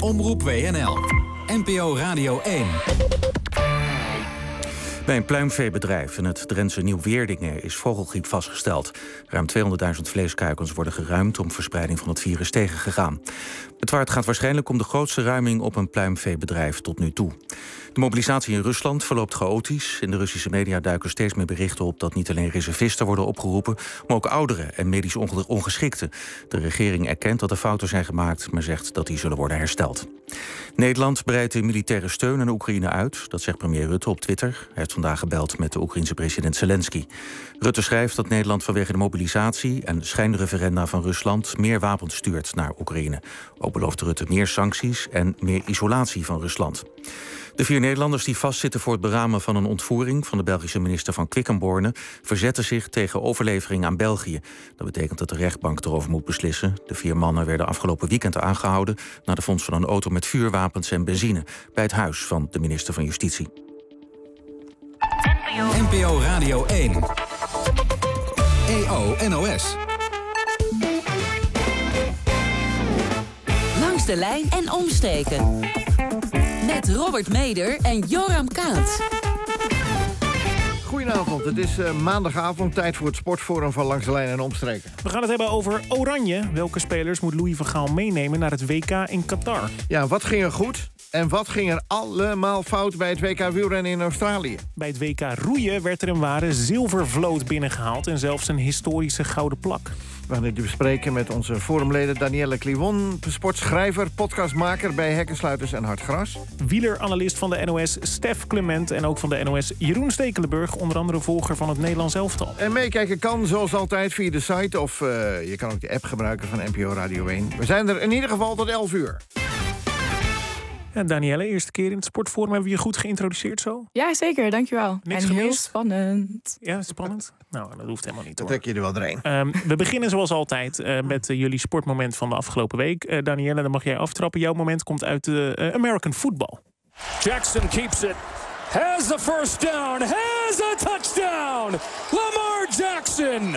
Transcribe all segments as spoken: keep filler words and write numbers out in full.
Omroep W N L. N P O Radio één. Bij een pluimveebedrijf in het Drentse Nieuw-Weerdingen is vogelgriep vastgesteld. Ruim tweehonderdduizend vleeskuikens worden geruimd om verspreiding van het virus tegengegaan. Het waard gaat waarschijnlijk om de grootste ruiming op een pluimveebedrijf tot nu toe. De mobilisatie in Rusland verloopt chaotisch. In de Russische media duiken steeds meer berichten op dat niet alleen reservisten worden opgeroepen, maar ook ouderen en medisch ongeschikten. De regering erkent dat er fouten zijn gemaakt, maar zegt dat die zullen worden hersteld. Nederland breidt de militaire steun aan Oekraïne uit. Dat zegt premier Rutte op Twitter. Hij heeft vandaag gebeld met de Oekraïense president Zelensky. Rutte schrijft dat Nederland vanwege de mobilisatie en schijnreferenda van Rusland meer wapens stuurt naar Oekraïne. Ook belooft Rutte meer sancties en meer isolatie van Rusland. De vier Nederlanders die vastzitten voor het beramen van een ontvoering van de Belgische minister van Quickenborne verzetten zich tegen overlevering aan België. Dat betekent dat de rechtbank erover moet beslissen. De vier mannen werden afgelopen weekend aangehouden na de vondst van een auto met vuurwapens en benzine bij het huis van de minister van Justitie. N P O Radio één. E O N O S. Langs de lijn en omstreken. Met Robert Meder en Joram Kaats. Goedenavond, het is uh, maandagavond, tijd voor het sportforum van Langs de Lijn en Omstreken. We gaan het hebben over Oranje. Welke spelers moet Louis van Gaal meenemen naar het W K in Qatar? Ja, wat ging er goed en wat ging er allemaal fout bij het W K wielrennen in Australië? Bij het W K roeien werd er een ware zilvervloot binnengehaald en zelfs een historische gouden plak. We gaan dit bespreken met onze forumleden Danielle Kliwon, sportschrijver, podcastmaker bij Hekkensluiters en Hartgras. Wieleranalist van de N O S Stef Clement en ook van de N O S Jeroen Stekelenburg, onder andere volger van het Nederlands elftal. En meekijken kan zoals altijd via de site of uh, je kan ook de app gebruiken van N P O Radio één. We zijn er in ieder geval tot elf uur. Ja, Danielle, eerste keer in het sportforum. Hebben we je goed geïntroduceerd zo? Ja, zeker. Dankjewel. Niks en gemist? heel spannend. Ja, spannend? Nou, dat hoeft helemaal niet, Dan hoor. trek je er wel doorheen. Um, we beginnen zoals altijd uh, met uh, jullie sportmoment van de afgelopen week. Uh, Danielle, dan mag jij aftrappen. Jouw moment komt uit de uh, American football. Jackson keeps it. Has the first down. Has a touchdown. Lamar Jackson.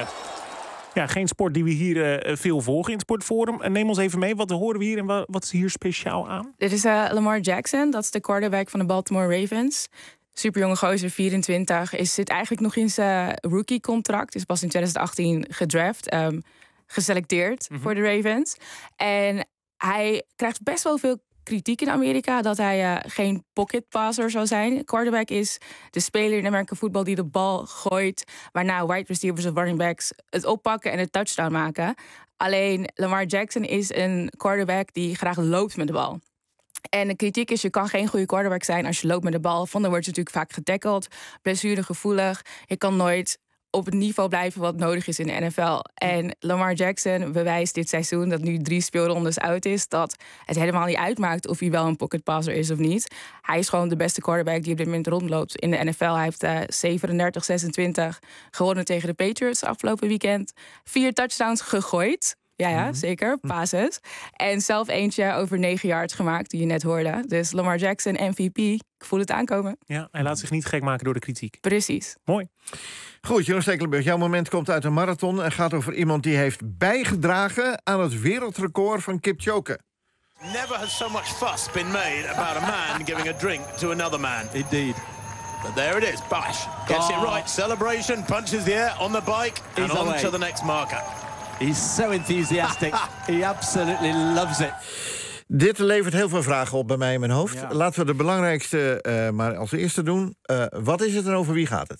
Ja, geen sport die we hier uh, veel volgen in het sportforum. Uh, neem ons even mee. Wat horen we hier en wat is hier speciaal aan? Dit is uh, Lamar Jackson. Dat is de quarterback van de Baltimore Ravens. Superjonge gozer, vierentwintig. Is, zit eigenlijk nog in zijn rookie-contract. Is pas in twintig achttien gedraft. Um, geselecteerd mm-hmm. voor de Ravens. En hij krijgt best wel veel kritiek in Amerika dat hij uh, geen pocket passer zou zijn. Quarterback is de speler in Amerika voetbal die de bal gooit, waarna wide receivers of running backs het oppakken en het touchdown maken. Alleen Lamar Jackson is een quarterback die graag loopt met de bal. En de kritiek is, je kan geen goede quarterback zijn als je loopt met de bal. Van dan word je natuurlijk vaak getackeld, blessuregevoelig. Je kan nooit op het niveau blijven wat nodig is in de N F L. En Lamar Jackson bewijst dit seizoen, dat nu drie speelrondes uit is, dat het helemaal niet uitmaakt of hij wel een pocket passer is of niet. Hij is gewoon de beste quarterback die op dit moment rondloopt in de N F L. Hij heeft uh, zevenendertig zesentwintig gewonnen tegen de Patriots afgelopen weekend. Vier touchdowns gegooid. Ja, ja, zeker. Passes. En zelf eentje over negen yards gemaakt, die je net hoorde. Dus Lamar Jackson, M V P. Ik voel het aankomen. Ja, hij laat zich niet gek maken door de kritiek. Precies. Mooi. Goed, Jeroen Stekelenburg, jouw moment komt uit een marathon en gaat over iemand die heeft bijgedragen aan het wereldrecord van Kipchoge. Never has so much fuss been made about a man giving a drink to another man. Indeed. But there it is, Bash. Gets Oh. it right. Celebration, punches the air on the bike, and He's on away. to the next marker. He's so enthusiastic. He absolutely loves it. Dit levert heel veel vragen op bij mij in mijn hoofd. Ja. Laten we de belangrijkste uh, maar als eerste doen. Uh, wat is het en over wie gaat het?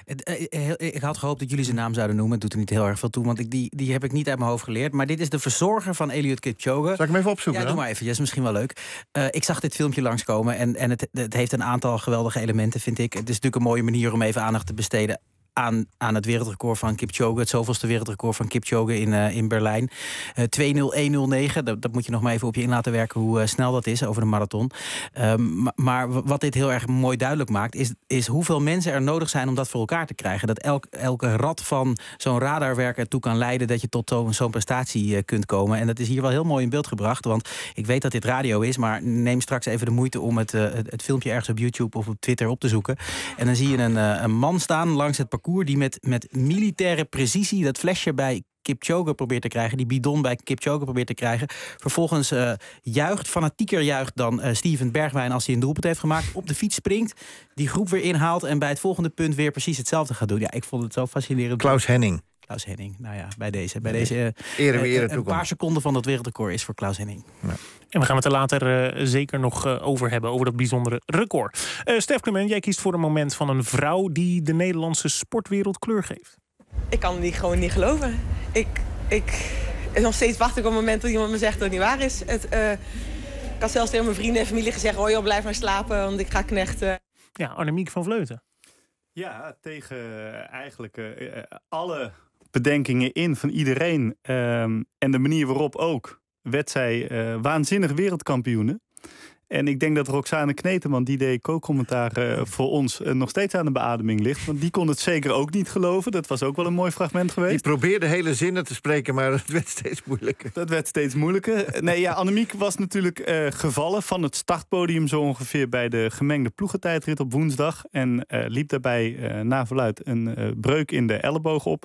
Ik had gehoopt dat jullie zijn naam zouden noemen. Het doet er niet heel erg veel toe, want ik, die, die heb ik niet uit mijn hoofd geleerd. Maar dit is de verzorger van Eliud Kipchoge. Zal ik hem even opzoeken? Ja, dan? doe maar even. Dat is misschien wel leuk. Uh, ik zag dit filmpje langskomen en, en het, het heeft een aantal geweldige elementen, vind ik. Het is natuurlijk een mooie manier om even aandacht te besteden Aan, aan het wereldrecord van Kipchoge. Het zoveelste wereldrecord van Kipchoge in, uh, in Berlijn. Uh, twee nul een nul negen. Dat, dat moet je nog maar even op je in laten werken hoe uh, snel dat is over de marathon. Um, maar, maar wat dit heel erg mooi duidelijk maakt, is, is hoeveel mensen er nodig zijn om dat voor elkaar te krijgen. Dat elk, elke rad van zo'n radarwerk ertoe kan leiden dat je tot zo'n zo prestatie uh, kunt komen. En dat is hier wel heel mooi in beeld gebracht. Want ik weet dat dit radio is, maar neem straks even de moeite om het, uh, het, het filmpje ergens op YouTube of op Twitter op te zoeken. En dan zie je een, uh, een man staan langs het parcours parcours... die met, met militaire precisie dat flesje bij Kipchoge probeert te krijgen... die bidon bij Kipchoge probeert te krijgen. Vervolgens uh, juicht, fanatieker juicht dan uh, Steven Bergwijn... als hij een doelpunt heeft gemaakt, op de fiets springt... die groep weer inhaalt en bij het volgende punt... weer precies hetzelfde gaat doen. Ja, ik vond het zo fascinerend. Klaus Henning. Klaus Henning, nou ja, bij deze. Bij deze uh, ere, ere, uh, een paar seconden van dat wereldrecord is voor Klaus Henning. Ja. En we gaan het er later uh, zeker nog uh, over hebben, over dat bijzondere record. Uh, Stef Clement, jij kiest voor een moment van een vrouw... die de Nederlandse sportwereld kleur geeft. Ik kan het niet, gewoon niet geloven. Ik, ik, nog steeds wacht ik op het moment dat iemand me zegt dat het niet waar is. Het, uh, ik had zelfs tegen mijn vrienden en familie gezegd... oh joh, blijf maar slapen, want ik ga knechten. Ja, Annemiek van Vleuten. Ja, tegen uh, eigenlijk uh, alle bedenkingen in van iedereen. Um, en de manier waarop ook werd zij uh, waanzinnig wereldkampioene. En ik denk dat Roxane Kneteman, die deed co-commentaar uh, voor ons... Uh, nog steeds aan de beademing ligt. Want die kon het zeker ook niet geloven. Dat was ook wel een mooi fragment geweest. Die probeerde hele zinnen te spreken, maar het werd steeds moeilijker. Dat werd steeds moeilijker. Nee, ja, Annemiek was natuurlijk uh, gevallen van het startpodium... zo ongeveer bij de gemengde ploegentijdrit op woensdag. En uh, liep daarbij uh, na verluidt een uh, breuk in de elleboog op...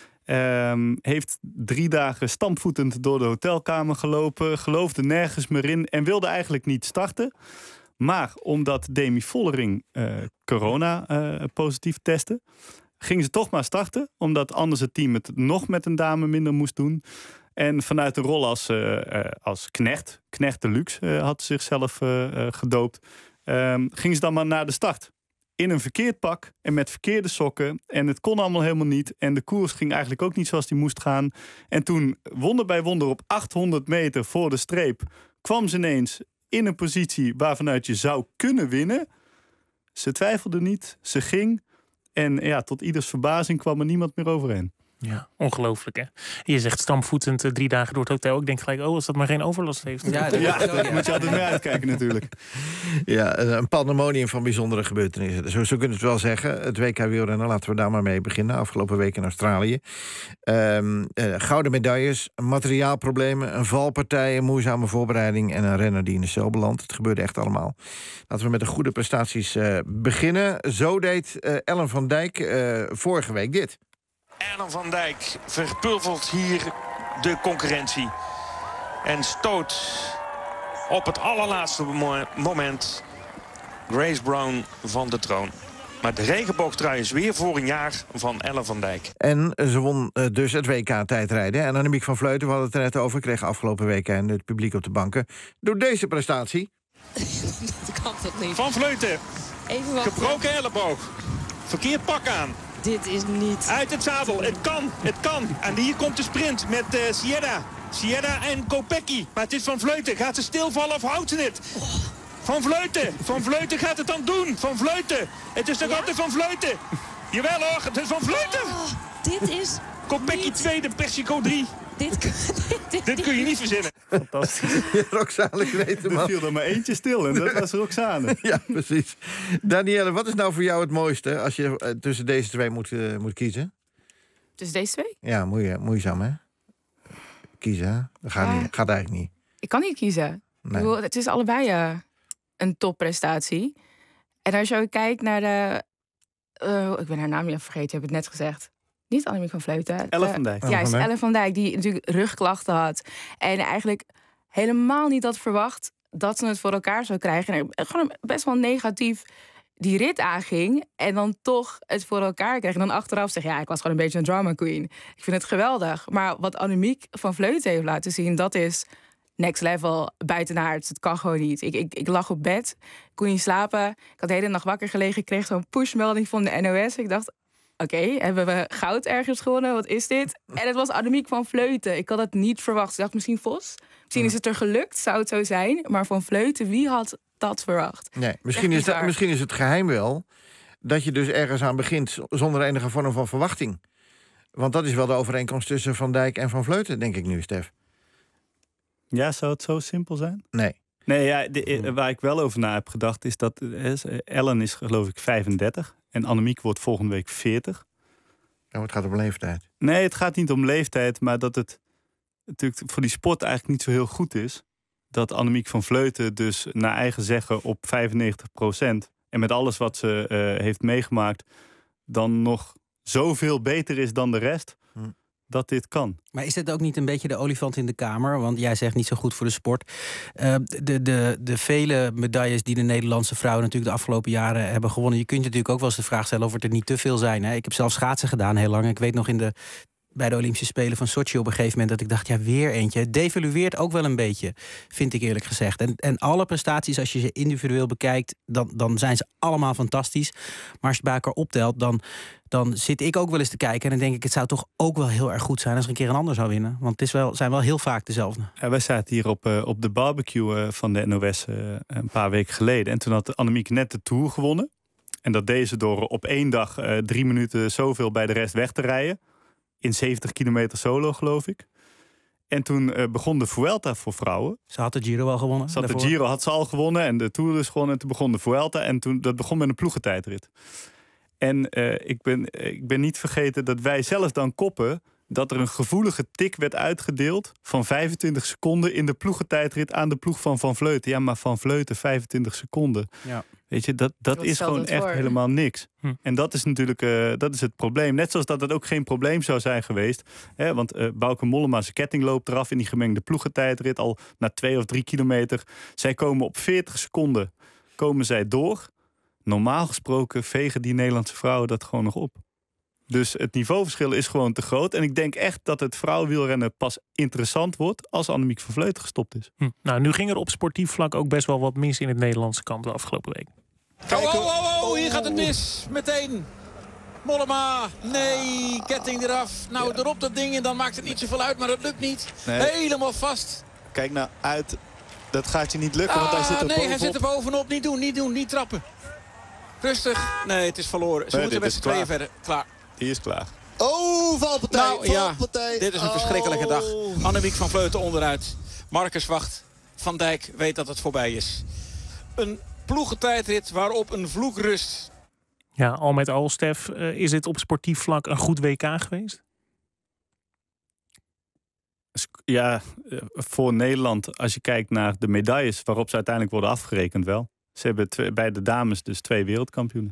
Um, heeft drie dagen stampvoetend door de hotelkamer gelopen... geloofde nergens meer in en wilde eigenlijk niet starten. Maar omdat Demi Vollering uh, corona uh, positief testte... ging ze toch maar starten, omdat anders het team het nog met een dame minder moest doen. En vanuit de rol als, uh, uh, als knecht, knecht deluxe, uh, had ze zichzelf uh, uh, gedoopt... Um, ging ze dan maar naar de start. In een verkeerd pak en met verkeerde sokken. En het kon allemaal helemaal niet. En de koers ging eigenlijk ook niet zoals die moest gaan. En toen, wonder bij wonder, op achthonderd meter voor de streep... kwam ze ineens in een positie waarvanuit je zou kunnen winnen. Ze twijfelde niet, ze ging. En ja, tot ieders verbazing kwam er niemand meer overheen. Ja, ongelooflijk hè. Je zegt stampvoetend uh, drie dagen door het hotel. Ik denk gelijk, oh, als dat maar geen overlast heeft. Ja, ja, daar moet je altijd mee uitkijken natuurlijk. Ja, een pandemonium van bijzondere gebeurtenissen. Zo, zo kunnen we het wel zeggen. Het W K wielrennen, laten we daar maar mee beginnen. Afgelopen week in Australië. Um, uh, gouden medailles, materiaalproblemen, een valpartij... een moeizame voorbereiding en een renner die in de cel belandt. Het gebeurde echt allemaal. Laten we met de goede prestaties uh, beginnen. Zo deed uh, Ellen van Dijk uh, vorige week dit. Ellen van Dijk verpulvert hier de concurrentie. En stoot op het allerlaatste moment Grace Brown van de troon. Maar de regenboogtrui is weer voor een jaar van Ellen van Dijk. En ze won uh, dus het W K-tijdrijden. En Annemiek van Vleuten, we hadden het er net over... kreeg afgelopen weekend het publiek op de banken door deze prestatie. Dat kan toch niet? Van Vleuten. Even wachten. Gebroken elleboog. Verkeerd pak aan. Dit is niet... Uit het zadel. Het kan. Het kan. En hier komt de sprint met uh, Sierra. Sierra en Kopecky. Maar het is Van Vleuten. Gaat ze stilvallen of houdt ze het? Oh. Van Vleuten. Van Vleuten gaat het dan doen. Van Vleuten. Het is toch ja? altijd Van Vleuten. Jawel hoor. Het is Van Vleuten. Oh, dit is Kopecky niet... tweede. Persico drie. Dit, dit, dit, dit kun je niet verzinnen. Fantastisch. Roxane Kneteman. Er viel er maar eentje stil en dat was Roxane. Ja, precies. Danielle, wat is nou voor jou het mooiste... als je uh, tussen deze twee moet, uh, moet kiezen? Tussen deze twee? Ja, moe, moeizaam, hè? Kiezen, hè? Dat gaat, ja. niet, gaat eigenlijk niet. Ik kan niet kiezen. Nee. Ik bedoel, het is allebei uh, een topprestatie. En als je kijkt naar de... Uh, ik ben haar naam niet vergeten, ik heb het net gezegd. Niet Annemiek van Vleuten. Ellen van Dijk. Ja, Ellen van Dijk, die natuurlijk rugklachten had. En eigenlijk helemaal niet had verwacht dat ze het voor elkaar zou krijgen. En gewoon best wel negatief die rit aanging. En dan toch het voor elkaar kreeg. En dan achteraf zeg ja, ik was gewoon een beetje een drama queen. Ik vind het geweldig. Maar wat Annemiek van Vleuten heeft laten zien, dat is next level, buitenaards. Het kan gewoon niet. Ik, ik, ik lag op bed, kon niet slapen. Ik had de hele nacht wakker gelegen. Ik kreeg zo'n pushmelding van de N O S. Ik dacht, oké, okay, hebben we goud ergens gewonnen? Wat is dit? En het was Annemiek van Vleuten. Ik had het niet verwacht. Ik dacht, misschien Vos? Misschien is het er gelukt, zou het zo zijn. Maar van Vleuten, wie had dat verwacht? Nee, misschien, is dat, misschien is het geheim wel dat je dus ergens aan begint zonder enige vorm van verwachting. Want dat is wel de overeenkomst tussen Van Dijk en Van Vleuten, denk ik nu, Stef. Ja, zou het zo simpel zijn? Nee. Nee, ja, de, waar ik wel over na heb gedacht is dat Ellen is geloof ik vijfendertig en Annemiek wordt volgende week veertig. Ja, het gaat om leeftijd. Nee, het gaat niet om leeftijd, maar dat het natuurlijk voor die sport eigenlijk niet zo heel goed is. Dat Annemiek van Vleuten dus naar eigen zeggen op vijfennegentig procent en met alles wat ze uh, heeft meegemaakt dan nog zoveel beter is dan de rest, hm. dat dit kan. Maar is het ook niet een beetje de olifant in de kamer? Want jij zegt niet zo goed voor de sport. Uh, de, de, de vele medailles die de Nederlandse vrouwen natuurlijk de afgelopen jaren hebben gewonnen. Je kunt je natuurlijk ook wel eens de vraag stellen of het er niet te veel zijn. Hè? Ik heb zelf schaatsen gedaan heel lang. Ik weet nog in de, bij de Olympische Spelen van Sochi op een gegeven moment dat ik dacht, ja, weer eentje. Het devalueert ook wel een beetje, vind ik eerlijk gezegd. En, en alle prestaties, als je ze individueel bekijkt, dan, dan zijn ze allemaal fantastisch. Maar als je het bij elkaar optelt, dan... dan zit ik ook wel eens te kijken en dan denk ik, het zou toch ook wel heel erg goed zijn als er een keer een ander zou winnen. Want het is wel, zijn wel heel vaak dezelfde. Ja, wij zaten hier op, uh, op de barbecue uh, van de N O S uh, een paar weken geleden. En toen had Annemiek net de Tour gewonnen. En dat deed ze door op één dag uh, drie minuten zoveel bij de rest weg te rijden. In zeventig kilometer solo, geloof ik. En toen uh, begon de Vuelta voor vrouwen. Ze had de Giro al gewonnen. Ze had de Giro had ze al gewonnen en de Tour dus gewonnen. En toen begon de Vuelta en toen, dat begon met een ploegentijdrit. En uh, ik, ben, ik ben niet vergeten dat wij zelf dan koppen dat er een gevoelige tik werd uitgedeeld van vijfentwintig seconden in de ploegentijdrit aan de ploeg van Van Vleuten. Ja, maar Van Vleuten vijfentwintig seconden. Ja. Weet je, dat, dat is gewoon echt voor. helemaal niks. Hm. En dat is natuurlijk uh, dat is het probleem. Net zoals dat het ook geen probleem zou zijn geweest. Hè, want uh, Bauke Mollema, zijn ketting loopt eraf in die gemengde ploegentijdrit al na twee of drie kilometer. Zij komen op veertig seconden komen zij door. Normaal gesproken vegen die Nederlandse vrouwen dat gewoon nog op. Dus het niveauverschil is gewoon te groot. En ik denk echt dat het vrouwenwielrennen pas interessant wordt als Annemiek van Vleuten gestopt is. Hm. Nou, nu ging er op sportief vlak ook best wel wat mis in het Nederlandse kamp de afgelopen week. Oh, oh, oh, oh, hier gaat het mis. Meteen. Mollema. Nee, ketting eraf. Nou, ja. erop dat ding en dan maakt het niet zoveel uit, maar het lukt niet. Nee. Helemaal vast. Kijk nou uit. Dat gaat je niet lukken, ah, want hij zit er nee, bovenop. hij zit er bovenop. Niet doen, niet doen, niet trappen. Rustig. Nee, het is verloren. Ze nee, moeten met z'n tweeën verder. Klaar. Die is klaar. Oh, valpartij. Nou, valpartij. Ja, dit is een oh. verschrikkelijke dag. Annemiek van Vleuten onderuit. Marcus wacht. Van Dijk weet dat het voorbij is. Een ploegentijdrit waarop een vloek rust. Ja, al met al, Stef, uh, is het op sportief vlak een goed W K geweest? Ja, voor Nederland, als je kijkt naar de medailles waarop ze uiteindelijk worden afgerekend wel. Ze hebben twee, bij de dames dus twee wereldkampioenen.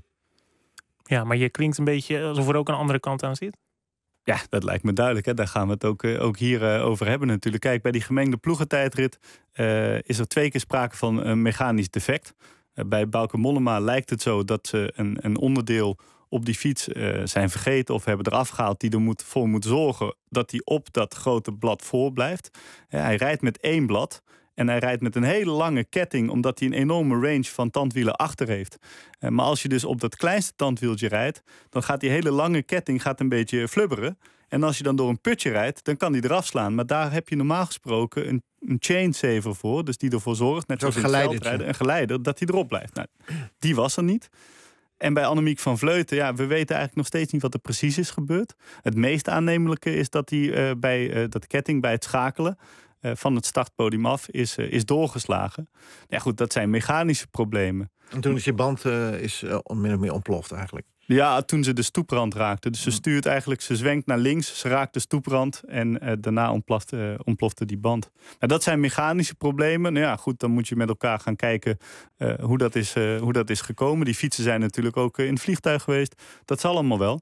Ja, maar je klinkt een beetje alsof er ook een andere kant aan zit. Ja, dat lijkt me duidelijk. Hè. Daar gaan we het ook, uh, ook hier uh, over hebben natuurlijk. Kijk, bij die gemengde ploegentijdrit uh, is er twee keer sprake van een mechanisch defect. Uh, bij Bauke Mollema lijkt het zo dat ze een, een onderdeel op die fiets uh, zijn vergeten of hebben eraf gehaald die er moet, voor moet zorgen dat hij op dat grote blad voor blijft. Uh, hij rijdt met één blad. En hij rijdt met een hele lange ketting, omdat hij een enorme range van tandwielen achter heeft. Uh, maar als je dus op dat kleinste tandwieltje rijdt, dan gaat die hele lange ketting gaat een beetje flubberen. En als je dan door een putje rijdt, dan kan die eraf slaan. Maar daar heb je normaal gesproken een, een chainsaver voor. Dus die ervoor zorgt, net zoals in het veldrijden, een geleider, dat die erop blijft. Nou, die was er niet. En bij Annemiek van Vleuten, ja, we weten eigenlijk nog steeds niet wat er precies is gebeurd. Het meest aannemelijke is dat die uh, bij uh, dat ketting bij het schakelen Uh, van het startpodium af is, uh, is doorgeslagen. Ja goed, dat zijn mechanische problemen. En toen is je band uh, is, uh, min of meer ontploft eigenlijk? Ja, toen ze de stoeprand raakte. Dus ze stuurt eigenlijk, ze zwenkt naar links, ze raakt de stoeprand en uh, daarna ontploft, uh, ontplofte die band. Nou, dat zijn mechanische problemen. Nou ja, goed, dan moet je met elkaar gaan kijken uh, hoe, dat is, uh, hoe dat is gekomen. Die fietsen zijn natuurlijk ook uh, in het vliegtuig geweest. Dat zal allemaal wel.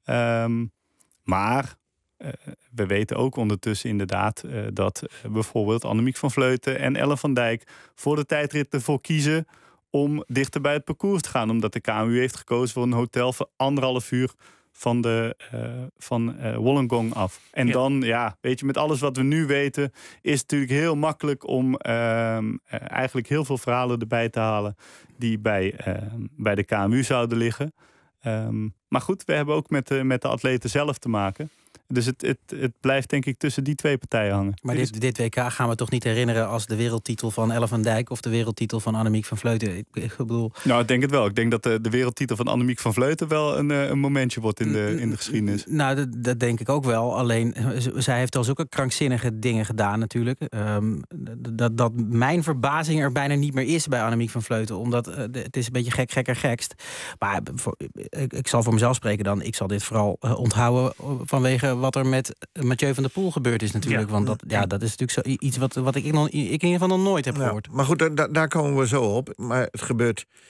Um, maar Uh, we weten ook ondertussen inderdaad uh, dat uh, bijvoorbeeld Annemiek van Vleuten en Ellen van Dijk voor de tijdrit ervoor kiezen om dichter bij het parcours te gaan. Omdat de K M U heeft gekozen voor een hotel voor anderhalf uur van, de, uh, van uh, Wollongong af. En ja. dan, ja, weet je, met alles wat we nu weten, is het natuurlijk heel makkelijk om uh, uh, eigenlijk heel veel verhalen erbij te halen die bij, uh, bij de K M U zouden liggen. Um, maar goed, we hebben ook met, uh, met de atleten zelf te maken. Dus het, het, het blijft denk ik tussen die twee partijen hangen. Maar dit, dit W K gaan we toch niet herinneren als de wereldtitel van Ellen van Dijk of de wereldtitel van Annemiek van Vleuten? Ik, ik bedoel... Nou, ik denk het wel. Ik denk dat de, de wereldtitel van Annemiek van Vleuten wel een, een momentje wordt in de, in de geschiedenis. Nou, dat, dat denk ik ook wel. Alleen, zij heeft al zulke krankzinnige dingen gedaan natuurlijk. Um, dat, dat mijn verbazing er bijna niet meer is bij Annemiek van Vleuten. Omdat uh, het is een beetje gek, gekker, gekst. Maar voor, ik, ik zal voor mezelf spreken dan. Ik zal dit vooral uh, onthouden vanwege wat er met Mathieu van der Poel gebeurd is natuurlijk. Ja. Want dat, ja, dat is natuurlijk zo iets wat, wat ik, nog, ik in ieder geval nog nooit heb gehoord. Ja, maar goed, da, daar komen we zo op. Maar het gebeurt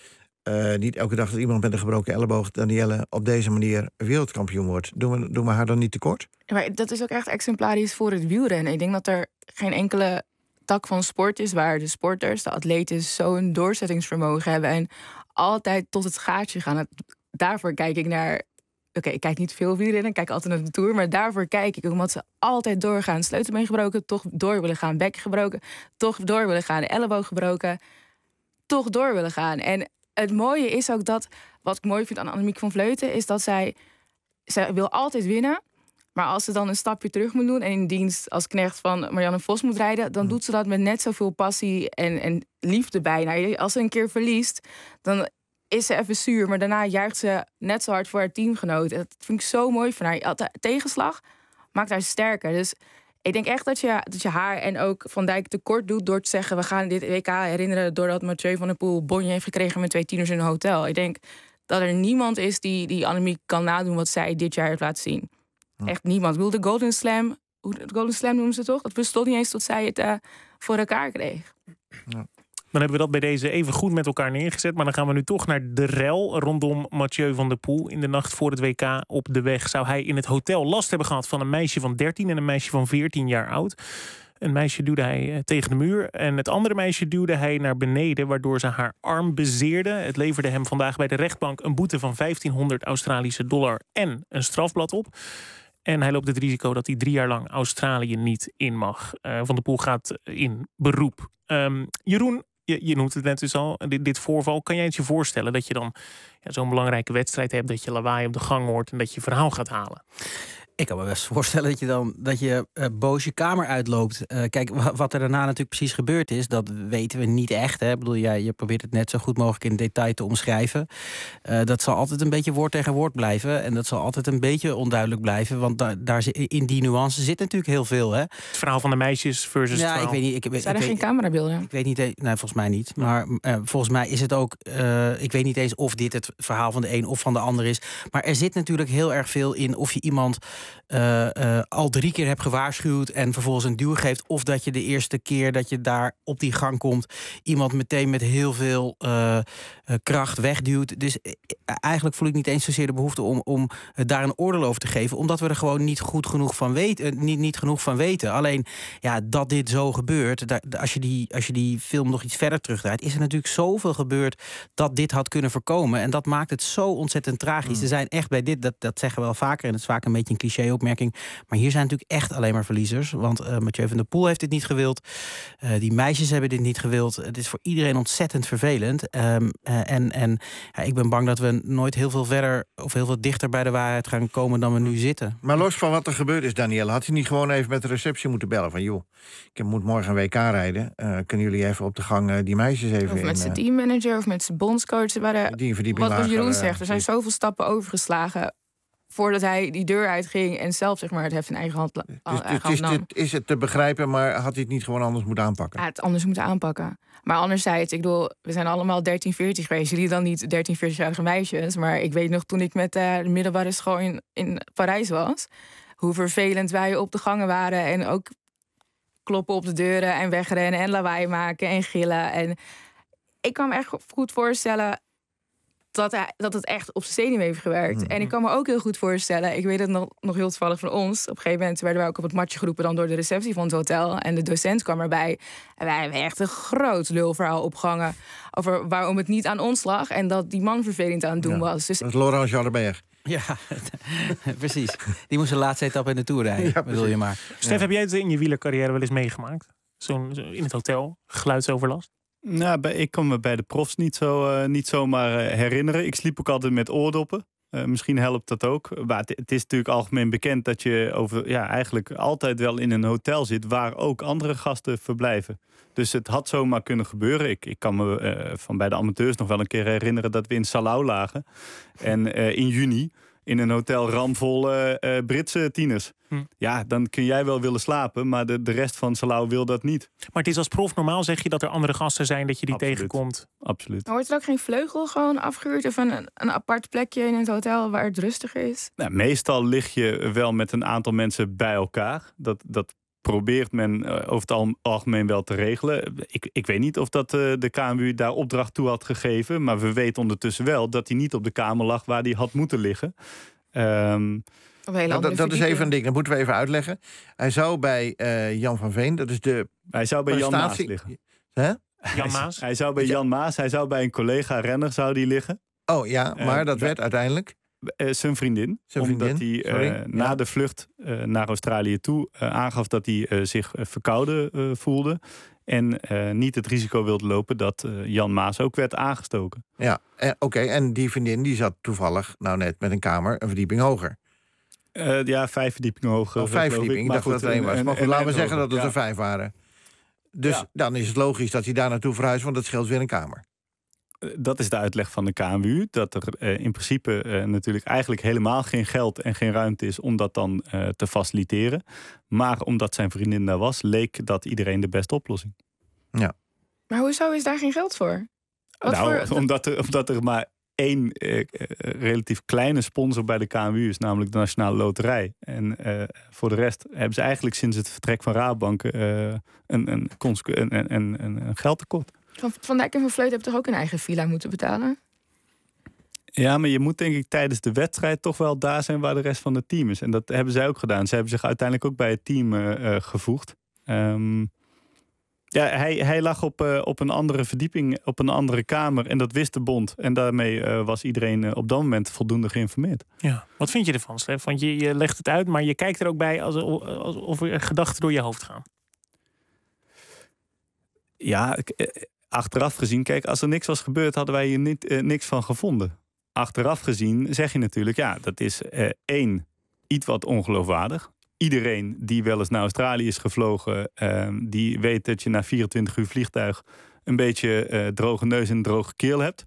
Uh, niet elke dag dat iemand met een gebroken elleboog, Danielle, op deze manier wereldkampioen wordt. Doen we, doen we haar dan niet tekort? Maar dat is ook echt exemplarisch voor het wielrennen. Ik denk dat er geen enkele tak van sport is waar de sporters, de atleten, zo'n doorzettingsvermogen hebben en altijd tot het gaatje gaan. Het, daarvoor kijk ik naar. Oké, okay, ik kijk niet veel wielrennen, ik kijk altijd naar de Tour, maar daarvoor kijk ik omdat ze altijd doorgaan. Sleutelbeen gebroken, toch door willen gaan. Bek gebroken, toch door willen gaan. Elleboog gebroken, toch door willen gaan. En het mooie is ook dat, wat ik mooi vind aan Annemiek van Vleuten, is dat zij, zij wil altijd winnen. Maar als ze dan een stapje terug moet doen en in dienst als knecht van Marianne Vos moet rijden, dan doet ze dat met net zoveel passie en, en liefde bijna. Als ze een keer verliest, dan is ze even zuur, maar daarna juicht ze net zo hard voor haar teamgenoot. Dat vind ik zo mooi van haar. De tegenslag maakt haar sterker. Dus ik denk echt dat je, dat je haar en ook Van Dijk tekort doet door te zeggen, we gaan dit W K herinneren doordat Mathieu van der Poel bonje heeft gekregen met twee tieners in een hotel. Ik denk dat er niemand is die, die Annemiek kan nadoen wat zij dit jaar heeft laten zien. Hm. Echt niemand. Ik bedoel, de Golden Slam, de Golden Slam noemen ze toch? Dat bestond niet eens tot zij het uh, voor elkaar kreeg. Ja. Dan hebben we dat bij deze even goed met elkaar neergezet. Maar dan gaan we nu toch naar de rel rondom Mathieu van der Poel. In de nacht voor het W K op de weg zou hij in het hotel last hebben gehad van een meisje van dertien en een meisje van veertien jaar oud. Een meisje duwde hij tegen de muur en het andere meisje duwde hij naar beneden, waardoor ze haar arm bezeerde. Het leverde hem vandaag bij de rechtbank een boete van vijftienhonderd Australische dollar en een strafblad op. En hij loopt het risico dat hij drie jaar lang Australië niet in mag. Uh, Van der Poel gaat in beroep. Um, Jeroen, je, je noemt het net dus al, dit, dit voorval. Kan jij het je voorstellen dat je dan ja, zo'n belangrijke wedstrijd hebt, dat je lawaai op de gang hoort en dat je verhaal gaat halen? Ik kan me best voorstellen dat je dan dat je uh, boos je kamer uitloopt. Uh, kijk, wat er daarna natuurlijk precies gebeurd is, dat weten we niet echt. Hè? Ik bedoel, jij, je probeert het net zo goed mogelijk in detail te omschrijven. Uh, dat zal altijd een beetje woord tegen woord blijven. En dat zal altijd een beetje onduidelijk blijven. Want da- daar in die nuance zit natuurlijk heel veel. Hè? Het verhaal van de meisjes versus ja, het verhaal. Ik weet niet, ik, Zijn ik er weet, geen camerabeelden? Ik weet niet, nee, volgens mij niet. Maar uh, volgens mij is het ook, uh, ik weet niet eens of dit het verhaal van de een of van de ander is. Maar er zit natuurlijk heel erg veel in of je iemand Uh, uh, al drie keer hebt gewaarschuwd en vervolgens een duw geeft, of dat je de eerste keer dat je daar op die gang komt iemand meteen met heel veel uh, uh, kracht wegduwt. Dus uh, eigenlijk voel ik niet eens zozeer de behoefte om, om uh, daar een oordeel over te geven, omdat we er gewoon niet goed genoeg van weten. Uh, niet, niet genoeg van weten. Alleen ja, dat dit zo gebeurt, daar, als, je die, als je die film nog iets verder terugdraait, is er natuurlijk zoveel gebeurd dat dit had kunnen voorkomen. En dat maakt het zo ontzettend tragisch. Mm. Er zijn echt bij dit, dat, dat zeggen we wel vaker, en het is vaak een beetje een cliché-opmerking, maar hier zijn natuurlijk echt alleen maar verliezers. Want uh, Mathieu van der Poel heeft dit niet gewild. Uh, die meisjes hebben dit niet gewild. Het is voor iedereen ontzettend vervelend. Um, uh, en en ja, ik ben bang dat we nooit heel veel verder of heel veel dichter bij de waarheid gaan komen dan we nu zitten. Maar los van wat er gebeurd is, Danielle, had hij niet gewoon even met de receptie moeten bellen van joh, ik moet morgen een W K rijden. Uh, kunnen jullie even op de gang uh, die meisjes even Of met in, zijn uh, teammanager of met zijn bondscoach. Waren, die wat lager, Jeroen uh, zegt, er zijn zoveel stappen overgeslagen voordat hij die deur uitging en zelf zeg maar het heft in eigen hand, Dus eigen het hand is, nam. het is het te begrijpen, maar had hij het niet gewoon anders moeten aanpakken? Ja, het anders moeten aanpakken. Maar anderzijds, ik bedoel, we zijn allemaal dertien, veertien geweest. Jullie dan niet dertien, veertien-jarige meisjes. Maar ik weet nog toen ik met uh, de middelbare school in, in Parijs was, hoe vervelend wij op de gangen waren en ook kloppen op de deuren en wegrennen en lawaai maken en gillen. En ik kan me echt goed voorstellen dat, hij, dat het echt op zijn zenuwen heeft gewerkt. Mm-hmm. En ik kan me ook heel goed voorstellen, ik weet het nog, nog heel toevallig van ons, op een gegeven moment werden wij ook op het matje geroepen dan door de receptie van het hotel en de docent kwam erbij. En wij hebben echt een groot lulverhaal opgehangen over waarom het niet aan ons lag en dat die man vervelend aan het doen ja, was. Dus dat is Laurent Jalleberg. Ja, precies. Die moest de laatste etappe in de Tour rijden, ja, bedoel je maar. Stef, ja. Heb jij het in je wielercarrière wel eens meegemaakt? Zo'n, zo in het hotel, geluidsoverlast? Nou, bij, ik kan me bij de profs niet, zo, uh, niet zomaar uh, herinneren. Ik sliep ook altijd met oordoppen. Uh, misschien helpt dat ook. Maar het, het is natuurlijk algemeen bekend dat je over, ja, eigenlijk altijd wel in een hotel zit waar ook andere gasten verblijven. Dus het had zomaar kunnen gebeuren. Ik, ik kan me uh, van bij de amateurs nog wel een keer herinneren dat we in Salau lagen. En uh, in juni in een hotel ramvol uh, uh, Britse tieners. Hm. Ja, dan kun jij wel willen slapen, maar de, de rest van Salau wil dat niet. Maar het is als prof normaal, zeg je dat er andere gasten zijn, dat je die Absoluut. tegenkomt? Absoluut. Maar wordt er ook geen vleugel gewoon afgehuurd of een, een apart plekje in het hotel waar het rustiger is? Nou, meestal lig je wel met een aantal mensen bij elkaar. Dat, dat probeert men uh, over het al- algemeen wel te regelen. Ik, ik weet niet of dat uh, de K N W U daar opdracht toe had gegeven. Maar we weten ondertussen wel dat hij niet op de kamer lag waar hij had moeten liggen. Um, Nou, dat, dat is even een ding, dat moeten we even uitleggen. Hij zou bij uh, Jan van Veen, dat is de Hij zou bij Jan Maas prestatie- liggen. Hè? Jan Maas? Hij zou bij Jan Maas, hij zou bij een collega-renner zou die liggen. Oh ja, maar Uh, dat werd uiteindelijk... Uh, zijn vriendin. Zijn vriendin, Omdat hij sorry. uh, na Ja. de vlucht uh, naar Australië toe uh, aangaf dat hij uh, zich uh, verkouden uh, voelde. En uh, niet het risico wilde lopen dat uh, Jan Maas ook werd aangestoken. Ja, eh, oké, en die vriendin die zat toevallig nou net met een kamer een verdieping hoger. Uh, ja, vijf verdiepingen hoger. Of vijf verdiepingen, ik dacht dat er één was. Maar goed, laten we zeggen dat het er vijf waren. Dus Ja. dan is het logisch dat hij daar naartoe verhuist, want dat scheelt weer een kamer. Dat is de uitleg van de K N W U. Dat er uh, in principe uh, natuurlijk eigenlijk helemaal geen geld en geen ruimte is om dat dan uh, te faciliteren. Maar omdat zijn vriendin daar was, leek dat iedereen de beste oplossing. Ja. Maar hoezo is daar geen geld voor? Wat nou, voor... omdat, er, omdat er maar één uh, uh, relatief kleine sponsor bij de K N W U is, namelijk de Nationale Loterij. En uh, voor de rest hebben ze eigenlijk sinds het vertrek van Rabobank uh, een, een, een, een, een, een geldtekort. Van, van Dijk en Van Vleuten hebben toch ook een eigen villa moeten betalen? Ja, maar je moet denk ik tijdens de wedstrijd toch wel daar zijn waar de rest van het team is. En dat hebben zij ook gedaan. Ze hebben zich uiteindelijk ook bij het team uh, uh, gevoegd. Um, ja, hij, hij lag op, uh, op een andere verdieping, op een andere kamer. En dat wist de bond. En daarmee uh, was iedereen uh, op dat moment voldoende geïnformeerd. Ja. Wat vind je ervan, Stef? Want je, je legt het uit, maar je kijkt er ook bij alsof, alsof er gedachten door je hoofd gaan. Ja, achteraf gezien, kijk, als er niks was gebeurd, hadden wij hier niet, uh, niks van gevonden. Achteraf gezien zeg je natuurlijk, ja, dat is uh, één, iets wat ongeloofwaardig. Iedereen die wel eens naar Australië is gevlogen, uh, die weet dat je na vierentwintig uur vliegtuig een beetje uh, droge neus en droge keel hebt.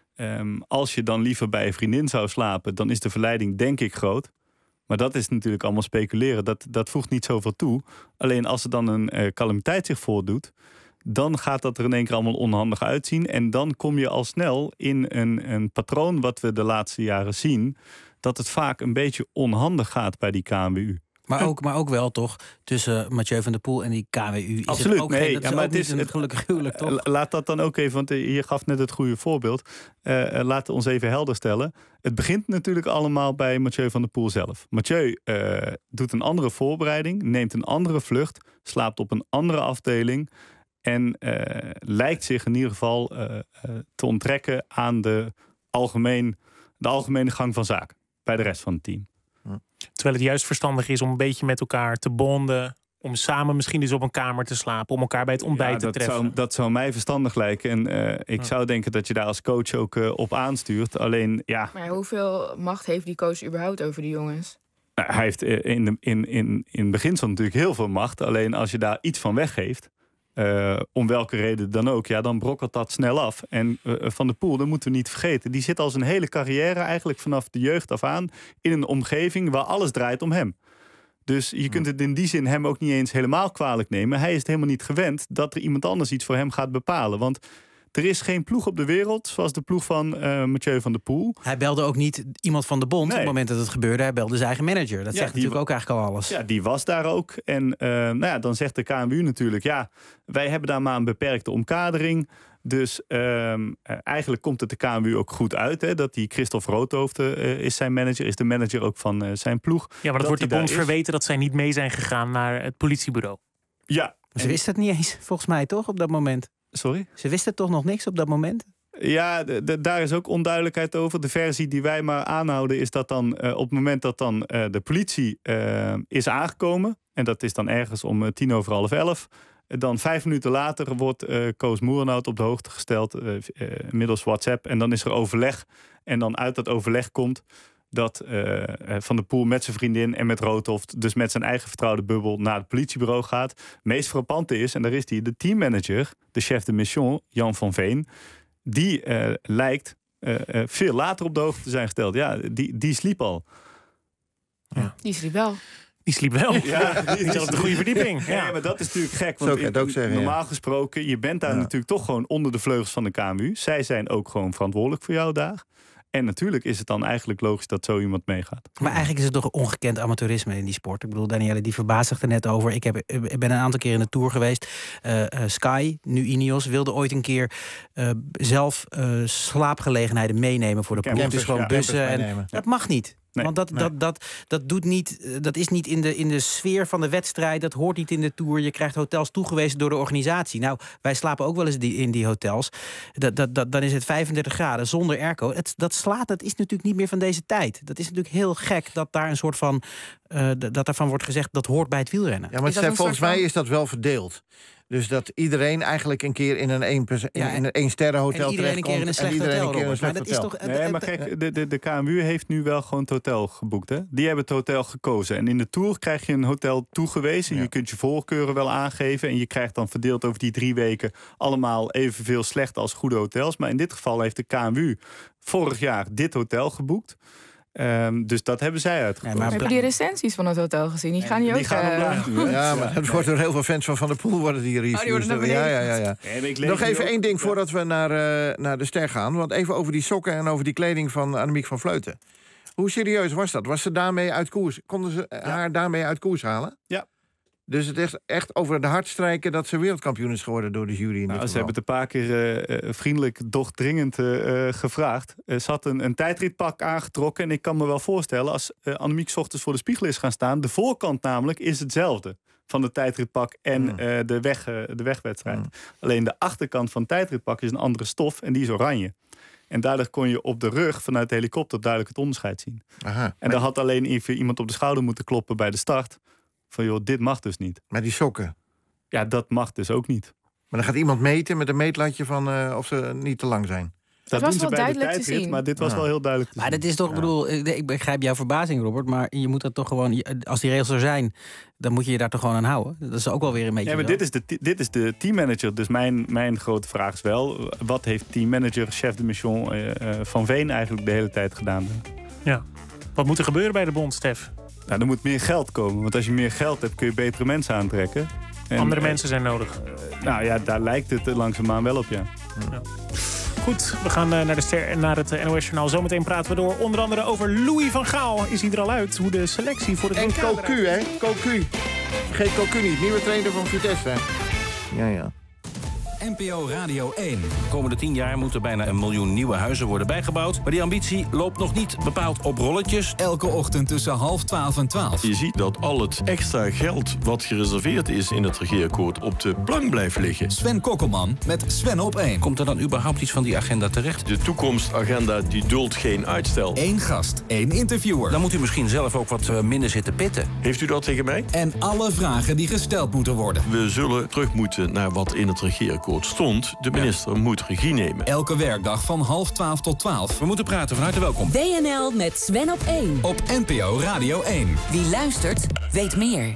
Um, als je dan liever bij een vriendin zou slapen, dan is de verleiding denk ik groot. Maar dat is natuurlijk allemaal speculeren. Dat, dat voegt niet zoveel toe. Alleen als er dan een uh, calamiteit zich voordoet, dan gaat dat er in één keer allemaal onhandig uitzien. En dan kom je al snel in een, een patroon wat we de laatste jaren zien, dat het vaak een beetje onhandig gaat bij die K N W U. Maar ook, maar ook wel toch tussen Mathieu van der Poel en die K W U. Is Absoluut, het ook nee. geen, dat Ja, is maar ook het niet is een gelukkig huwelijk, toch? Laat dat dan ook even, want je gaf net het goede voorbeeld. Uh, laten we ons even helder stellen. Het begint natuurlijk allemaal bij Mathieu van der Poel zelf. Mathieu uh, doet een andere voorbereiding, neemt een andere vlucht, slaapt op een andere afdeling en uh, lijkt zich in ieder geval uh, uh, te onttrekken aan de, algemeen, de algemene gang van zaken bij de rest van het team. Terwijl het juist verstandig is om een beetje met elkaar te bonden, om samen misschien eens op een kamer te slapen, om elkaar bij het ontbijt ja, te dat treffen. Zou, dat zou mij verstandig lijken. En uh, ik ja. zou denken dat je daar als coach ook uh, op aanstuurt. Alleen, ja... Maar hoeveel macht heeft die coach überhaupt over die jongens? Nou, hij heeft in, de, in, in, in beginsel natuurlijk heel veel macht. Alleen als je daar iets van weggeeft, Uh, om welke reden dan ook, ja, dan brokkelt dat snel af. En uh, Van der Poel, dat moeten we niet vergeten, die zit al zijn hele carrière eigenlijk vanaf de jeugd af aan in een omgeving waar alles draait om hem. Dus je kunt het in die zin hem ook niet eens helemaal kwalijk nemen. Hij is het helemaal niet gewend dat er iemand anders iets voor hem gaat bepalen. Want er is geen ploeg op de wereld zoals de ploeg van uh, Mathieu van der Poel. Hij belde ook niet iemand van de bond nee. op het moment dat het gebeurde. Hij belde zijn eigen manager. Dat ja, zegt natuurlijk ook eigenlijk al alles. Ja, die was daar ook. En uh, nou ja, dan zegt de K N W U natuurlijk, ja, wij hebben daar maar een beperkte omkadering. Dus uh, eigenlijk komt het de K N W U ook goed uit. Hè, dat die Christophe Roodhoofd uh, is zijn manager, is de manager ook van uh, zijn ploeg. Ja, maar dat, dat wordt de bond verweten dat zij niet mee zijn gegaan naar het politiebureau. Ja. Ze wisten het niet eens, volgens mij toch, op dat moment. Sorry? Ze wisten toch nog niks op dat moment? Ja, de, de, daar is ook onduidelijkheid over. De versie die wij maar aanhouden is dat dan uh, op het moment dat dan uh, de politie uh, is aangekomen, en dat is dan ergens om uh, tien over half elf, uh, dan vijf minuten later wordt uh, Koos Moerenhout op de hoogte gesteld uh, uh, middels WhatsApp. En dan is er overleg. En dan uit dat overleg komt dat uh, Van der Poel met zijn vriendin en met Roodhoofd, dus met zijn eigen vertrouwde bubbel, naar het politiebureau gaat. Het meest frappante is, en daar is hij, de teammanager, de chef de mission, Jan van Veen, die uh, lijkt uh, uh, veel later op de hoogte te zijn gesteld. Ja, die, die sliep al. Ja. Die sliep wel. Die sliep wel. Ja, die zat op de goede verdieping. Ja, maar dat is natuurlijk gek. Want Zo kan je het ook zeggen, normaal ja. gesproken, je bent daar ja. natuurlijk toch gewoon onder de vleugels van de K N W U. Zij zijn ook gewoon verantwoordelijk voor jou daar. En natuurlijk is het dan eigenlijk logisch dat zo iemand meegaat. Maar eigenlijk is het toch ongekend amateurisme in die sport. Ik bedoel, Danielle, die verbaast zich er net over. Ik, heb, ik ben een aantal keer in de Tour geweest. Uh, uh, Sky, nu Ineos, wilde ooit een keer uh, zelf uh, slaapgelegenheden meenemen voor de ploeg. Dus gewoon ja, bussen. En, dat mag niet. Nee, Want dat, nee. dat, dat, dat, doet niet, dat is niet in de, in de sfeer van de wedstrijd. Dat hoort niet in de Tour. Je krijgt hotels toegewezen door de organisatie. Nou, wij slapen ook wel eens die, in die hotels. Dat, dat, dat, dan is het vijfendertig graden zonder airco. Het, dat slaat, dat is natuurlijk niet meer van deze tijd. Dat is natuurlijk heel gek dat daar een soort van... Uh, dat ervan wordt gezegd, dat hoort bij het wielrennen. Ja, maar Stef, volgens mij is dat wel verdeeld. Dus dat iedereen eigenlijk een keer in een één, ja, in een één sterrenhotel en iedereen een keer in een slecht hotel, een keer in een slecht maar dat hotel. is toch, Nee, maar kijk, de, de, de K M U heeft nu wel gewoon het hotel geboekt. Hè? Die hebben het hotel gekozen. En in de Tour krijg je een hotel toegewezen. Ja. Je kunt je voorkeuren wel aangeven. En je krijgt dan verdeeld over die drie weken... allemaal evenveel slecht als goede hotels. Maar in dit geval heeft de K M U vorig jaar dit hotel geboekt. Um, dus dat hebben zij uitgekozen. Ja, maar heb je die recensies van het hotel gezien? Die gaan niet ook... Gaan uh, ja, maar het wordt door heel veel fans van Van der Poel worden die reviews. Oh, die worden naar ja, ja, ja, ja. Nee, Nog even één ding voordat we naar, uh, naar de ster gaan. Want even over die sokken en over die kleding van Annemiek van Vleuten. Hoe serieus was dat? Was ze daarmee uit koers? Konden ze ja. haar daarmee uit koers halen? Ja. Dus het is echt over de hart strijken dat ze wereldkampioen is geworden door de jury. In nou, dit ze hebben het een paar keer uh, vriendelijk, doch dringend uh, gevraagd. Uh, ze had een, een tijdritpak aangetrokken. En ik kan me wel voorstellen, als uh, Annemiek 's ochtends voor de spiegel is gaan staan... de voorkant namelijk is hetzelfde van de tijdritpak en mm. uh, de, weg, uh, de wegwedstrijd. Mm. Alleen de achterkant van het tijdritpak is een andere stof en die is oranje. En daardoor kon je op de rug vanuit de helikopter duidelijk het onderscheid zien. Aha, en maar... dan had alleen even iemand op de schouder moeten kloppen bij de start... van joh, dit mag dus niet. Maar die sokken? Ja, dat mag dus ook niet. Maar dan gaat iemand meten met een meetlatje van uh, of ze niet te lang zijn. Dat, dat was wel duidelijk te zien. Maar dit was ja. wel heel duidelijk te maar zien. dat is toch, ja. bedoel, ik begrijp jouw verbazing, Robert... maar je moet dat toch gewoon, als die regels er zijn... dan moet je je daar toch gewoon aan houden. Dat is ook wel weer een beetje... Ja, maar dit is, de, dit is de teammanager. Dus mijn, mijn grote vraag is wel... wat heeft teammanager, chef de mission uh, Van Veen eigenlijk de hele tijd gedaan? Ja. Wat moet er gebeuren bij de bond, Stef? Nou, er moet meer geld komen. Want als je meer geld hebt, kun je betere mensen aantrekken. En, Andere uh, mensen zijn nodig. Uh, nou ja, daar lijkt het langzaamaan wel op, ja. ja. Goed, we gaan uh, naar de ster en naar het uh, N O S-journaal. Zometeen praten we door onder andere over Louis van Gaal. Is hij er al uit? Hoe de selectie voor de En Cocu, hè? Cocu. Vergeet Cocu niet. Nieuwe trainer van Vitesse, hè? Ja, ja. N P O Radio één. De komende tien jaar moeten bijna een miljoen nieuwe huizen worden bijgebouwd. Maar die ambitie loopt nog niet bepaald op rolletjes. Elke ochtend tussen half twaalf en twaalf. Je ziet dat al het extra geld wat gereserveerd is in het regeerakkoord op de plank blijft liggen. Sven Kokkelman met Sven op één. Komt er dan überhaupt iets van die agenda terecht? De toekomstagenda die duldt geen uitstel. Eén gast, één interviewer. Dan moet u misschien zelf ook wat minder zitten pitten. Heeft u dat tegen mij? En alle vragen die gesteld moeten worden. We zullen terug moeten naar wat in het regeerakkoord stond. De minister ja. moet regie nemen. Elke werkdag van half twaalf tot twaalf. We moeten praten, van harte welkom. W N L met Sven op één. Op N P O Radio één. Wie luistert, weet meer.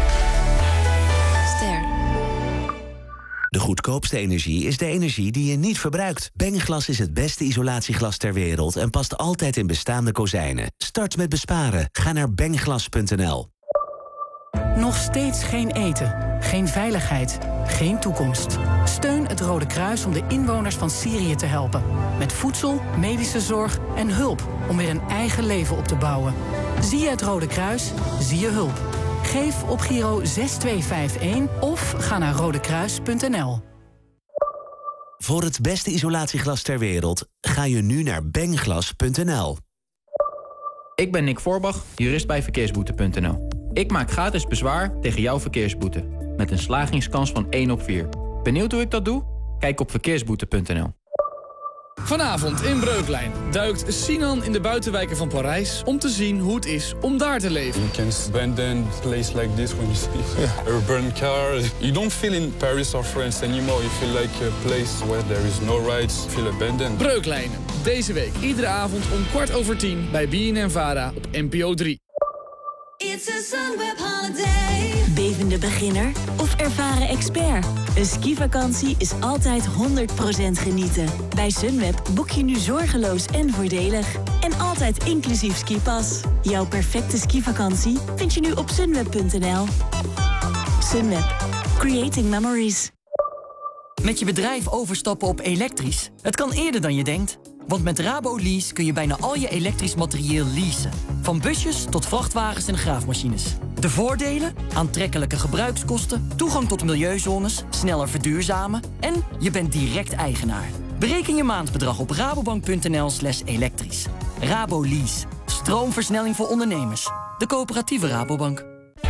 Ster. De goedkoopste energie is de energie die je niet verbruikt. Bengglas is het beste isolatieglas ter wereld en past altijd in bestaande kozijnen. Start met besparen. Ga naar bengglas punt n l. Nog steeds geen eten, geen veiligheid, geen toekomst. Steun het Rode Kruis om de inwoners van Syrië te helpen. Met voedsel, medische zorg en hulp om weer een eigen leven op te bouwen. Zie je het Rode Kruis, zie je hulp. Geef op Giro zes twee vijf een of ga naar rodekruis punt n l. Voor het beste isolatieglas ter wereld ga je nu naar bengglas punt n l. Ik ben Nick Voorbach, jurist bij verkeersboete punt n l. Ik maak gratis bezwaar tegen jouw verkeersboete. Met een slagingskans van één op vier. Benieuwd hoe ik dat doe? Kijk op verkeersboete punt n l. Vanavond in Breuklijn duikt Sinan in de buitenwijken van Parijs om te zien hoe het is om daar te leven. You can abandon a place like this when you see a urban car. You don't feel in Paris or France anymore. You feel like a place where there is no rights. You feel abandoned. Breuklijnen. Deze week iedere avond om kwart over tien bij B N N Vara op N P O drie. It's a Sunweb holiday. Bevende beginner of ervaren expert? Een skivakantie is altijd honderd procent genieten. Bij Sunweb boek je nu zorgeloos en voordelig. En altijd inclusief skipas. Jouw perfecte skivakantie vind je nu op sunweb punt n l. Sunweb. Creating memories. Met je bedrijf overstappen op elektrisch. Het kan eerder dan je denkt. Want met RaboLease kun je bijna al je elektrisch materieel leasen. Van busjes tot vrachtwagens en graafmachines. De voordelen? Aantrekkelijke gebruikskosten, toegang tot milieuzones, sneller verduurzamen en je bent direct eigenaar. Bereken je maandbedrag op rabobank.nl slash elektrisch. RaboLease. Stroomversnelling voor ondernemers. De coöperatieve Rabobank.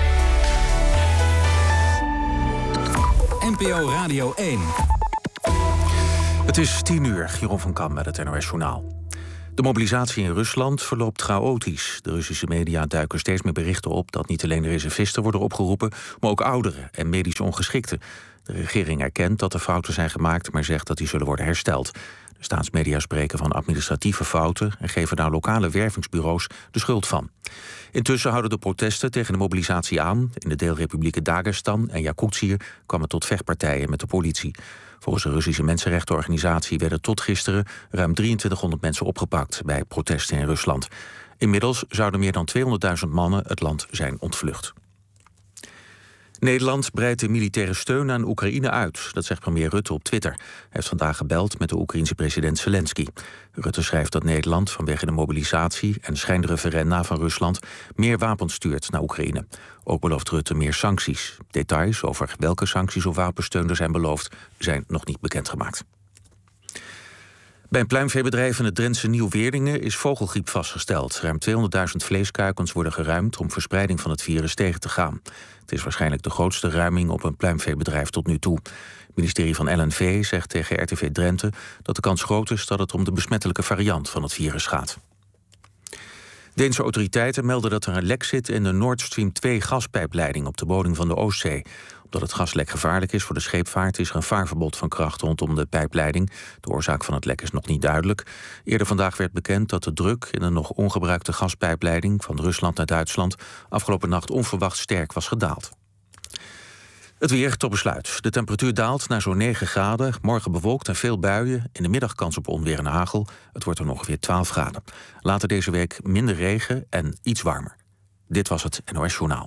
N P O Radio één. Het is tien uur, Jeroen van Kam met het N O S Journaal. De mobilisatie in Rusland verloopt chaotisch. De Russische media duiken steeds meer berichten op dat niet alleen reservisten worden opgeroepen, maar ook ouderen en medisch ongeschikten. De regering erkent dat er fouten zijn gemaakt, maar zegt dat die zullen worden hersteld. De staatsmedia spreken van administratieve fouten en geven daar lokale wervingsbureaus de schuld van. Intussen houden de protesten tegen de mobilisatie aan. In de deelrepublieken Dagestan en Jakutië kwam het tot vechtpartijen met de politie. Volgens de Russische mensenrechtenorganisatie werden tot gisteren ruim drieëntwintighonderd mensen opgepakt bij protesten in Rusland. Inmiddels zouden meer dan tweehonderdduizend mannen het land zijn ontvlucht. Nederland breidt de militaire steun aan Oekraïne uit. Dat zegt premier Rutte op Twitter. Hij heeft vandaag gebeld met de Oekraïense president Zelensky. Rutte schrijft dat Nederland vanwege de mobilisatie en schijnreferenda van Rusland meer wapens stuurt naar Oekraïne. Ook belooft Rutte meer sancties. Details over welke sancties of wapensteun er zijn beloofd zijn nog niet bekendgemaakt. Bij een pluimveebedrijf in het Drentse Nieuw-Weerdingen is vogelgriep vastgesteld. Ruim tweehonderdduizend vleeskuikens worden geruimd om verspreiding van het virus tegen te gaan. Het is waarschijnlijk de grootste ruiming op een pluimveebedrijf tot nu toe. Het ministerie van L N V zegt tegen R T V Drenthe dat de kans groot is dat het om de besmettelijke variant van het virus gaat. Deense autoriteiten melden dat er een lek zit in de Nord Stream twee gaspijpleiding op de bodem van de Oostzee. Omdat het gaslek gevaarlijk is voor de scheepvaart is er een vaarverbod van kracht rondom de pijpleiding. De oorzaak van het lek is nog niet duidelijk. Eerder vandaag werd bekend dat de druk in een nog ongebruikte gaspijpleiding van Rusland naar Duitsland afgelopen nacht onverwacht sterk was gedaald. Het weer tot besluit. De temperatuur daalt naar zo'n negen graden. Morgen bewolkt en veel buien. In de middag kans op onweer en hagel. Het wordt er ongeveer twaalf graden. Later deze week minder regen en iets warmer. Dit was het N O S Journaal.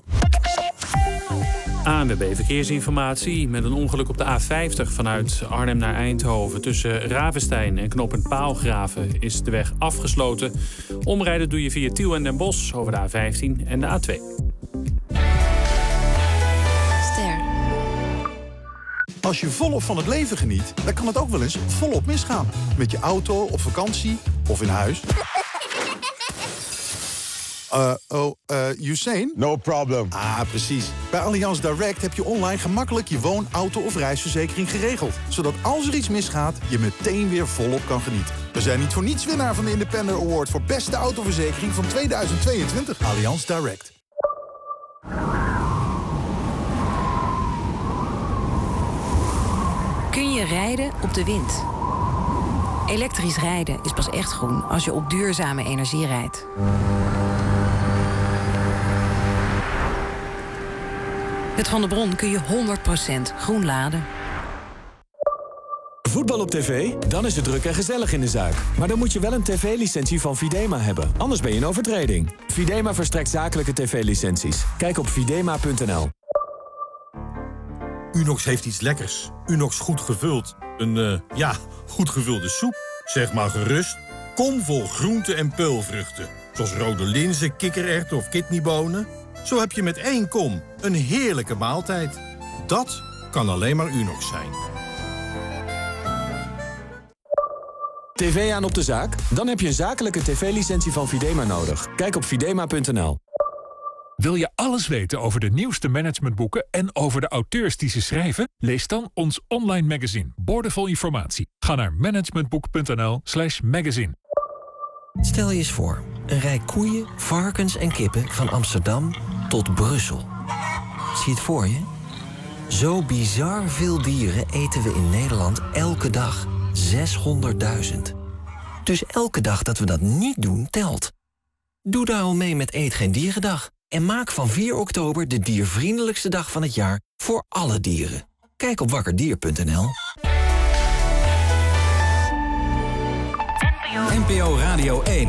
A N W B Verkeersinformatie. Met een ongeluk op de A vijftig vanuit Arnhem naar Eindhoven. Tussen Ravenstein en knooppunt Paalgraven is de weg afgesloten. Omrijden doe je via Tiel en Den Bosch over de A vijftien en de A twee. Als je volop van het leven geniet, dan kan het ook wel eens volop misgaan. Met je auto, op vakantie of in huis. Uh, oh, uh, Usain? No problem. Ah, precies. Bij Allianz Direct heb je online gemakkelijk je woon-, auto- of reisverzekering geregeld. Zodat als er iets misgaat, je meteen weer volop kan genieten. We zijn niet voor niets winnaar van de Independent Award voor beste autoverzekering van tweeduizend tweeëntwintig. Allianz Direct. Kun je rijden op de wind? Elektrisch rijden is pas echt groen als je op duurzame energie rijdt. Met Van der Bron kun je honderd procent groen laden. Voetbal op tv? Dan is het druk en gezellig in de Zuid. Maar dan moet je wel een tv-licentie van Videma hebben. Anders ben je een overtreding. Videma verstrekt zakelijke tv-licenties. Kijk op videma punt n l. Unox heeft iets lekkers. Unox goed gevuld. Een, uh, ja, goed gevulde soep. Zeg maar gerust. Kom vol groenten en peulvruchten. Zoals rode linzen, kikkererwten of kidneybonen. Zo heb je met één kom een heerlijke maaltijd. Dat kan alleen maar Unox zijn. T V aan op de zaak? Dan heb je een zakelijke tv-licentie van Videma nodig. Kijk op videma punt n l. Wil je alles weten over de nieuwste managementboeken en over de auteurs die ze schrijven? Lees dan ons online magazine, Boordevol Informatie. Ga naar managementboek punt n l slash magazine. Stel je eens voor, een rij koeien, varkens en kippen van Amsterdam tot Brussel. Zie je het voor je? Zo bizar veel dieren eten we in Nederland elke dag. zeshonderdduizend. Dus elke dag dat we dat niet doen, telt. Doe daarom mee met Eet Geen Dierendag. En maak van vier oktober de diervriendelijkste dag van het jaar voor alle dieren. Kijk op wakkerdier punt n l. N P O Radio één.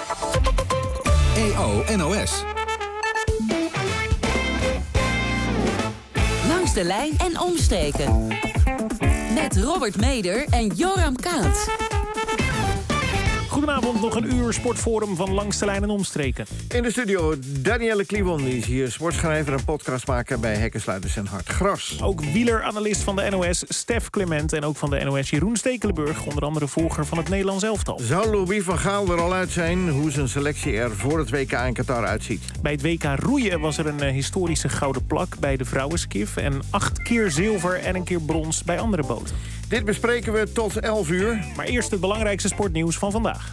E O N O S. Langs de lijn en omstreken. Met Robert Meder en Joram Kaat. Goedenavond, nog een uur Sportforum van Langs de Lijn en Omstreken. In de studio Danielle Kliwon, die is hier sportschrijver en podcastmaker bij Hekkensluiters en Hartgras. Ook wieleranalist van de N O S, Stef Clement, en ook van de N O S Jeroen Stekelenburg, onder andere volger van het Nederlands elftal. Zou Louis van Gaal er al uit zijn hoe zijn selectie er voor het W K in Qatar uitziet? Bij het W K roeien was er een uh, historische gouden plak bij de vrouwenskif en acht keer zilver en een keer brons bij andere boten. Dit bespreken we tot elf uur. Maar eerst het belangrijkste sportnieuws van vandaag.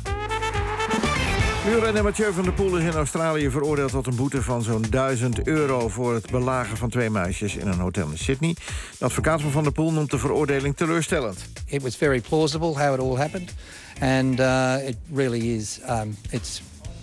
Wielrenner Mathieu van der Poel is in Australië veroordeeld tot een boete van zo'n duizend euro voor het belagen van twee meisjes in een hotel in Sydney. De advocaat van Van der Poel noemt de veroordeling teleurstellend. It was very plausible how it all happened, and uh, it really is. Um, it's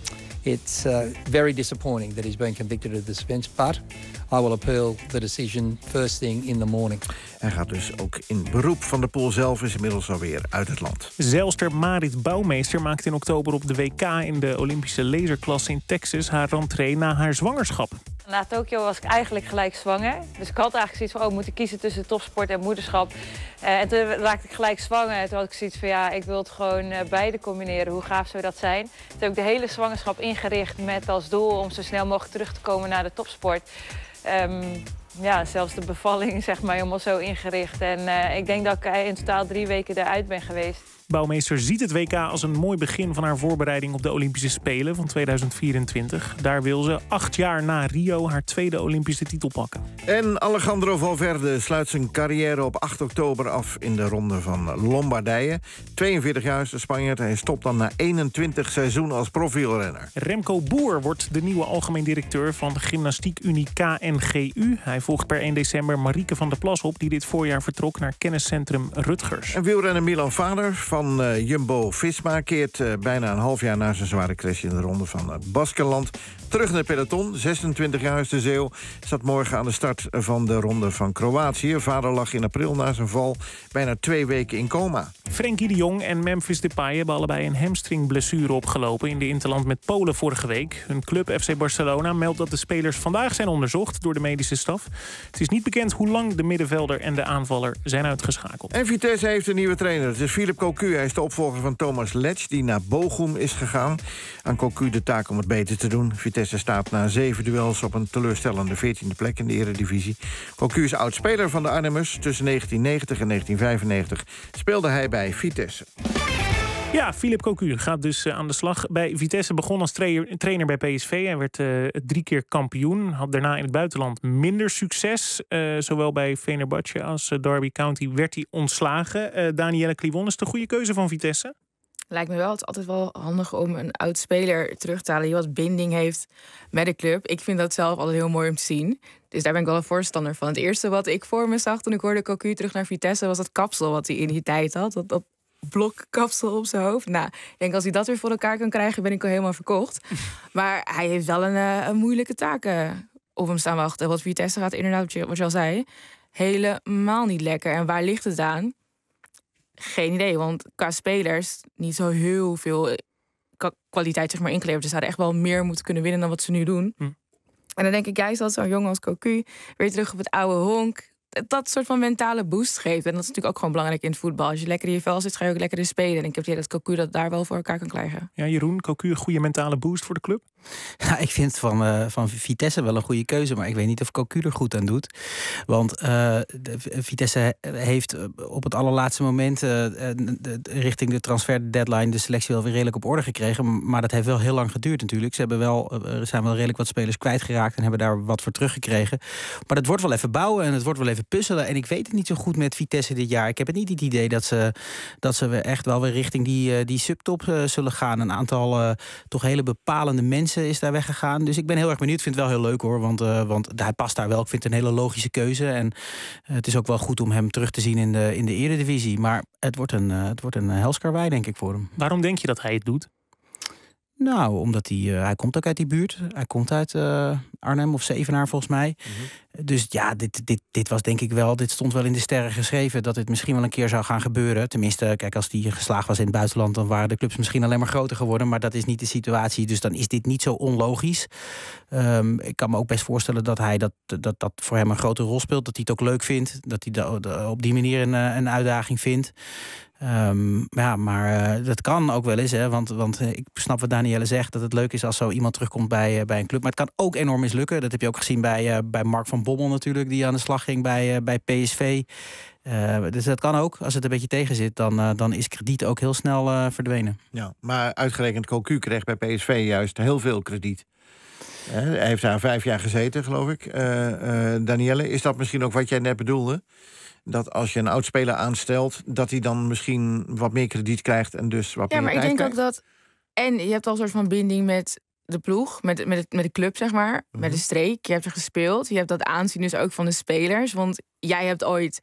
it's uh, very disappointing that he's been convicted of this offence, but I will appeal the decision first thing in the morning. Hij gaat dus ook in beroep. Van der Poel zelf is inmiddels alweer uit het land. Zeilster Marit Bouwmeester maakt in oktober op de W K in de Olympische laserklasse in Texas haar rentree na haar zwangerschap. Na Tokio was ik eigenlijk gelijk zwanger. Dus ik had eigenlijk zoiets van, oh, moet ik kiezen tussen topsport en moederschap. Uh, en toen raakte ik gelijk zwanger. Toen had ik zoiets van, ja, ik wil het gewoon uh, beide combineren. Hoe gaaf zou dat zijn? Toen heb ik de hele zwangerschap ingericht met als doel om zo snel mogelijk terug te komen naar de topsport. Um, ja, zelfs de bevalling, zeg maar, helemaal zo ingericht. En uh, ik denk dat ik in totaal drie weken eruit ben geweest. Bouwmeester ziet het W K als een mooi begin van haar voorbereiding op de Olympische Spelen van tweeduizend vierentwintig. Daar wil ze acht jaar na Rio haar tweede Olympische titel pakken. En Alejandro Valverde sluit zijn carrière op acht oktober af in de ronde van Lombardije. tweeënveertig jaar is de Spanjaard. Hij stopt dan na eenentwintig seizoenen als profielrenner. Remco Boer wordt de nieuwe algemeen directeur van de Gymnastiek-Unie K N G U. Hij volgt per één december Marieke van der Plas op, die dit voorjaar vertrok naar kenniscentrum Rutgers. En wielrenner Milan Vader van Van uh, Jumbo-Visma keert uh, bijna een half jaar na zijn zware crash in de ronde van het Baskenland terug naar het peloton. zesentwintig jaar is de Zeeuw. Staat morgen aan de start van de ronde van Kroatië. Vader lag in april na zijn val bijna twee weken in coma. Frenkie de Jong en Memphis Depay hebben allebei een hamstringblessure opgelopen in de interland met Polen vorige week. Hun club F C Barcelona meldt dat de spelers vandaag zijn onderzocht door de medische staf. Het is niet bekend hoe lang de middenvelder en de aanvaller zijn uitgeschakeld. En Vitesse heeft een nieuwe trainer. Het is Philippe Cocu. Hij is de opvolger van Thomas Letch, die naar Bochum is gegaan. Aan Cocu de taak om het beter te doen. Vitesse staat na zeven duels op een teleurstellende veertiende plek in de Eredivisie. Cocu is oud-speler van de Arnhemmers. Tussen negentien negentig en negentien vijfennegentig speelde hij bij Vitesse. Ja, Philippe Cocu gaat dus aan de slag. Bij Vitesse begon als trainer bij P S V. Hij werd uh, drie keer kampioen. Had daarna in het buitenland minder succes. Uh, zowel bij Fenerbahce als uh, Derby County werd hij ontslagen. Uh, Danielle Kliwon, is de goede keuze van Vitesse? Lijkt me wel. Het is altijd wel handig om een oud speler terug te halen die wat binding heeft met de club. Ik vind dat zelf altijd heel mooi om te zien. Dus daar ben ik wel een voorstander van. Het eerste wat ik voor me zag toen ik hoorde Cocu terug naar Vitesse was dat kapsel wat hij in die tijd had. Dat, dat blokkapsel op zijn hoofd. Nou, ik denk als hij dat weer voor elkaar kan krijgen, ben ik al helemaal verkocht. Maar hij heeft wel een, een moeilijke taak uh, op hem staan wachten. Want Vitesse gaat inderdaad, wat je, wat je al zei, helemaal niet lekker. En waar ligt het aan? Geen idee, want qua spelers niet zo heel veel kwaliteit zeg maar, ingeleverd. Ze zouden echt wel meer moeten kunnen winnen dan wat ze nu doen. Hm. En dan denk ik juist dat zo'n jongen als Cocu weer terug op het oude honk dat soort van mentale boost geeft. En dat is natuurlijk ook gewoon belangrijk in het voetbal. Als je lekker in je vel zit, ga je ook lekker in spelen. En ik heb het idee dat Cocu dat daar wel voor elkaar kan krijgen. Ja, Jeroen, Cocu een goede mentale boost voor de club? Ja, ik vind van, uh, van Vitesse wel een goede keuze, maar ik weet niet of Cocu er goed aan doet. Want uh, de, Vitesse heeft op het allerlaatste moment uh, de, de, richting de transfer deadline de selectie wel weer redelijk op orde gekregen. Maar dat heeft wel heel lang geduurd natuurlijk. Ze hebben wel, uh, zijn wel redelijk wat spelers kwijtgeraakt en hebben daar wat voor teruggekregen. Maar het wordt wel even bouwen en het wordt wel even puzzelen. En ik weet het niet zo goed met Vitesse dit jaar. Ik heb het niet het idee dat ze, dat ze echt wel weer richting die, uh, die subtop uh, zullen gaan. Een aantal uh, toch hele bepalende mensen is daar weggegaan. Dus ik ben heel erg benieuwd. Ik vind het wel heel leuk hoor. Want, uh, want hij past daar wel. Ik vind het een hele logische keuze. En uh, het is ook wel goed om hem terug te zien in de, in de Eredivisie. Maar het wordt een, uh, het wordt een helskarwei denk ik voor hem. Waarom denk je dat hij het doet? Nou, omdat hij, uh, hij komt ook uit die buurt. Hij komt uit uh, Arnhem of Zevenaar volgens mij. Mm-hmm. Dus ja, dit, dit, dit was denk ik wel, dit stond wel in de sterren geschreven dat dit misschien wel een keer zou gaan gebeuren. Tenminste, kijk, als die geslaagd was in het buitenland, dan waren de clubs misschien alleen maar groter geworden. Maar dat is niet de situatie. Dus dan is dit niet zo onlogisch. Um, ik kan me ook best voorstellen dat hij dat, dat, dat voor hem een grote rol speelt. Dat hij het ook leuk vindt. Dat hij de, de, op die manier een, een uitdaging vindt. Um, ja, maar uh, dat kan ook wel eens. Hè, want, want uh, ik snap wat Danielle zegt. Dat het leuk is als zo iemand terugkomt bij, uh, bij een club. Maar het kan ook enorm mislukken. Dat heb je ook gezien bij, uh, bij Mark van Bommel natuurlijk. Die aan de slag ging bij, uh, bij P S V. Uh, dus dat kan ook. Als het een beetje tegen zit, dan, uh, dan is krediet ook heel snel uh, verdwenen. Ja, maar uitgerekend Cocu kreeg bij P S V juist heel veel krediet. Uh, hij heeft daar vijf jaar gezeten, geloof ik. Uh, uh, Danielle, is dat misschien ook wat jij net bedoelde? Dat als je een oudspeler aanstelt, dat hij dan misschien wat meer krediet krijgt en dus wat ja, meer maar ik denk krijgt? ook dat... En je hebt al een soort van binding met de ploeg, met, met, het, met de club, zeg maar. Mm-hmm. Met de streek. Je hebt er gespeeld. Je hebt dat aanzien dus ook van de spelers. Want jij hebt ooit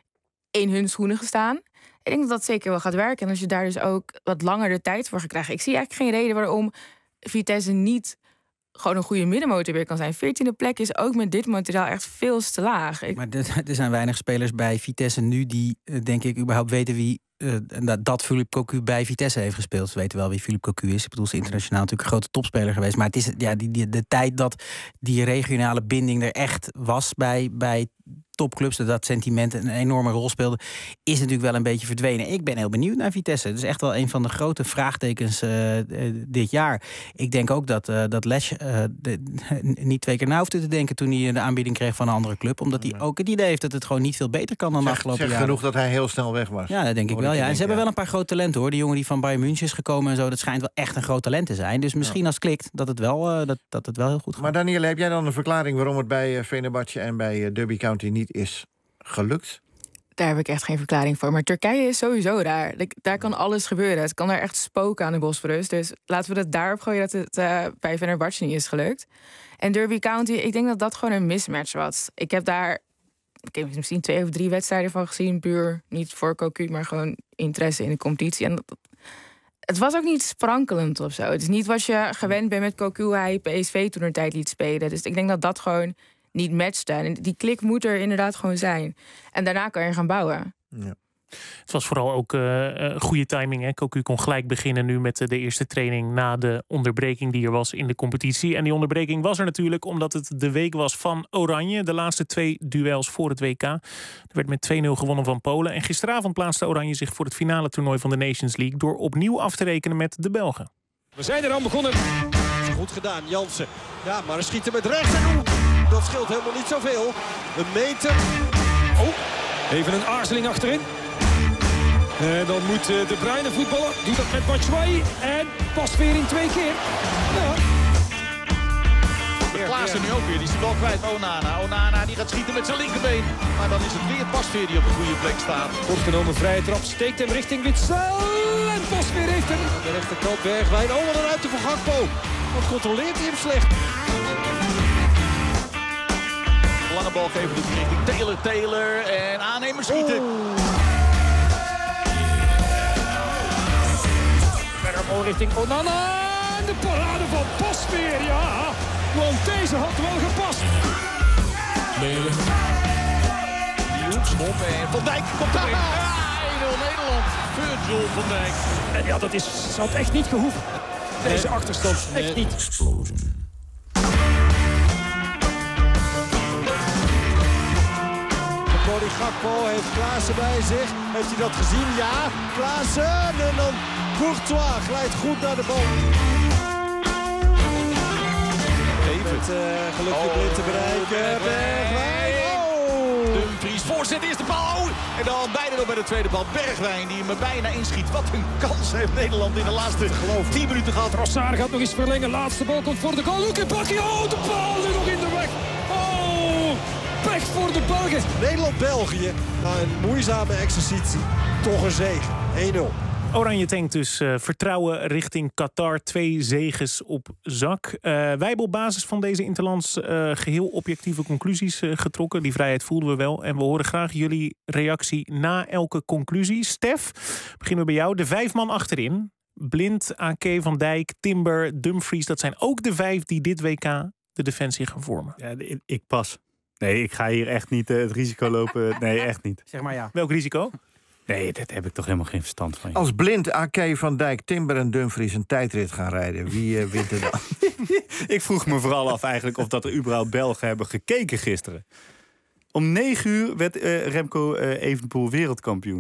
in hun schoenen gestaan. Ik denk dat dat zeker wel gaat werken. En als je daar dus ook wat langer de tijd voor gaat krijgen. Ik zie eigenlijk geen reden waarom Vitesse niet gewoon een goede middenmotor weer kan zijn. veertiende plek is ook met dit materiaal echt veel te laag. Ik... Maar er zijn weinig spelers bij Vitesse nu die, denk ik, überhaupt weten wie uh, dat Philippe Cocu bij Vitesse heeft gespeeld. Ze weten wel wie Philippe Cocu is. Ik bedoel, ze is internationaal natuurlijk een grote topspeler geweest. Maar het is ja, die, die, de tijd dat die regionale binding er echt was bij, bij topclubs, dat dat sentiment een enorme rol speelde, is natuurlijk wel een beetje verdwenen. Ik ben heel benieuwd naar Vitesse. Het is echt wel een van de grote vraagtekens uh, uh, dit jaar. Ik denk ook dat, uh, dat Lesch uh, de, niet twee keer na hoefde te denken toen hij de aanbieding kreeg van een andere club, omdat hij ook het idee heeft dat het gewoon niet veel beter kan dan de afgelopen jaren. Zeg genoeg dat hij heel snel weg was. Ja, dat denk ik wel. Ja. En ze hebben wel een paar grote talenten, hoor. Die jongen die van Bayern München is gekomen en zo, dat schijnt wel echt een groot talent te zijn. Dus misschien ja. als het klikt, dat het wel, uh, dat, dat het wel heel goed gaat. Maar Danielle, heb jij dan een verklaring waarom het bij uh, Fenerbahce en bij uh, Derby County niet is gelukt? Daar heb ik echt geen verklaring voor. Maar Turkije is sowieso raar. Daar kan alles gebeuren. Het kan daar echt spoken aan de Bosporus. Dus laten we het daarop gooien dat het uh, bij Fenerbahce niet is gelukt. En Derby County, ik denk dat dat gewoon een mismatch was. Ik heb daar ik heb misschien twee of drie wedstrijden van gezien. Puur niet voor Cocu, maar gewoon interesse in de competitie. En dat, het was ook niet sprankelend of zo. Het is niet wat je gewend bent met Cocu, hij P S V toen een tijd liet spelen. Dus ik denk dat dat gewoon niet matchte. En die klik moet er inderdaad gewoon zijn. En daarna kan je gaan bouwen. Ja. Het was vooral ook uh, goede timing. Hè? Cocu kon gelijk beginnen nu met de eerste training na de onderbreking die er was in de competitie. En die onderbreking was er natuurlijk omdat het de week was van Oranje. De laatste twee duels voor het W K. Er werd met twee nul gewonnen van Polen. En gisteravond plaatste Oranje zich voor het finale toernooi van de Nations League door opnieuw af te rekenen met de Belgen. We zijn er aan begonnen. Goed gedaan, Jansen. Ja, maar hij schiet er met rechts en dat scheelt helemaal niet zoveel. Een meter. Oh, even een aarzeling achterin. En dan moet De Bruyne voetballen. Doet dat met Batshuayi. En past weer in twee keer. Ja. Klaassen nu ook weer. Die is de bal kwijt. Onana. Onana die gaat schieten met zijn linkerbeen. Maar dan is het weer Pasveer die op de goede plek staat. Voorgenomen vrije trap. Steekt hem richting Witsel. En Pasveer heeft hem. Aan de rechterkant Bergwijn. Oh, wat een ruimte voor Gakpo. Wat controleert hij hem slecht. Lange bal geven de richting Taylor. Taylor en aannemer schieten. Oh. Verder richting Onana. En de parade van Pasveer, ja. Want deze had wel gepast. Nee. Schop en Van Dijk komt erin. één nul Nederland. Virgil van Dijk. En ja, dat is, had echt niet gehoeven. Deze nee. achterstand, echt nee. niet. Explosion. Cody Gakpo heeft Klaassen bij zich. Heeft hij dat gezien? Ja. Klaassen en dan Courtois glijdt goed naar de bal. Even het uh, geluk de blind te bereiken. Bergwijn. Oh! Dumfries voorzet, eerste bal. Oh! En dan bijna nog bij de tweede bal. Bergwijn die hem er bijna inschiet. Wat een kans heeft Nederland in de laatste tien minuten gehad. Trossard gaat nog eens verlengen. Laatste bal komt voor de goal. Luke Bakkie. Oh, de bal nu nog in de weg. Oh! Pech voor de Belgen. Nederland-België. Na een moeizame exercitie. Toch een zege. één nul. Oranje tankt dus uh, vertrouwen richting Qatar. Twee zeges op zak. Uh, wij hebben op basis van deze interlands uh, geheel objectieve conclusies uh, getrokken. Die vrijheid voelden we wel. En we horen graag jullie reactie na elke conclusie. Stef, beginnen we bij jou. De vijf man achterin. Blind, Ake, Van Dijk, Timber, Dumfries. Dat zijn ook de vijf die dit W K de defensie gaan vormen. Ja, ik pas. Nee, ik ga hier echt niet uh, het risico lopen. Nee, echt niet. Zeg maar ja. Welk risico? Nee, daar heb ik toch helemaal geen verstand van. Als Blind, Ake, Van Dijk, Timber en Dumfries een tijdrit gaan rijden, wie uh, wint er dan? Ik vroeg me vooral af eigenlijk of dat er überhaupt Belgen hebben gekeken gisteren. Om negen uur werd uh, Remco uh, Evenepoel wereldkampioen.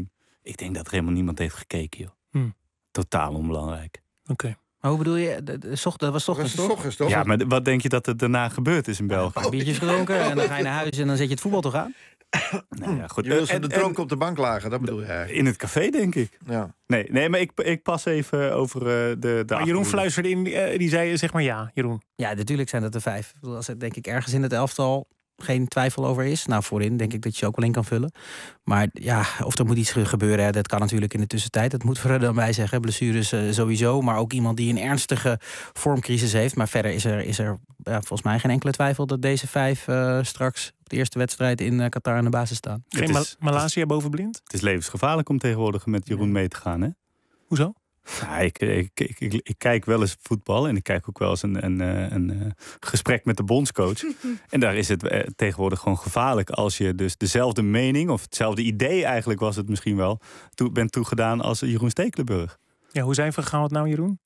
Ik denk dat er helemaal niemand heeft gekeken, joh. Hm. Totaal onbelangrijk. Oké. Okay. Maar hoe bedoel je? De, de, de, dat was ochtends, toch? Ochtends, toch? Ja, maar wat denk je dat er daarna gebeurd is in België? Oh, biertjes gedronken en dan ga je naar huis en dan zet je het voetbal toch aan? Nou ja, goed. Je wil ze En- de en- dronken op de bank lagen, dat bedoel je eigenlijk. In het café, denk ik. Ja. Nee, nee maar ik, ik pas even over uh, de, de Maar Jeroen achterhoede. fluisterde in, uh, die zei zeg maar ja, Jeroen. Ja, natuurlijk zijn dat er vijf. Ik bedoel, als er denk ik ergens in het elftal geen twijfel over is. Nou, voorin denk ik dat je ze ook wel in kan vullen. Maar ja, of er moet iets gebeuren, hè, dat kan natuurlijk in de tussentijd. Dat moet we dan bij zeggen. Blessures uh, sowieso, maar ook iemand die een ernstige vormcrisis heeft. Maar verder is er, is er ja, volgens mij geen enkele twijfel dat deze vijf uh, straks op de eerste wedstrijd in uh, Qatar aan de basis staan. Geen Ma- Malaysia boven blind? Het is levensgevaarlijk om tegenwoordig met Jeroen mee te gaan, hè? Hoezo? Ja, ik, ik, ik, ik, ik kijk wel eens voetbal en ik kijk ook wel eens een, een, een, een gesprek met de bondscoach. En daar is het eh, tegenwoordig gewoon gevaarlijk als je dus dezelfde mening, of hetzelfde idee eigenlijk was het misschien wel, toe, bent toegedaan als Jeroen Stekelenburg. Ja, hoe zijn vergaan het nou, Jeroen?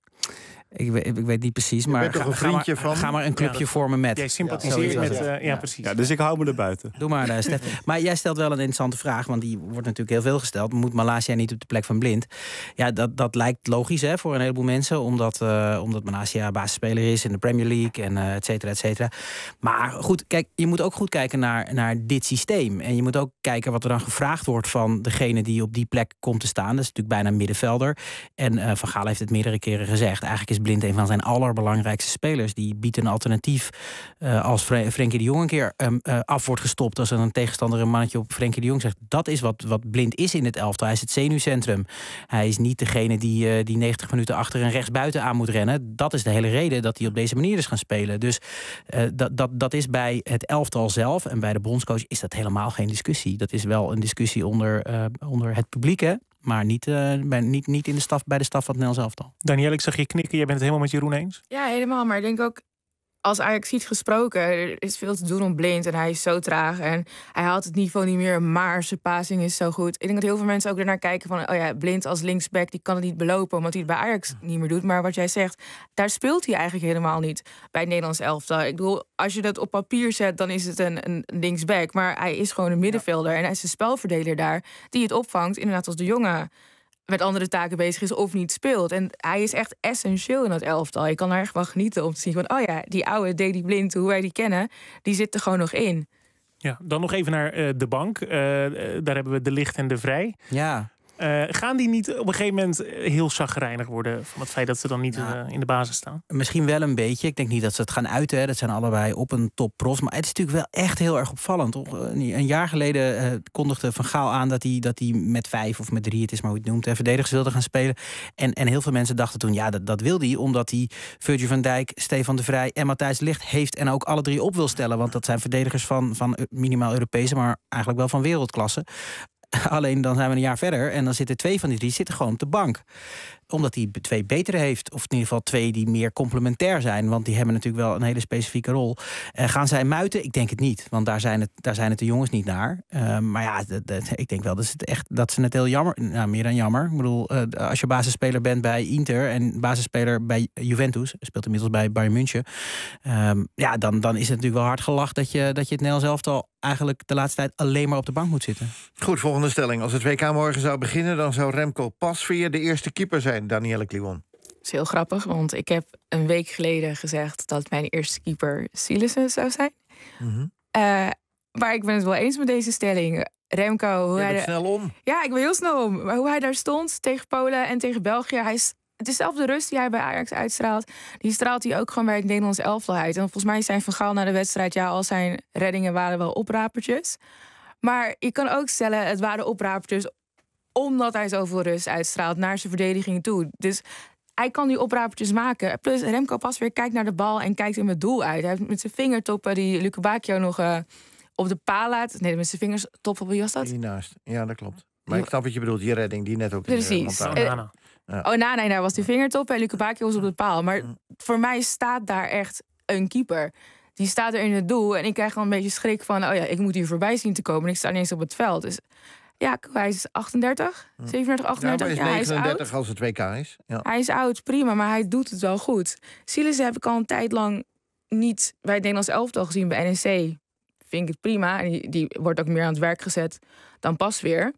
Ik weet, ik weet niet precies, maar bent toch ga, een vriendje ga, maar, van? ga maar een clubje Ja. vormen met. Jij sympathiseert Ja, met... zoiets. Uh, ja, precies. Ja, dus ik hou me er buiten. Doe maar, uh, Stef. Maar jij stelt wel een interessante vraag, want die wordt natuurlijk heel veel gesteld. Moet Malaysia niet op de plek van Blind? Ja, dat, dat lijkt logisch hè, voor een heleboel mensen, omdat, uh, omdat Malaysia basisspeler is in de Premier League en uh, et cetera, et cetera. Maar goed, kijk, je moet ook goed kijken naar, naar dit systeem. En je moet ook kijken wat er dan gevraagd wordt van degene die op die plek komt te staan. Dat is natuurlijk bijna een middenvelder. En uh, Van Gaal heeft het meerdere keren gezegd. Eigenlijk is Blind een van zijn allerbelangrijkste spelers. Die biedt een alternatief uh, als Fre- Frenkie de Jong een keer um, uh, af wordt gestopt. Als er een tegenstander een mannetje op Frenkie de Jong zegt. Dat is wat, wat Blind is in het elftal. Hij is het zenuwcentrum. Hij is niet degene die, uh, die negentig minuten achter en rechtsbuiten aan moet rennen. Dat is de hele reden dat hij op deze manier is gaan spelen. Dus uh, dat, dat, dat is bij het elftal zelf en bij de bondscoach is dat helemaal geen discussie. Dat is wel een discussie onder, uh, onder het publiek, hè? Maar niet, uh, bij, niet, niet in de staf, bij de staf van het Nederlands elftal. Danielle, ik zag je knikken. Jij bent het helemaal met Jeroen eens? Ja, helemaal. Maar ik denk ook, als Ajax ziet gesproken, er is veel te doen om Blind en hij is zo traag en hij haalt het niveau niet meer, maar zijn passing is zo goed. Ik denk dat heel veel mensen ook ernaar kijken van, oh ja, Blind als linksback, die kan het niet belopen omdat hij het bij Ajax niet meer doet. Maar wat jij zegt, daar speelt hij eigenlijk helemaal niet bij het Nederlands elftal. Ik bedoel, als je dat op papier zet, dan is het een, een linksback, maar hij is gewoon een middenvelder en hij is een spelverdeler daar die het opvangt, inderdaad als de jongen met andere taken bezig is of niet speelt. En hij is echt essentieel in dat elftal. Je kan er echt wel genieten om te zien van, oh ja, die oude Deli Blind, hoe wij die kennen, die zit er gewoon nog in. Ja, dan nog even naar uh, de bank. Uh, daar hebben we De Ligt en De Vrij. Ja. Uh, gaan die niet op een gegeven moment heel chagrijnig worden van het feit dat ze dan niet ja. uh, in de basis staan? Misschien wel een beetje. Ik denk niet dat ze het gaan uiten. Hè. Dat zijn allebei op een top profs. Maar het is natuurlijk wel echt heel erg opvallend. Een jaar geleden uh, kondigde Van Gaal aan dat hij, dat hij met vijf of met drie, het is maar hoe je het noemt, hè, verdedigers wilde gaan spelen. En, en heel veel mensen dachten toen, ja, dat, dat wil hij. Omdat hij Virgil van Dijk, Stefan de Vrij en Matthijs de Ligt heeft en ook alle drie op wil stellen. Want dat zijn verdedigers van, van minimaal Europese, maar eigenlijk wel van wereldklasse. Alleen dan zijn we een jaar verder en dan zitten twee van die drie zitten gewoon op de bank. Omdat hij twee betere heeft, of in ieder geval twee die meer complementair zijn. Want die hebben natuurlijk wel een hele specifieke rol. Uh, gaan zij muiten? Ik denk het niet. Want daar zijn het, daar zijn het de jongens niet naar. Uh, maar ja, dat, dat, ik denk wel dat ze het echt dat ze het heel jammer. Nou, meer dan jammer. Ik bedoel, uh, als je basisspeler bent bij Inter en basisspeler bij Juventus, speelt inmiddels bij Bayern München. Um, ja, dan, dan is het natuurlijk wel hard gelacht dat je, dat je het Nederlands elftal eigenlijk de laatste tijd alleen maar op de bank moet zitten. Goed, volgende stelling. Als het W K morgen zou beginnen, dan zou Remco Pasveer de eerste keeper zijn. Danielle Kliwon. Dat is heel grappig, want ik heb een week geleden gezegd dat mijn eerste keeper Sillissen zou zijn. Mm-hmm. Uh, maar ik ben het wel eens met deze stelling. Remco, hoe Je hij bent de... snel om. Ja, ik ben heel snel om. Maar hoe hij daar stond tegen Polen en tegen België, hij is... Het is dezelfde rust die hij bij Ajax uitstraalt. Die straalt hij ook gewoon bij het Nederlands elftal uit. En volgens mij zijn Van Gaal na de wedstrijd, ja, al zijn reddingen waren wel oprapertjes. Maar je kan ook stellen, het waren oprapertjes omdat hij zoveel rust uitstraalt naar zijn verdediging toe. Dus hij kan die oprapertjes maken. Plus Remco Pasveer kijkt naar de bal en kijkt hem het doel uit. Hij heeft met zijn vingertoppen die Luke Bacchio nog uh, op de paal laat. Nee, met zijn vingers toppen, wie was dat? Hiernaast. Ja, dat klopt. Maar ik snap wat je bedoelt, die redding die net ook in Precies. de montage. Ja. Ja. Oh, nee, nee, daar was die vingertoppen en Luke Bacchio was op de paal. Maar voor mij staat daar echt een keeper. Die staat er in het doel en ik krijg al een beetje schrik van, oh ja, ik moet hier voorbij zien te komen en ik sta niet eens op het veld. Dus ja, hij is achtendertig, zevenendertig, achtendertig. Ja, maar hij is ja, negenendertig hij is als het W K is. Ja. Hij is oud, prima, maar hij doet het wel goed. Sillissen heb ik al een tijd lang niet bij het Nederlands elftal gezien bij N E C. Vind ik het prima. En die, die wordt ook meer aan het werk gezet dan Pasveer.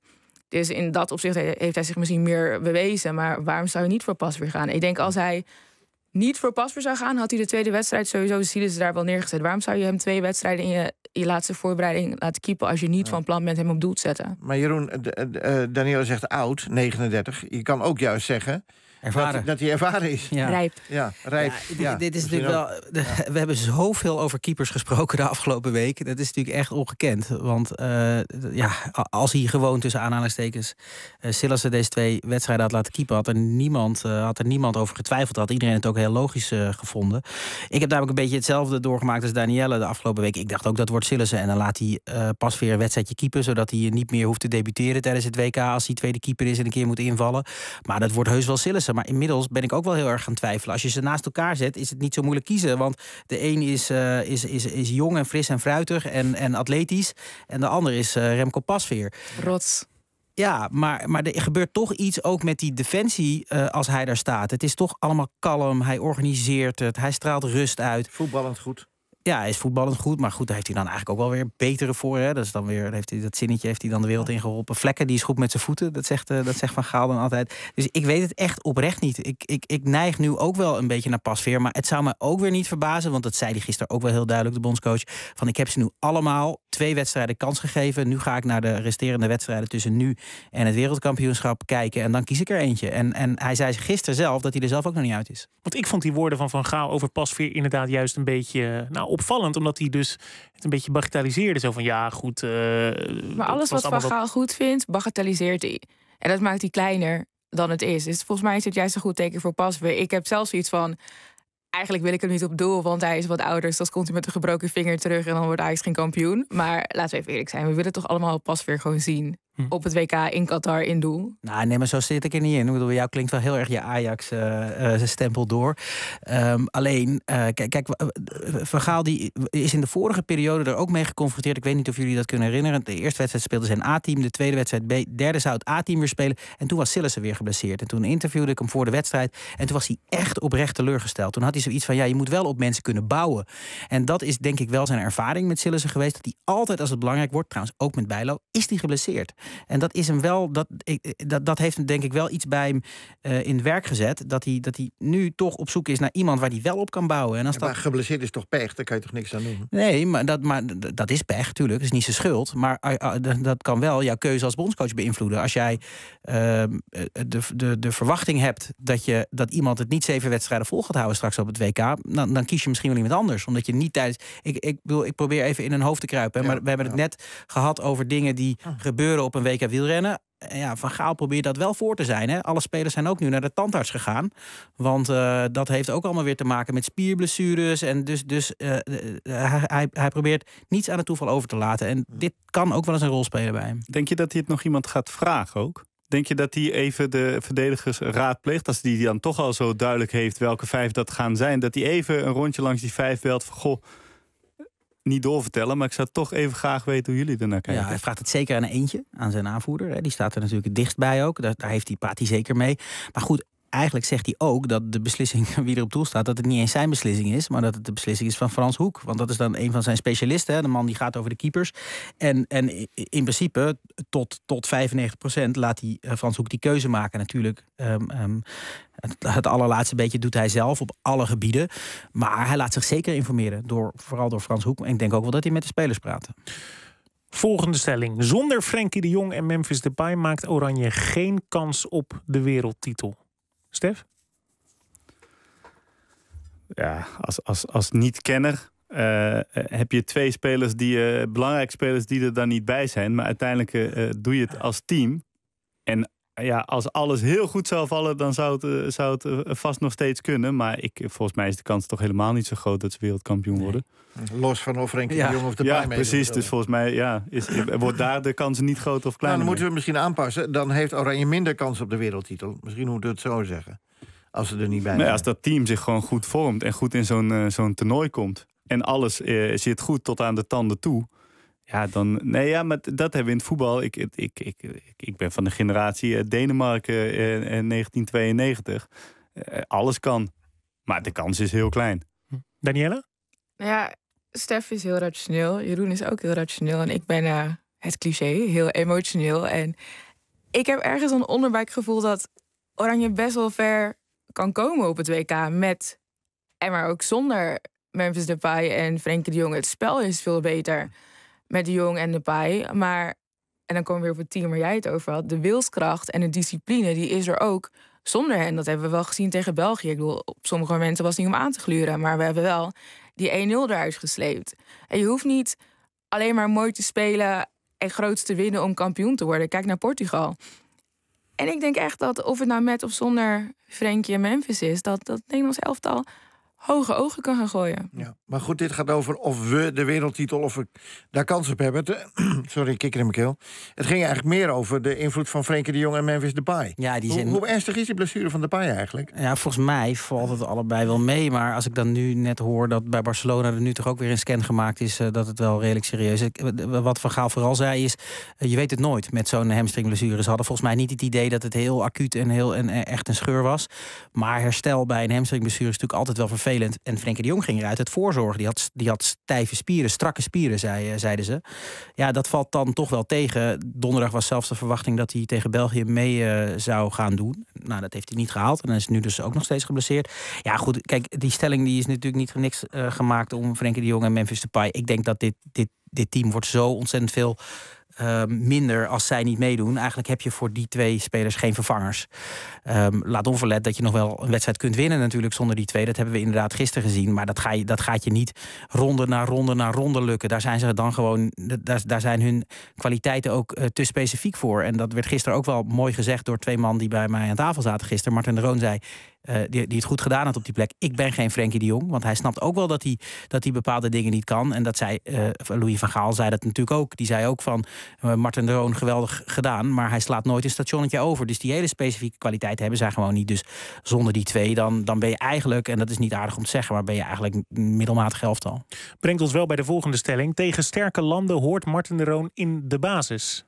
Dus in dat opzicht heeft hij zich misschien meer bewezen. Maar waarom zou hij niet voor Pasveer gaan? Ik denk als hij niet voor Pasveer zou gaan, had hij de tweede wedstrijd sowieso Silas daar wel neergezet. Waarom zou je hem twee wedstrijden in je, je laatste voorbereiding laten keepen als je niet ja. van plan bent hem op doel te zetten? Maar Jeroen, uh, Danielle zegt oud, negenendertig. Je kan ook juist zeggen ervaren. Dat, dat hij ervaren is. Ja. Rijp. Ja, rijp. Ja, ja, dit is natuurlijk wel. De, we hebben zoveel over keepers gesproken de afgelopen week. Dat is natuurlijk echt ongekend. Want uh, ja, als hij gewoon tussen aanhalingstekens uh, Silassen deze twee wedstrijden had laten keepen, had er niemand, uh, had er niemand over getwijfeld. Had iedereen het ook heel logisch uh, gevonden. Ik heb namelijk een beetje hetzelfde doorgemaakt als Danielle de afgelopen week. Ik dacht ook dat wordt Silassen. En dan laat hij uh, Pasveer een wedstrijdje keepen, zodat hij niet meer hoeft te debuteren tijdens het W K als hij tweede keeper is en een keer moet invallen. Maar dat wordt heus wel Silassen. Maar inmiddels ben ik ook wel heel erg gaan twijfelen. Als je ze naast elkaar zet, is het niet zo moeilijk kiezen. Want de een is, uh, is, is, is jong en fris en fruitig en, en atletisch. En de ander is uh, Remco Pasveer. Rots. Ja, maar, maar er gebeurt toch iets ook met die defensie uh, als hij daar staat. Het is toch allemaal kalm. Hij organiseert het. Hij straalt rust uit. Voetballend goed. Ja, hij is voetballend goed, maar goed, daar heeft hij dan eigenlijk ook wel weer betere voor. Hè? Dat is dan weer, heeft hij, dat zinnetje heeft hij dan de wereld ingeholpen. Vlekken, die is goed met zijn voeten, dat zegt, uh, dat zegt Van Gaal dan altijd. Dus ik weet het echt oprecht niet. Ik, ik, ik neig nu ook wel een beetje naar Pasveer, maar het zou me ook weer niet verbazen, want dat zei hij gisteren ook wel heel duidelijk, de bondscoach, van ik heb ze nu allemaal twee wedstrijden kans gegeven. Nu ga ik naar de resterende wedstrijden tussen nu en het wereldkampioenschap kijken en dan kies ik er eentje. En, en hij zei gisteren zelf dat hij er zelf ook nog niet uit is. Want ik vond die woorden van Van Gaal over Pasveer inderdaad juist een beetje nou, opvallend, omdat hij dus het een beetje bagatelliseerde. Zo van ja, goed. Uh, maar alles wat Van Gaal wat... goed vindt, bagatelliseert hij. En dat maakt hij kleiner dan het is. Dus volgens mij is het juist een goed teken voor Pasveer. Ik heb zelfs iets van, eigenlijk wil ik hem niet op doel, want hij is wat ouder. Dus dan komt hij met een gebroken vinger terug en dan wordt Ajax geen kampioen. Maar laten we even eerlijk zijn, we willen toch allemaal Pasveer gewoon zien. Hm. Op het W K in Qatar in doel. Nou, nee, maar zo zit ik er niet in. Ik bedoel, bij jou klinkt wel heel erg je Ajax-stempel uh, uh, door. Um, alleen, uh, kijk, kijk Van Gaal die is in de vorige periode er ook mee geconfronteerd. Ik weet niet of jullie dat kunnen herinneren. De eerste wedstrijd speelde zijn A-team, de tweede wedstrijd B. Derde zou het A-team weer spelen. En toen was Silassen weer geblesseerd. En toen interviewde ik hem voor de wedstrijd. En toen was hij echt oprecht teleurgesteld. Toen had hij zoiets van, ja, je moet wel op mensen kunnen bouwen. En dat is denk ik wel zijn ervaring met Silassen geweest. Dat hij altijd, als het belangrijk wordt, trouwens ook met Bijlo, is hij geblesseerd. En dat is hem wel, dat, ik, dat, dat heeft hem denk ik wel iets bij hem uh, in het werk gezet. Dat hij, dat hij nu toch op zoek is naar iemand waar hij wel op kan bouwen. En als ja, maar dat... geblesseerd is toch pech? Daar kan je toch niks aan doen? Nee, maar dat, maar dat is pech, tuurlijk. Dat is niet zijn schuld. Maar uh, uh, dat kan wel jouw keuze als bondscoach beïnvloeden. Als jij uh, de, de, de verwachting hebt dat, je, dat iemand het niet zeven wedstrijden vol gaat houden straks op het W K, dan, dan kies je misschien wel iemand anders. Omdat je niet tijdens... Ik, ik, bedoel, ik probeer even in een hoofd te kruipen. Hè, maar ja, we hebben ja. het net gehad over dingen die hm. gebeuren op een W K wielrennen. Ja, Van Gaal probeert dat wel voor te zijn. Hè? Alle spelers zijn ook nu naar de tandarts gegaan. Want uh, dat heeft ook allemaal weer te maken met spierblessures. En dus, dus uh, hij, hij probeert niets aan het toeval over te laten. En dit kan ook wel eens een rol spelen bij hem. Denk je dat hij het nog iemand gaat vragen ook? Denk je dat hij even de verdedigers raadpleegt, als die dan toch al zo duidelijk heeft welke vijf dat gaan zijn, dat hij even een rondje langs die vijf belt van goh, niet doorvertellen, maar ik zou toch even graag weten hoe jullie ernaar kijken. Ja, hij vraagt het zeker aan een eentje, aan zijn aanvoerder. Die staat er natuurlijk het dichtst bij ook. Daar, daar heeft hij, praat hij zeker mee. Maar goed, eigenlijk zegt hij ook dat de beslissing wie er op doel staat, dat het niet eens zijn beslissing is, maar dat het de beslissing is van Frans Hoek. Want dat is dan een van zijn specialisten, hè, de man die gaat over de keepers. En, en in principe, tot, tot vijfennegentig procent laat hij Frans Hoek die keuze maken. Natuurlijk, um, um, het, het allerlaatste beetje doet hij zelf op alle gebieden. Maar hij laat zich zeker informeren, door, vooral door Frans Hoek. En ik denk ook wel dat hij met de spelers praat. Volgende stelling. Zonder Frenkie de Jong en Memphis Depay maakt Oranje geen kans op de wereldtitel. Stef? Ja, als, als, als niet-kenner uh, heb je twee spelers, die uh, belangrijke spelers die er dan niet bij zijn. Maar uiteindelijk uh, doe je het als team. En uh, ja, als alles heel goed zou vallen, dan zou het, uh, zou het uh, vast nog steeds kunnen. Maar ik, volgens mij is de kans toch helemaal niet zo groot dat ze wereldkampioen nee. worden. Los van of Frenkie ja. de Jong of de Depay. Ja, precies. Dus volgens mij ja, is, wordt daar de kans niet groter of kleiner. Nou, dan moeten we misschien aanpassen. Dan heeft Oranje minder kans op de wereldtitel. Misschien moeten we het zo zeggen. Als ze er niet bij zijn. Nee, als dat team zich gewoon goed vormt en goed in zo'n, uh, zo'n toernooi komt. En alles uh, zit goed tot aan de tanden toe. Ja, dan. Nee, ja, maar dat hebben we in het voetbal. Ik, ik, ik, ik, ik ben van de generatie uh, Denemarken uh, in negentien tweeënnegentig. Uh, alles kan. Maar de kans is heel klein. Danielle? Nou ja, Stef is heel rationeel. Jeroen is ook heel rationeel. En ik ben uh, het cliché, heel emotioneel. En ik heb ergens een onderbuikgevoel dat Oranje best wel ver kan komen op het W K. Met, en maar ook zonder Memphis Depay en Frenkie de Jong. Het spel is veel beter met de Jong en Depay. Maar, en dan komen we weer op het team waar jij het over had. De wilskracht en de discipline, die is er ook zonder hen. Dat hebben we wel gezien tegen België. Ik bedoel, op sommige momenten was het niet om aan te gluren. Maar we hebben wel die een nul eruit gesleept. En je hoeft niet alleen maar mooi te spelen en groot te winnen om kampioen te worden. Kijk naar Portugal. En ik denk echt dat, of het nou met of zonder Frenkie en Memphis is, dat dat Nederlands elftal hoge ogen kan gaan gooien. Ja, maar goed, dit gaat over of we de wereldtitel, of we daar kans op hebben. Sorry, kikker in mijn keel. Het ging eigenlijk meer over de invloed van Frenkie de Jong en Memphis Depay. Ja, die zijn... hoe, hoe ernstig is die blessure van Depay eigenlijk? Ja, volgens mij valt het allebei wel mee. Maar als ik dan nu net hoor dat bij Barcelona er nu toch ook weer een scan gemaakt is, uh, dat het wel redelijk serieus is. Wat Van Gaal vooral zei is, uh, je weet het nooit met zo'n hamstringblessure. Ze hadden volgens mij niet het idee dat het heel acuut en, heel, en uh, echt een scheur was. Maar herstel bij een hamstringblessure is natuurlijk altijd wel vervelend. En Frenkie de Jong ging eruit uit voorzorg. Die had, die had stijve spieren, strakke spieren, zei, zeiden ze. Ja, dat valt dan toch wel tegen. Donderdag was zelfs de verwachting dat hij tegen België mee uh, zou gaan doen. Nou, dat heeft hij niet gehaald. En hij is nu dus ook nog steeds geblesseerd. Ja, goed, kijk, die stelling die is natuurlijk niet voor niks uh, gemaakt om Frenkie de Jong en Memphis Depay. Ik denk dat dit, dit, dit team wordt zo ontzettend veel Uh, minder als zij niet meedoen. Eigenlijk heb je voor die twee spelers geen vervangers. Um, laat onverlet dat je nog wel een wedstrijd kunt winnen natuurlijk zonder die twee. Dat hebben we inderdaad gisteren gezien. Maar dat, ga je, dat gaat je niet ronde na ronde na ronde lukken. Daar zijn ze dan gewoon, daar, daar zijn hun kwaliteiten ook uh, te specifiek voor. En dat werd gisteren ook wel mooi gezegd door twee man die bij mij aan tafel zaten gisteren. Martin de Roon zei, Uh, die, die het goed gedaan had op die plek. Ik ben geen Frenkie de Jong, want hij snapt ook wel dat hij, dat hij bepaalde dingen niet kan. En dat zei uh, Louis van Gaal zei dat natuurlijk ook. Die zei ook van uh, Martin de Roon geweldig gedaan, maar hij slaat nooit een stationnetje over. Dus die hele specifieke kwaliteiten hebben zij gewoon niet. Dus zonder die twee, dan, dan ben je eigenlijk, en dat is niet aardig om te zeggen, maar ben je eigenlijk een middelmatig elftal. Brengt ons wel bij de volgende stelling. Tegen sterke landen hoort Martin de Roon in de basis.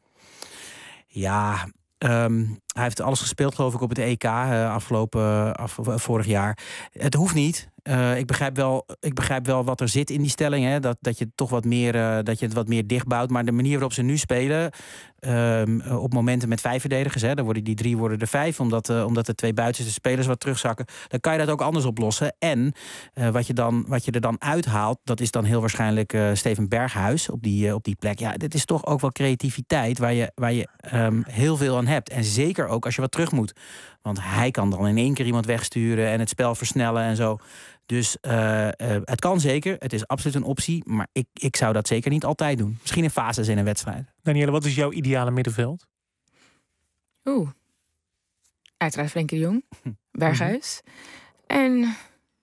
Ja, Um, hij heeft alles gespeeld, geloof ik, op het E K uh, afgelopen af, vorig jaar. Het hoeft niet. Uh, ik, begrijp wel, ik begrijp wel wat er zit in die stelling. Hè? Dat, dat je toch wat meer, uh, dat je het wat meer dichtbouwt. Maar de manier waarop ze nu spelen, um, op momenten met vijf verdedigers, hè, dan worden die drie worden er vijf, omdat, uh, omdat de twee buitenste spelers wat terugzakken. Dan kan je dat ook anders oplossen. En uh, wat, je dan, wat je er dan uithaalt, dat is dan heel waarschijnlijk uh, Steven Berghuis op die, uh, op die plek. Ja, dit is toch ook wel creativiteit waar je, waar je um, heel veel aan hebt. En zeker ook als je wat terug moet. Want hij kan dan in één keer iemand wegsturen en het spel versnellen en zo. Dus uh, uh, het kan zeker. Het is absoluut een optie. Maar ik, ik zou dat zeker niet altijd doen. Misschien in fases in een wedstrijd. Danielle, wat is jouw ideale middenveld? Oeh. Uiteraard Frenkie de Jong. Berghuis. En...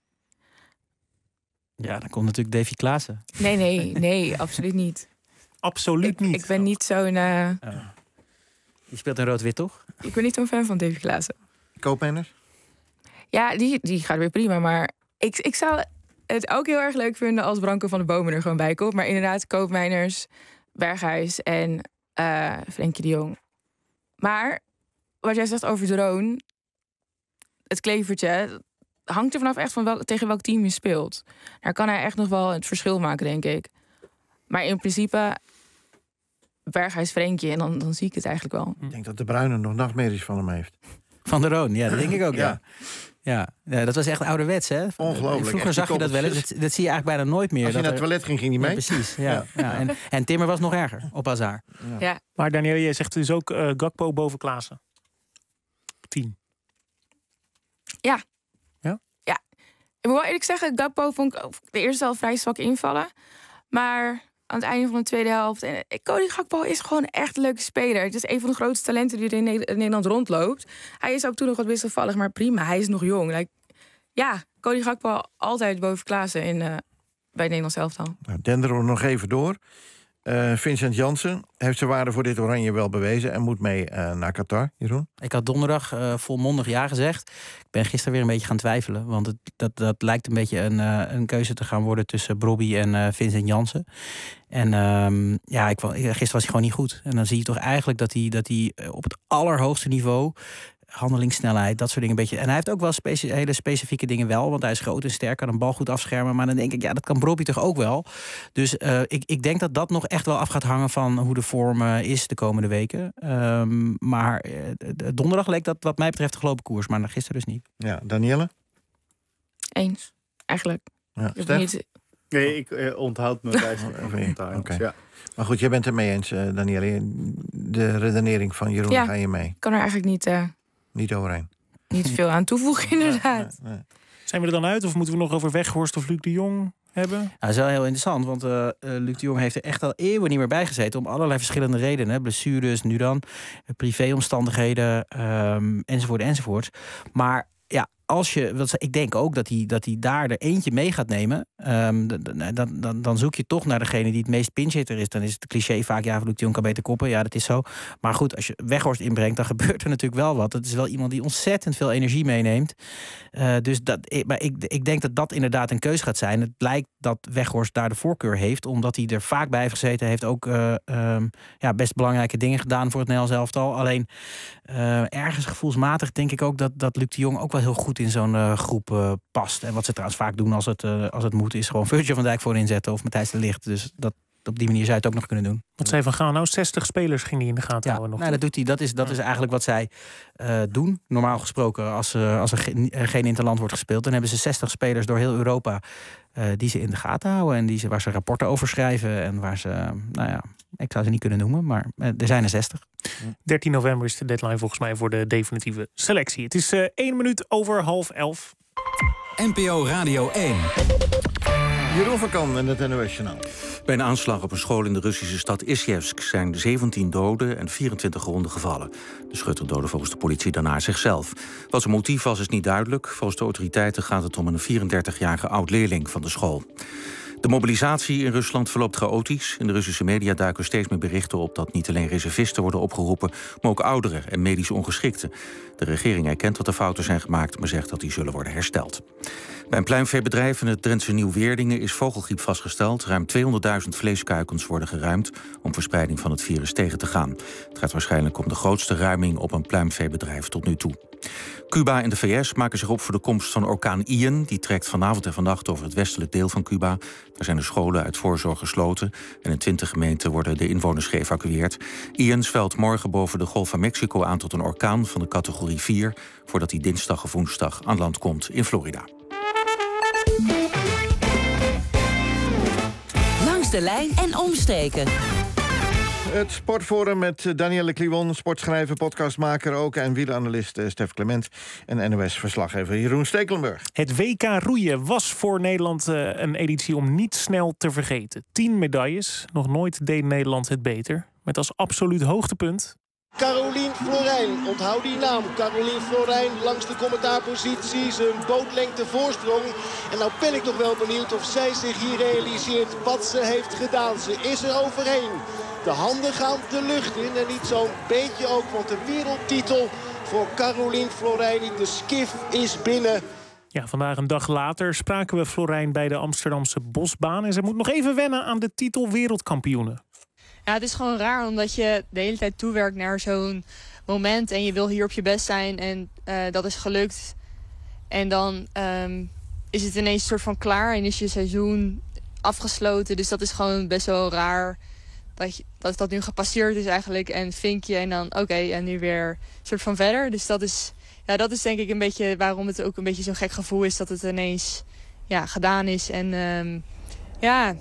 Ja, dan komt natuurlijk Davy Klaassen. Nee, nee, nee, absoluut niet. Absoluut ik, niet? Ik ben niet zo'n... Uh... Oh. Je speelt in rood-wit, toch? Ik ben niet zo'n fan van Davy Klaassen. Koopmeiners? Ja, die, die gaat weer prima. Maar ik, ik zou het ook heel erg leuk vinden als Branko van de Bomen er gewoon bij komt. Maar inderdaad, Koopmeiners, Berghuis en uh, Frenkie de Jong. Maar wat jij zegt over de Roon, het klevertje, hangt er vanaf echt van wel, tegen welk team je speelt. Daar kan hij echt nog wel het verschil maken, denk ik. Maar in principe, Berghuis, Frenkie, en dan, dan zie ik het eigenlijk wel. Ik denk dat de Bruyne nog nachtmerries van hem heeft. Van de Roon, ja, dat denk ik ook, ja. Ja, ja, dat was echt ouderwets, hè? Ongelooflijk. Vroeger echt, zag je dat wel eens. Dat, dat zie je eigenlijk bijna nooit meer. Als je dat naar het toilet ging, ging hij mee. Ja, precies, ja. ja. ja. En, en Timmer was nog erger, op Hazard. Ja. Ja. Maar Danielle, jij zegt dus ook uh, Gakpo boven Klaassen. tien. Ja. Ja? Ja. Ik moet wel eerlijk zeggen, Gakpo vond ik de eerste helft vrij zwak invallen. Maar aan het einde van de tweede helft... En Cody Gakpo is gewoon echt een leuke speler. Het is een van de grootste talenten die er in Nederland rondloopt. Hij is ook toen nog wat wisselvallig, maar prima. Hij is nog jong. Like, ja, Cody Gakpo altijd boven Klaassen in, uh, bij het Nederlands elftal. Nou, denderen we nog even door. Uh, Vincent Janssen heeft zijn waarde voor dit oranje wel bewezen en moet mee uh, naar Qatar. Jeroen? Ik had donderdag uh, volmondig ja gezegd. Ik ben gisteren weer een beetje gaan twijfelen. Want het, dat, dat lijkt een beetje een, uh, een keuze te gaan worden tussen Brobby en uh, Vincent Janssen. En um, ja, ik, gisteren was hij gewoon niet goed. En dan zie je toch eigenlijk dat hij, dat hij op het allerhoogste niveau handelingssnelheid, dat soort dingen een beetje. En hij heeft ook wel speci- hele specifieke dingen wel, want hij is groot en sterk, kan een bal goed afschermen. Maar dan denk ik, ja, dat kan Brobby toch ook wel. Dus uh, ik, ik denk dat dat nog echt wel af gaat hangen van hoe de vorm uh, is de komende weken. Um, maar uh, donderdag leek dat wat mij betreft de gelopen koers, maar gisteren dus niet. Ja, Danielle? Eens, eigenlijk. Ja, ik niet... Nee, ik uh, onthoud me bij zijn commentaar. Okay. Ja. Maar goed, jij bent het mee eens, uh, Danielle. De redenering van Jeroen, ja, ga je mee? Ik kan er eigenlijk niet... Uh... Niet overheen. Niet veel aan toevoegen, inderdaad. Nee, nee. Zijn we er dan uit of moeten we nog over Weghorst of Luc de Jong hebben? Ja, dat is wel heel interessant, want uh, uh, Luc de Jong heeft er echt al eeuwen niet meer bij gezeten om allerlei verschillende redenen. Blessures, nu dan, privéomstandigheden, um, enzovoort, enzovoort. Maar ja, als je, wat, ik denk ook dat hij, dat hij daar er eentje mee gaat nemen. Um, dan, dan, dan zoek je toch naar degene die het meest pinchhitter is. Dan is het cliché vaak, ja, Luc de Jong kan beter koppen. Ja, dat is zo. Maar goed, als je Weghorst inbrengt, dan gebeurt er natuurlijk wel wat. Het is wel iemand die ontzettend veel energie meeneemt. Uh, dus dat, maar ik, ik denk dat dat inderdaad een keus gaat zijn. Het lijkt dat Weghorst daar de voorkeur heeft, omdat hij er vaak bij heeft gezeten. Heeft ook uh, um, ja, best belangrijke dingen gedaan voor het Nederlands elftal. Alleen uh, ergens gevoelsmatig denk ik ook dat, dat Luc de Jong ook wel heel goed in zo'n uh, groep uh, past. En wat ze trouwens vaak doen als het, uh, als het moet, is gewoon Virgil van Dijk voor inzetten of Matthijs de Ligt. Dus dat, op die manier zou je het ook nog kunnen doen. Wat zei Van Gaal nou? zestig spelers ging hij in de gaten ja, houden nog. Nou, dat doet hij. Dat is, dat is eigenlijk wat zij uh, doen. Normaal gesproken, als, uh, als er ge- geen interland wordt gespeeld, dan hebben ze zestig spelers door heel Europa uh, die ze in de gaten houden en die ze, waar ze rapporten over schrijven en waar ze, uh, nou ja, ik zou ze niet kunnen noemen, maar uh, er zijn er zestig. dertien november is de deadline volgens mij voor de definitieve selectie. Het is uh, één minuut over half elf. N P O Radio één. Jeroen van Kan en het N O S-journaal. Bij een aanslag op een school in de Russische stad Isjevsk zijn zeventien doden en vierentwintig gewonden gevallen. De schutter doodde volgens de politie daarna zichzelf. Wat zijn motief was is niet duidelijk. Volgens de autoriteiten gaat het om een vierendertigjarige oud-leerling van de school. De mobilisatie in Rusland verloopt chaotisch. In de Russische media duiken steeds meer berichten op dat niet alleen reservisten worden opgeroepen, maar ook ouderen en medisch ongeschikten. De regering erkent dat er fouten zijn gemaakt, maar zegt dat die zullen worden hersteld. Bij een pluimveebedrijf in het Drentse Nieuw-Weerdingen is vogelgriep vastgesteld. Ruim tweehonderdduizend vleeskuikens worden geruimd om verspreiding van het virus tegen te gaan. Het gaat waarschijnlijk om de grootste ruiming op een pluimveebedrijf tot nu toe. Cuba en de V S maken zich op voor de komst van orkaan Ian. Die trekt vanavond en vannacht over het westelijk deel van Cuba. Daar zijn de scholen uit voorzorg gesloten. En in twintig gemeenten worden de inwoners geëvacueerd. Ian zwelt morgen boven de Golf van Mexico aan tot een orkaan van de categorie vier... voordat hij dinsdag of woensdag aan land komt in Florida. Langs de lijn en omstreken. Het Sportforum met Danielle Kliwon, sportschrijver, podcastmaker ook en wielanalist Stef Clement en N O S-verslaggever Jeroen Stekelenburg. Het W K roeien was voor Nederland uh, een editie om niet snel te vergeten. Tien medailles, nog nooit deed Nederland het beter. Met als absoluut hoogtepunt Caroline Florijn, onthoud die naam. Caroline Florijn langs de commentaarpositie, zijn bootlengte voorsprong. En nou ben ik toch wel benieuwd of zij zich hier realiseert wat ze heeft gedaan. Ze is er overheen. De handen gaan de lucht in en niet zo'n beetje ook, want de wereldtitel voor Caroline Florijn, de skif, is binnen. Ja, vandaag een dag later spraken we Florijn bij de Amsterdamse Bosbaan. En ze moet nog even wennen aan de titel wereldkampioene. Ja, het is gewoon raar omdat je de hele tijd toewerkt naar zo'n moment. En je wil hier op je best zijn en uh, dat is gelukt. En dan um, is het ineens een soort van klaar en is je seizoen afgesloten. Dus dat is gewoon best wel raar dat je, dat, dat nu gepasseerd is eigenlijk. En vinkje en dan oké, okay, en nu weer een soort van verder. Dus dat is, ja, dat is denk ik een beetje waarom het ook een beetje zo'n gek gevoel is dat het ineens ja, gedaan is. En um, ja...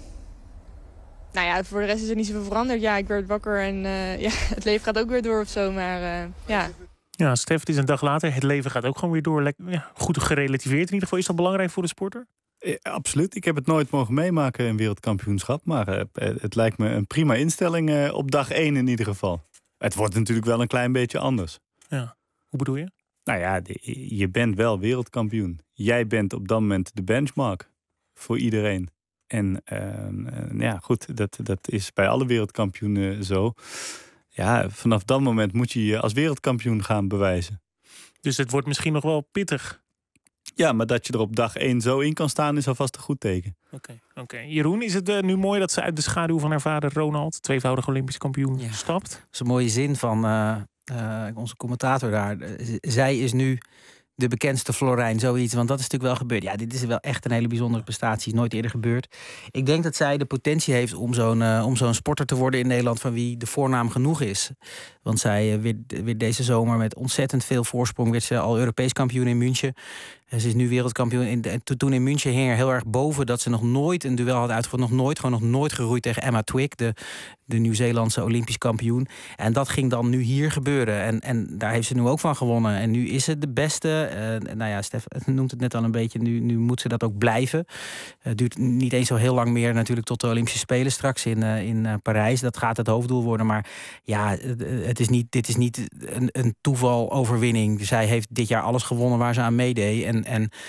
Nou ja, voor de rest is er niet zoveel veranderd. Ja, ik werd wakker en uh, ja, het leven gaat ook weer door of zo. Maar uh, ja. Ja, Stef, het is een dag later. Het leven gaat ook gewoon weer door. Lekker, ja, goed gerelativeerd in ieder geval. Is dat belangrijk voor de sporter? Ja, absoluut. Ik heb het nooit mogen meemaken, een wereldkampioenschap. Maar uh, het lijkt me een prima instelling uh, op dag één in ieder geval. Het wordt natuurlijk wel een klein beetje anders. Ja, hoe bedoel je? Nou ja, de, je bent wel wereldkampioen. Jij bent op dat moment de benchmark voor iedereen. En uh, ja, goed, dat, dat is bij alle wereldkampioenen zo. Ja, vanaf dat moment moet je je als wereldkampioen gaan bewijzen. Dus het wordt misschien nog wel pittig. Ja, maar dat je er op dag één zo in kan staan is alvast een goed teken. Oké, okay, oké. Okay. Jeroen, is het uh, nu mooi dat ze uit de schaduw van haar vader Ronald, tweevoudig Olympisch kampioen, ja. stapt? Dat is een mooie zin van... Uh... uh, onze commentator daar. Z- zij is nu de bekendste Florijn, zoiets. Want dat is natuurlijk wel gebeurd. Ja, dit is wel echt een hele bijzondere prestatie. Is nooit eerder gebeurd. Ik denk dat zij de potentie heeft om zo'n, uh, om zo'n sporter te worden in Nederland van wie de voornaam genoeg is. Want zij uh, werd, werd deze zomer met ontzettend veel voorsprong werd ze al Europees kampioen in München. Ze is nu wereldkampioen. In, toen in München hing er heel erg boven dat ze nog nooit een duel had uitgevoerd. Nog nooit, gewoon nog nooit geroeid tegen Emma Twigg, de, de Nieuw-Zeelandse Olympisch kampioen. En dat ging dan nu hier gebeuren. En, en daar heeft ze nu ook van gewonnen. En nu is ze de beste. Uh, nou ja, Stef noemt het net al een beetje. Nu, nu moet ze dat ook blijven. Het uh, duurt niet eens zo heel lang meer natuurlijk tot de Olympische Spelen straks in, uh, in uh, Parijs. Dat gaat het hoofddoel worden. Maar ja, het is niet, dit is niet een, een toeval-overwinning. Zij heeft dit jaar alles gewonnen waar ze aan meedeed. En En, en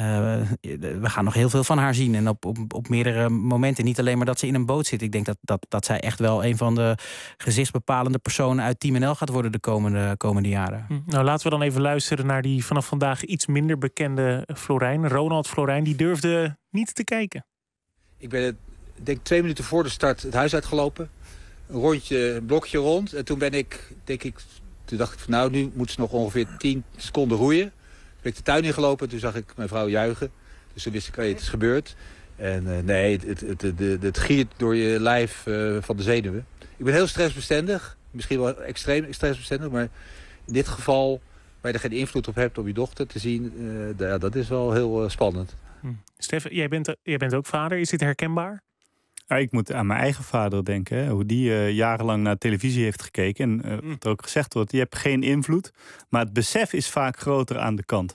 uh, we gaan nog heel veel van haar zien. En op, op, op meerdere momenten. Niet alleen maar dat ze in een boot zit. Ik denk dat, dat, dat zij echt wel een van de gezichtsbepalende personen uit Team N L gaat worden de komende, komende jaren. Hm. Nou, laten we dan even luisteren naar die vanaf vandaag iets minder bekende Florijn. Ronald Florijn, die durfde niet te kijken. Ik ben, ik denk twee minuten voor de start het huis uitgelopen. Een rondje, een blokje rond. En toen ben ik, denk ik, toen dacht ik van nou, nu moet ze nog ongeveer tien seconden roeien. Ben ik de tuin ingelopen en toen zag ik mijn vrouw juichen. Dus toen wist ik, hey, het is gebeurd. En uh, nee, het, het, het, het, het giert door je lijf uh, van de zenuwen. Ik ben heel stressbestendig. Misschien wel extreem stressbestendig. Maar in dit geval, waar je er geen invloed op hebt om je dochter te zien, uh, ja, dat is wel heel uh, spannend. Hm. Stef, jij bent, jij bent ook vader. Is dit herkenbaar? Ja, ik moet aan mijn eigen vader denken. Hè, hoe die uh, jarenlang naar televisie heeft gekeken. En uh, wat er ook gezegd wordt, je hebt geen invloed. Maar het besef is vaak groter aan de kant.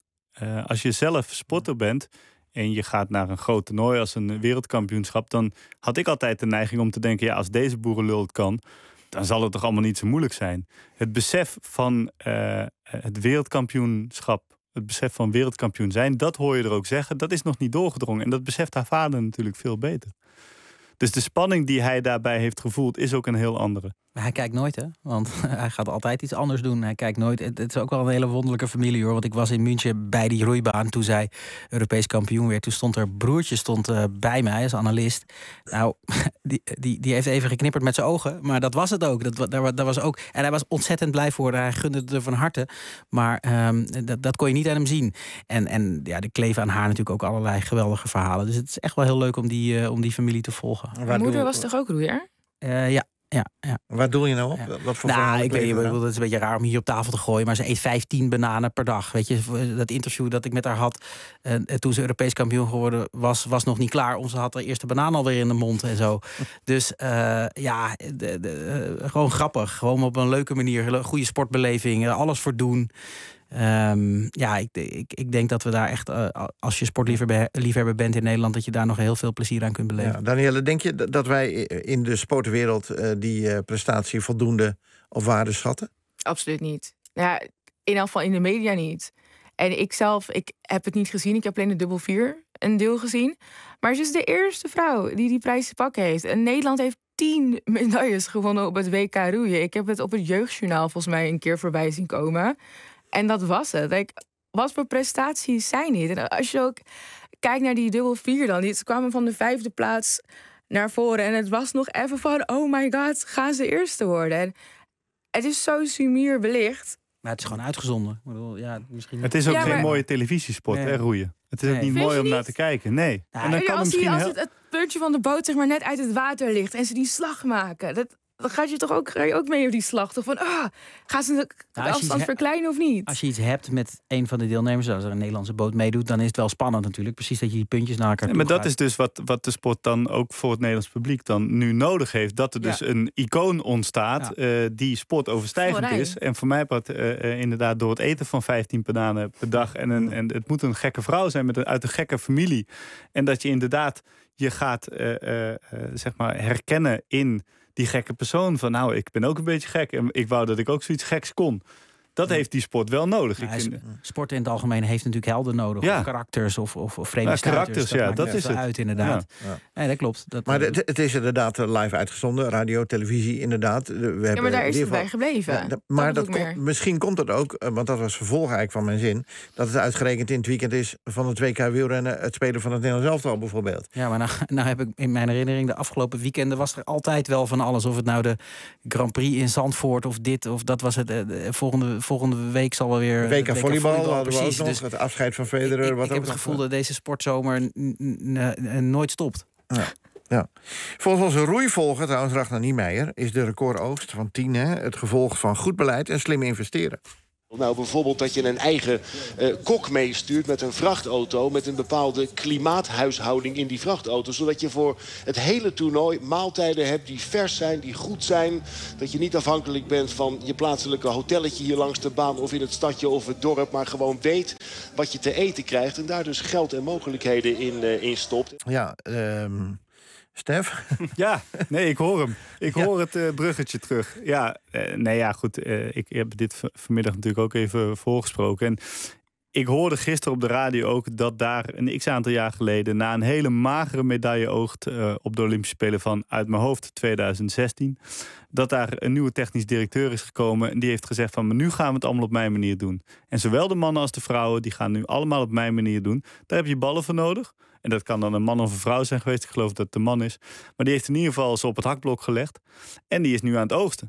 Uh, als je zelf sporter bent en je gaat naar een groot toernooi als een wereldkampioenschap, dan had ik altijd de neiging om te denken, ja, als deze boerenlul het kan, dan zal het toch allemaal niet zo moeilijk zijn. Het besef van uh, het wereldkampioenschap, het besef van wereldkampioen zijn, dat hoor je er ook zeggen, dat is nog niet doorgedrongen. En dat beseft haar vader natuurlijk veel beter. Dus de spanning die hij daarbij heeft gevoeld is ook een heel andere. Maar hij kijkt nooit, hè? Want hij gaat altijd iets anders doen. Hij kijkt nooit. Het, het is ook wel een hele wonderlijke familie, hoor. Want ik was in München bij die roeibaan toen zij Europees kampioen werd. Toen stond er broertje stond, uh, bij mij als analist. Nou, die, die, die heeft even geknipperd met zijn ogen. Maar dat was het ook. Dat, dat, dat was ook. En hij was ontzettend blij voor. Hij gunde het er van harte. Maar um, dat, dat kon je niet aan hem zien. En, en ja, er kleven aan haar natuurlijk ook allerlei geweldige verhalen. Dus het is echt wel heel leuk om die, uh, om die familie te volgen. Mijn moeder was toch ook roeier? Uh, ja. Ja, ja. Waar doe je nou op? Ja. Wat voor nou, ik weet niet, het is een beetje raar om hier op tafel te gooien, maar ze eet vijftien bananen per dag. Weet je, dat interview dat ik met haar had uh, toen ze Europees kampioen geworden was, was nog niet klaar. Om ze had haar eerste banaan alweer in de mond en zo. Dus uh, ja, de, de, uh, gewoon grappig. Gewoon op een leuke manier, goede sportbeleving, uh, alles voor doen. Um, ja, ik, ik, ik denk dat we daar echt, uh, als je sportliefhebber bent in Nederland, dat je daar nog heel veel plezier aan kunt beleven. Ja, Danielle, denk je dat wij in de sportwereld uh, die uh, prestatie voldoende op waarde schatten? Absoluut niet. Ja, in elk geval in de media niet. En ik zelf, ik heb het niet gezien. Ik heb alleen de dubbel vier een deel gezien. Maar ze is de eerste vrouw die die prijs te pakken heeft. En Nederland heeft tien medailles gewonnen op het W K roeien. Ik heb het op het Jeugdjournaal volgens mij een keer voorbij zien komen. En dat was het. Like, wat voor prestaties zijn dit? En als je ook kijkt naar die dubbel vier dan. Die kwamen van de vijfde plaats naar voren. En het was nog even van, oh my god, gaan ze eerste worden? En het is zo sumier belicht. Maar het is gewoon uitgezonden. Ik bedoel, ja, misschien... Het is ook ja, geen maar... mooie televisiesport, nee. hè, roeien. Het is nee. ook niet Vind mooi om niet? naar te kijken, nee. Ja, en dan kan als misschien die, als heel... het, het puntje van de boot zeg maar, net uit het water ligt en ze die slag maken... Dat, dan gaat je toch ook, ga je ook mee op die slag. Toch van, ah, gaan ze de nou, afstand he- verkleinen of niet? Als je iets hebt met een van de deelnemers, als er een Nederlandse boot meedoet, dan is het wel spannend natuurlijk. Precies dat je die puntjes naar elkaar ja, toe Maar gaat. dat is dus wat, wat de sport dan ook voor het Nederlands publiek dan nu nodig heeft. Dat er dus ja. een icoon ontstaat ja. uh, die sportoverstijgend Florijn. is. En voor mij part uh, uh, inderdaad door het eten van vijftien bananen per dag. En, een, en het moet een gekke vrouw zijn met een, uit een gekke familie. En dat je inderdaad je gaat uh, uh, uh, zeg maar herkennen in die gekke persoon. Van nou, ik ben ook een beetje gek. En ik wou dat ik ook zoiets geks kon. Dat heeft die sport wel nodig. Ja, ik vind... Sport in het algemeen heeft natuurlijk helden nodig. Ja. Of karakters of, of, of vreemde ja, stuiters. karakters, dat ja, maakt dat niet is zoveel het. uit inderdaad. Ja. Ja. Nee, dat klopt. Dat, Maar het, het is inderdaad live uitgezonden. Radio, televisie, inderdaad. We hebben Ja, maar daar is het in ieder bij gebleven. Ja, dat, maar dat bedoel ik komt- meer. misschien komt het ook, eh, want dat was vervolg eigenlijk van mijn zin, dat het uitgerekend in het weekend is van het W K wielrennen het spelen van het Nederlands elftal bijvoorbeeld. Ja, maar nou, nou heb ik in mijn herinnering de afgelopen weekenden was er altijd wel van alles. Of het nou de Grand Prix in Zandvoort of dit of dat was het. Eh, volgende, volgende week zal wel weer... W K volleybal hadden we precies. ook nog, Dus het afscheid van Federer. ik wat ik heb ook het nog- gevoel dat deze sportzomer n- n- n- nooit stopt. Ja. Ja. Volgens onze roeivolger, trouwens Ragnar Niemeyer, is de recordoogst van tien hè, het gevolg van goed beleid en slim investeren. Nou, bijvoorbeeld dat je een eigen uh, kok meestuurt met een vrachtauto, met een bepaalde klimaathuishouding in die vrachtauto. Zodat je voor het hele toernooi maaltijden hebt die vers zijn, die goed zijn. Dat je niet afhankelijk bent van je plaatselijke hotelletje hier langs de baan of in het stadje of het dorp. Maar gewoon weet wat je te eten krijgt en daar dus geld en mogelijkheden in, uh, in stopt. Ja, um... Stef? Ja, nee, ik hoor hem. Ik Ja. hoor het uh, bruggetje terug. Ja, uh, nee, ja, goed. Uh, ik heb dit v- vanmiddag natuurlijk ook even voorgesproken. En ik hoorde gisteren op de radio ook dat daar een x-aantal jaar geleden, na een hele magere medailleoogst uh, op de Olympische Spelen van uit mijn hoofd twintig zestien, dat daar een nieuwe technisch directeur is gekomen en die heeft gezegd van, maar nu gaan we het allemaal op mijn manier doen. En zowel de mannen als de vrouwen, die gaan nu allemaal op mijn manier doen. Daar heb je ballen voor nodig. En dat kan dan een man of een vrouw zijn geweest. Ik geloof dat het de man is. Maar die heeft in ieder geval ze op het hakblok gelegd. En die is nu aan het oogsten.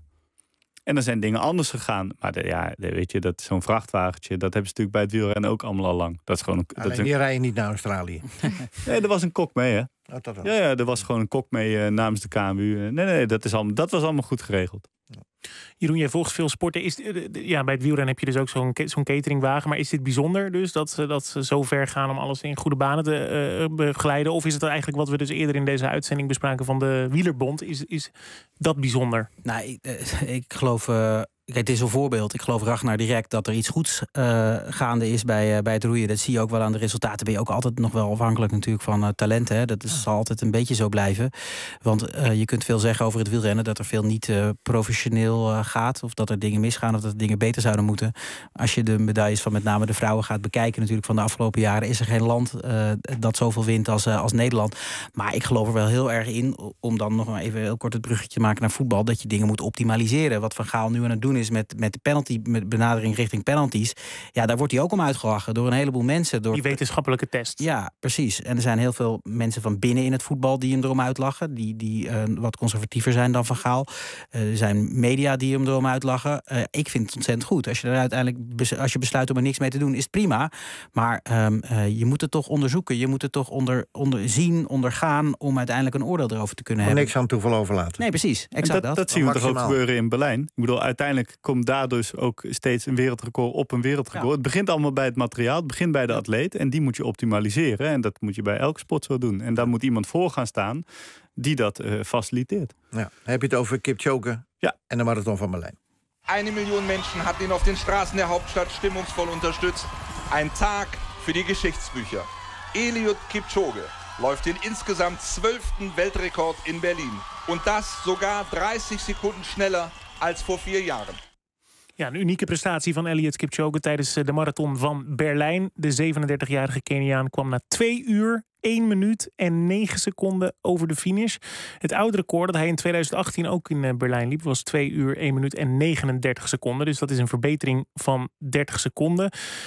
En dan zijn dingen anders gegaan. Maar de, ja, de, weet je, dat zo'n vrachtwagentje, dat hebben ze natuurlijk bij het wielrennen ook allemaal al lang. Dat is gewoon een, dat Alleen is een... die rijden niet naar Australië. Nee, er was een kok mee, hè? Oh, dat wel. Ja, ja, er was gewoon een kok mee uh, namens de K M U. Nee, nee, dat, is allemaal, dat was allemaal goed geregeld. Jeroen, jij volgt veel sporten. Is, ja, bij het wielrennen heb je dus ook zo'n zo'n cateringwagen. Maar is dit bijzonder dus dat ze, dat ze zo ver gaan om alles in goede banen te uh, begeleiden? Of is het eigenlijk wat we dus eerder in deze uitzending bespraken van de Wielerbond? Is, is dat bijzonder? Nou, ik, uh, ik geloof... Uh... Kijk, het is een voorbeeld. Ik geloof Ragnar direct dat er iets goeds uh, gaande is bij, uh, bij het roeien. Dat zie je ook wel aan de resultaten. Ben je ook altijd nog wel afhankelijk natuurlijk van uh, talenten. Hè? Dat is, zal altijd een beetje zo blijven. Want uh, je kunt veel zeggen over het wielrennen. Dat er veel niet uh, professioneel uh, gaat. Of dat er dingen misgaan. Of dat er dingen beter zouden moeten. Als je de medailles van met name de vrouwen gaat bekijken natuurlijk van de afgelopen jaren. Is er geen land uh, dat zoveel wint als, uh, als Nederland. Maar ik geloof er wel heel erg in. Om dan nog maar even heel kort het bruggetje te maken naar voetbal. Dat je dingen moet optimaliseren. Wat Van Gaal nu aan het doen is met, met de penalty, met benadering richting penalties. Ja, daar wordt hij ook om uitgelachen door een heleboel mensen. Door... Die wetenschappelijke test. Ja, precies. En er zijn heel veel mensen van binnen in het voetbal die hem erom uitlachen. Die, die uh, wat conservatiever zijn dan Van Gaal. Uh, er zijn media die hem erom uitlachen. Uh, ik vind het ontzettend goed. Als je er uiteindelijk bes- als je besluit om er niks mee te doen, is het prima. Maar um, uh, je moet het toch onderzoeken. Je moet het toch onder, onder zien, ondergaan om uiteindelijk een oordeel erover te kunnen Maar hebben. niks aan toeval overlaten. Nee, precies. Exact En dat, dat. dat zien we toch ook Maximaal. gebeuren in Berlijn. Ik bedoel, uiteindelijk komt daar dus ook steeds een wereldrecord op een wereldrecord. Ja. Het begint allemaal bij het materiaal, het begint bij de atleet en die moet je optimaliseren. En dat moet je bij elke sport zo doen. En daar moet iemand voor gaan staan die dat uh, faciliteert. Ja. Heb je het over Kipchoge ja. en de marathon van Berlijn? Eine Million Menschen hat ihn auf den Straßen der Hauptstadt stimmungsvoll unterstützt. Ein Tag für die Geschichtsbücher. Eliud Kipchoge läuft den insgesamt zwölften Weltrekord in Berlin. Und das sogar dreißig Sekunden schneller als vor vier Jahren. Ja, een unieke prestatie van Eliud Kipchoge tijdens de marathon van Berlijn. De zevenendertigjarige Keniaan kwam na twee uur, één minuut en negen seconden over de finish. Het oude record dat hij in tweeduizend achttien ook in Berlijn liep was twee uur, één minuut en negenendertig seconden. Dus dat is een verbetering van dertig seconden.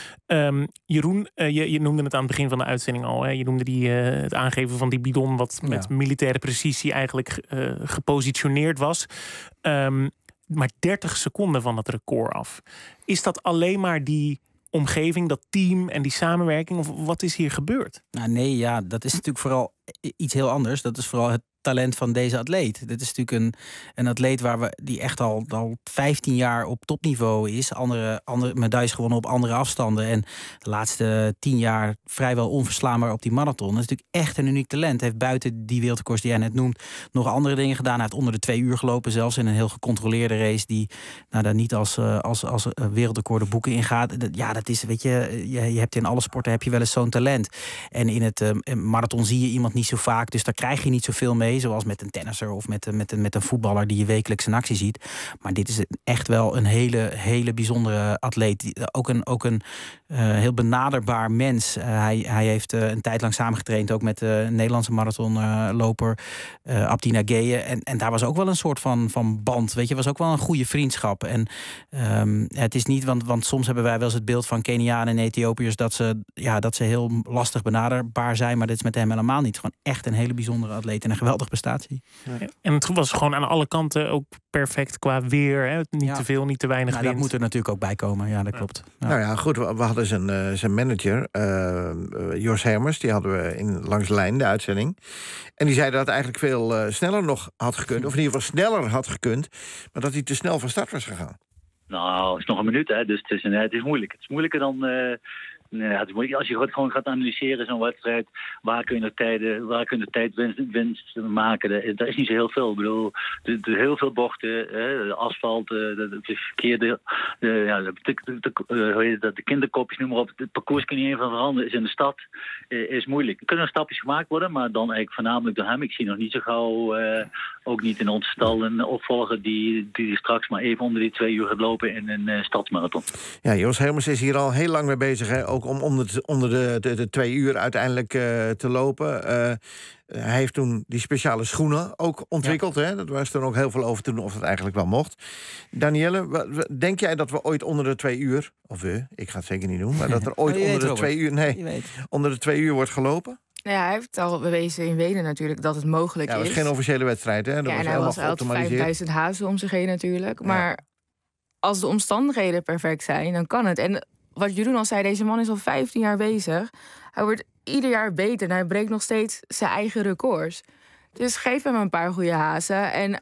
Um, Jeroen, uh, je, je noemde het aan het begin van de uitzending al. Hè? Je noemde die, uh, het aangeven van die bidon wat Ja. met militaire precisie eigenlijk uh, gepositioneerd was. Um, maar dertig seconden van het record af. Is dat alleen maar die omgeving, dat team en die samenwerking? Of wat is hier gebeurd? Nou, nee, ja, dat is natuurlijk vooral iets heel anders. Dat is vooral het talent van deze atleet. Dit is natuurlijk een, een atleet waar we, die echt al, al vijftien jaar op topniveau is. Andere, andere medailles gewonnen op andere afstanden. En de laatste tien jaar vrijwel onverslaanbaar op die marathon. Dat is natuurlijk echt een uniek talent. Hij heeft buiten die wereldrecords die jij net noemt nog andere dingen gedaan. Hij heeft onder de twee uur gelopen, zelfs in een heel gecontroleerde race die nou, daar niet als, uh, als, als uh, wereldrecorden boeken ingaat. Dat, ja, dat is, weet je, je, je hebt in alle sporten heb je wel eens zo'n talent. En in het uh, marathon zie je iemand niet zo vaak, dus daar krijg je niet zoveel mee. Zoals met een tennisser of met, met, met een voetballer die je wekelijks in actie ziet. Maar dit is echt wel een hele, hele bijzondere atleet. Ook een, ook een uh, heel benaderbaar mens. Uh, hij, hij heeft uh, een tijd lang samengetraind ook met de uh, Nederlandse marathonloper uh, uh, Abdi Nageye. En, en daar was ook wel een soort van, van band. Weet je, was ook wel een goede vriendschap. En um, het is niet, want, want soms hebben wij wel eens het beeld van Kenianen en Ethiopiërs dat ze, ja, dat ze heel lastig benaderbaar zijn. Maar dit is met hem helemaal niet. Gewoon echt een hele bijzondere atleet en een geweldige prestatie. Ja. En het was gewoon aan alle kanten ook perfect qua weer. Hè? Niet ja. te veel, niet te weinig nou, wind. Dat moet er natuurlijk ook bij komen. Ja, dat ja. klopt. Ja. Nou ja, goed. We, we hadden zijn, uh, zijn manager, uh, Jos Hermers. Die hadden we in Langs de Lijn, de uitzending. En die zei dat het eigenlijk veel uh, sneller nog had gekund. Of in ieder geval sneller had gekund. Maar dat hij te snel van start was gegaan. Nou, het is nog een minuut, hè. Dus het is, het is moeilijk. Het is moeilijker dan... Uh... Nee, het is moeilijk. Als je gewoon gaat analyseren zo'n wedstrijd, waar kun je de tijden, waar kun je de tijdwinst winst maken? Dat is niet zo heel veel. Ik bedoel, er zijn heel veel bochten, hè, de asfalt, de, de verkeerde, de, ja, de, de, de, de, de, de kinderkopjes, noem maar op. Het parcours kun je niet even veranderen. Is in de stad is moeilijk. Er kunnen stapjes gemaakt worden, maar dan eigenlijk voornamelijk door hem. Ik zie nog niet zo gauw, uh, ook niet in onze stal een opvolger die, die straks maar even onder die twee uur gaat lopen in een uh, stadsmarathon. Ja, Jos Hermers is hier al heel lang mee bezig, hè? Ook om onder de, onder de, de, de twee uur uiteindelijk uh, te lopen. Uh, hij heeft toen die speciale schoenen ook ontwikkeld. Ja. Hè? Dat was toen ook heel veel over toen of dat eigenlijk wel mocht. Danielle, denk jij dat we ooit onder de twee uur... of we, ik ga het zeker niet doen... maar dat er ooit onder de twee uur... nee, onder de twee uur wordt gelopen? Nou ja, hij heeft al bewezen in Wenen natuurlijk dat het mogelijk is. Ja, dat is. was geen officiële wedstrijd, hè? Dat ja, was en hij was altijd vijfduizend hazen om zich heen natuurlijk. Maar ja. als de omstandigheden perfect zijn, dan kan het. En wat Jeroen al zei, deze man is al vijftien jaar bezig. Hij wordt ieder jaar beter en hij breekt nog steeds zijn eigen records. Dus geef hem een paar goede hazen en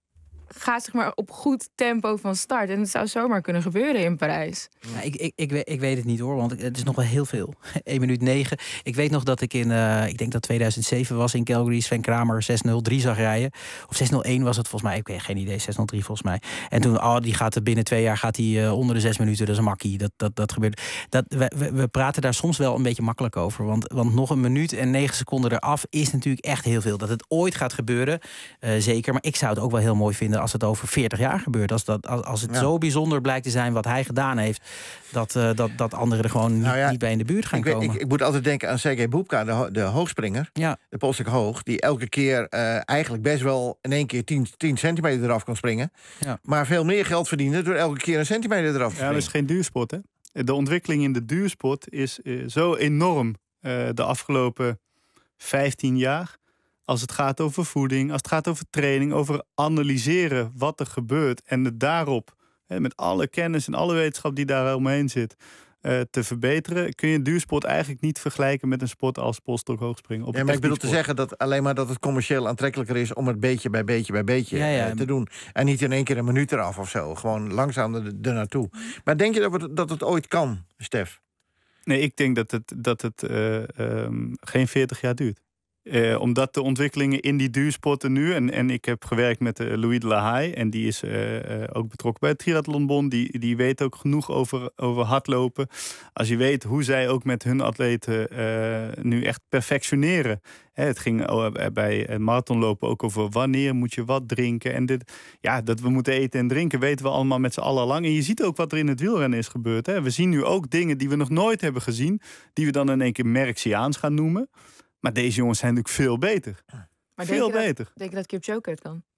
ga zeg maar op goed tempo van start. En het zou zomaar kunnen gebeuren in Parijs. Ja, ik, ik, ik, weet, ik weet het niet hoor, want het is nog wel heel veel. één minuut negen. Ik weet nog dat ik in, uh, ik denk dat tweeduizend zeven was in Calgary, Sven Kramer zes nul drie zag rijden. Of zes nul één was het volgens mij. Ik weet geen idee, zes nul drie volgens mij. En toen, oh, die gaat er binnen twee jaar gaat hij uh, onder de zes minuten. Dat is een makkie. Dat, dat, dat gebeurt. Dat, we, we, we praten daar soms wel een beetje makkelijk over. Want, want nog een minuut en negen seconden eraf is natuurlijk echt heel veel. Dat het ooit gaat gebeuren, uh, zeker. Maar ik zou het ook wel heel mooi vinden als het over veertig jaar gebeurt. Als, dat, als, als het ja. zo bijzonder blijkt te zijn wat hij gedaan heeft, dat, uh, dat, dat anderen er gewoon nou ja, niet, niet bij in de buurt gaan ik komen. Weet, ik, ik moet altijd denken aan Sergej Bubka, de, ho- de hoogspringer. Ja. De polstuk hoog, die elke keer uh, eigenlijk best wel in één keer tien centimeter eraf kan springen. Ja. Maar veel meer geld verdienen door elke keer een centimeter eraf te springen. Ja, dat is geen duursport, hè? De ontwikkeling in de duursport is uh, zo enorm uh, de afgelopen vijftien jaar. Als het gaat over voeding, als het gaat over training, over analyseren wat er gebeurt en het daarop, hè, met alle kennis en alle wetenschap die daar omheen zit, uh, te verbeteren, kun je duursport eigenlijk niet vergelijken met een sport als polstok hoogspringen. Op ja, maar ik bedoel te zeggen dat alleen maar dat het commercieel aantrekkelijker is om het beetje bij beetje bij beetje ja, ja. Uh, te doen. En niet in één keer een minuut eraf of zo. Gewoon langzaam er, er naartoe. Maar denk je dat het, dat het ooit kan, Stef? Nee, ik denk dat het, dat het uh, um, geen veertig jaar duurt. Uh, omdat de ontwikkelingen in die duursporten nu... en, en ik heb gewerkt met uh, Louis de La Haye... en die is uh, uh, ook betrokken bij het Triathlonbond. Die, die weet ook genoeg over, over hardlopen. Als je weet hoe zij ook met hun atleten uh, nu echt perfectioneren. Hè, het ging uh, bij marathonlopen ook over wanneer moet je wat drinken. En dit, ja, dat we moeten eten en drinken weten we allemaal met z'n allen lang. En je ziet ook wat er in het wielrennen is gebeurd. Hè. We zien nu ook dingen die we nog nooit hebben gezien... die we dan in één keer Merckxiaans gaan noemen... Maar deze jongens zijn natuurlijk veel beter. Maar veel denk beter. Dat, denk je dat Kipchoge het kan?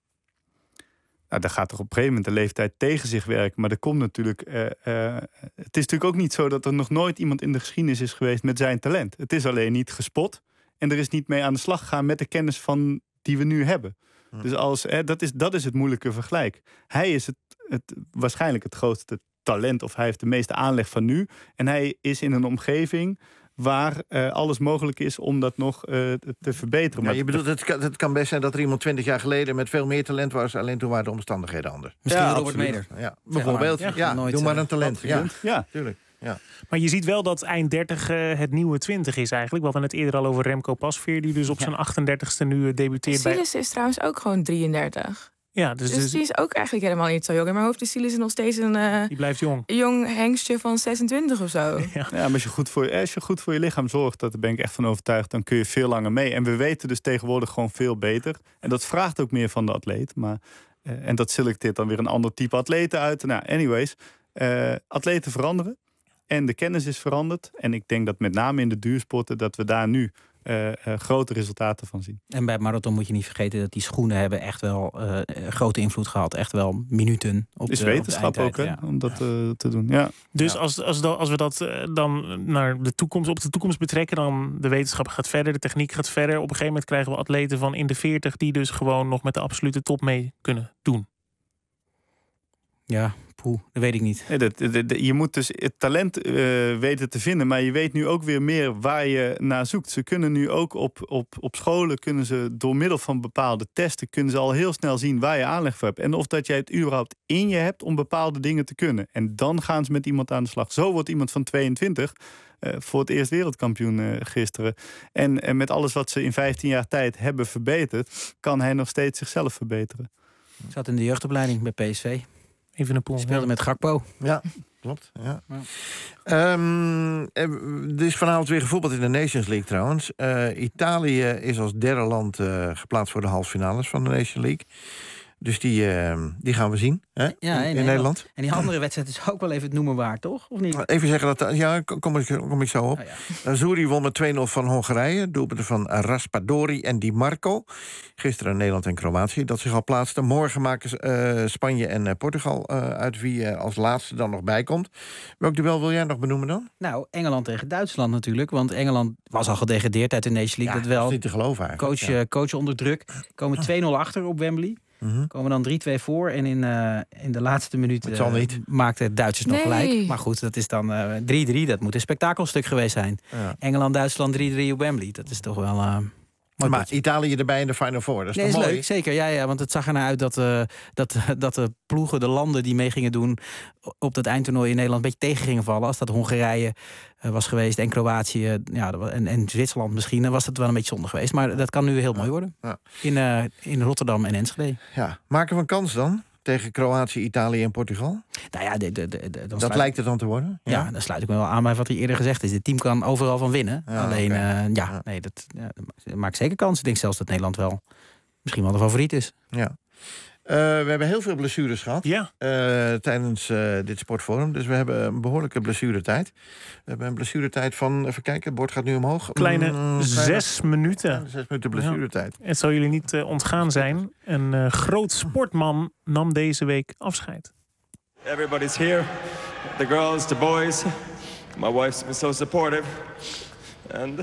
Nou, daar gaat toch op een gegeven moment de leeftijd tegen zich werken. Maar er komt natuurlijk... Uh, uh, het is natuurlijk ook niet zo dat er nog nooit iemand in de geschiedenis is geweest met zijn talent. Het is alleen niet gespot. En er is niet mee aan de slag gegaan met de kennis van die we nu hebben. Hm. Dus als, eh, dat, is, dat is het moeilijke vergelijk. Hij is het, het, waarschijnlijk het grootste talent. Of hij heeft de meeste aanleg van nu. En hij is in een omgeving... waar uh, alles mogelijk is om dat nog uh, te verbeteren. Ja, je bedoelt, het kan, het kan best zijn dat er iemand twintig jaar geleden... met veel meer talent was, alleen toen waren de omstandigheden anders. Misschien ja, Robert Meder. Ja, bijvoorbeeld, ja, ja, nooit, doe maar een talent. Ja, ja. tuurlijk. Ja. Maar je ziet wel dat eind dertig uh, het nieuwe twintig is eigenlijk. We hadden het eerder al over Remco Pasveer... die dus op ja. zijn achtendertigste nu uh, debuteert. Silas bij... is trouwens ook gewoon drieëndertig. Ja, dus, Dus, dus die is ook eigenlijk helemaal niet zo jong. In mijn hoofd is Silas nog steeds een uh, die blijft jong. jong hengstje van zesentwintig of zo. Ja, ja maar als je, goed voor je, als je goed voor je lichaam zorgt, daar ben ik echt van overtuigd, dan kun je veel langer mee. En we weten dus tegenwoordig gewoon veel beter. En dat vraagt ook meer van de atleet. Maar, uh, en dat selecteert dan weer een ander type atleten uit. Nou, anyways, uh, atleten veranderen. En de kennis is veranderd. En ik denk dat met name in de duursporten dat we daar nu Uh, uh, grote resultaten van zien. En bij marathon moet je niet vergeten dat die schoenen hebben echt wel uh, grote invloed gehad. Echt wel minuten op is de wetenschap op de ook, hè, ja. om dat uh, te doen. Ja. Dus ja. als, als, als we dat uh, dan naar de toekomst, op de toekomst betrekken, dan de wetenschap gaat verder, de techniek gaat verder. Op een gegeven moment krijgen we atleten van in de veertig die dus gewoon nog met de absolute top mee kunnen doen. Ja, poeh, dat weet ik niet. Nee, dat, dat, dat, je moet dus het talent uh, weten te vinden, maar je weet nu ook weer meer waar je naar zoekt. Ze kunnen nu ook op, op, op scholen, kunnen ze door middel van bepaalde testen, kunnen ze al heel snel zien waar je aanleg voor hebt. En of dat jij het überhaupt in je hebt om bepaalde dingen te kunnen. En dan gaan ze met iemand aan de slag. Zo wordt iemand van tweeëntwintig uh, voor het eerst wereldkampioen uh, gisteren. En, en met alles wat ze in vijftien jaar tijd hebben verbeterd, kan hij nog steeds zichzelf verbeteren. Ik zat in de jeugdopleiding bij P S V. Even een pool. Speelde met Gakpo. Ja, klopt. Ja. Ja. Um, er is vanavond weer gevoetbald in de Nations League trouwens. Uh, Italië is als derde land uh, geplaatst voor de halve finales van de Nations League. Dus die, uh, die gaan we zien hè? Ja, in, in Nederland. Nederland. En die andere wedstrijd is ook wel even het noemen waard, toch? Of niet? Even zeggen dat... Ja, kom ik, kom ik zo op. Oh, ja. Zuri won met twee nul van Hongarije. Doelpunten van Raspadori en Di Marco. Gisteren Nederland en Kroatië dat zich al plaatsten. Morgen maken uh, Spanje en uh, Portugal uh, uit wie uh, als laatste dan nog bijkomt. Welk duel wil jij nog benoemen dan? Nou, Engeland tegen Duitsland natuurlijk. Want Engeland was al gedegradeerd uit de Nations League. Ja, dat wel. Dat is niet te geloven eigenlijk. Coach, ja. coach onder druk. Komen twee nul achter op Wembley. Mm-hmm. Komen dan drie twee voor. En in, uh, in de laatste minuut uh, maakten de Duitsers nee. nog gelijk. Maar goed, dat is dan uh, drie drie. Dat moet een spektakelstuk geweest zijn. Ja. Engeland-Duitsland drie drie op Wembley. Dat is toch wel... Uh, maar potje. Italië erbij in de Final Four, dat is nee, toch is mooi? Leuk, zeker. Ja, ja, want het zag ernaar uit dat, uh, dat, dat de ploegen, de landen die mee gingen doen op dat eindtoernooi in Nederland een beetje tegen gingen vallen. Als dat Hongarije uh, was geweest en Kroatië ja, en, en Zwitserland misschien, dan was het wel een beetje zonde geweest. Maar dat kan nu heel ja. mooi worden. Ja. In, uh, in Rotterdam en Enschede. Ja. Maken we een kans dan? Tegen Kroatië, Italië en Portugal? Nou ja, de, de, de, de, dan dat lijkt het dan te worden? Ja. ja, dan sluit ik me wel aan bij wat hij eerder gezegd is. Het team kan overal van winnen. Ja, Alleen, okay. uh, ja, ja, nee, dat, ja, dat maakt zeker kans. Ik denk zelfs dat Nederland wel misschien wel de favoriet is. Ja. Uh, we hebben heel veel blessures gehad ja. uh, tijdens uh, dit sportforum. Dus we hebben een behoorlijke blessuretijd. We hebben een blessuretijd van, even kijken, het bord gaat nu omhoog. Kleine mm, zes kleine, minuten. Kleine zes minuten blessuretijd. Ja. Het zal jullie niet uh, ontgaan zijn. Een uh, groot sportman nam deze week afscheid. Everybody's here. The girls, the boys. My wife's been so supportive. And...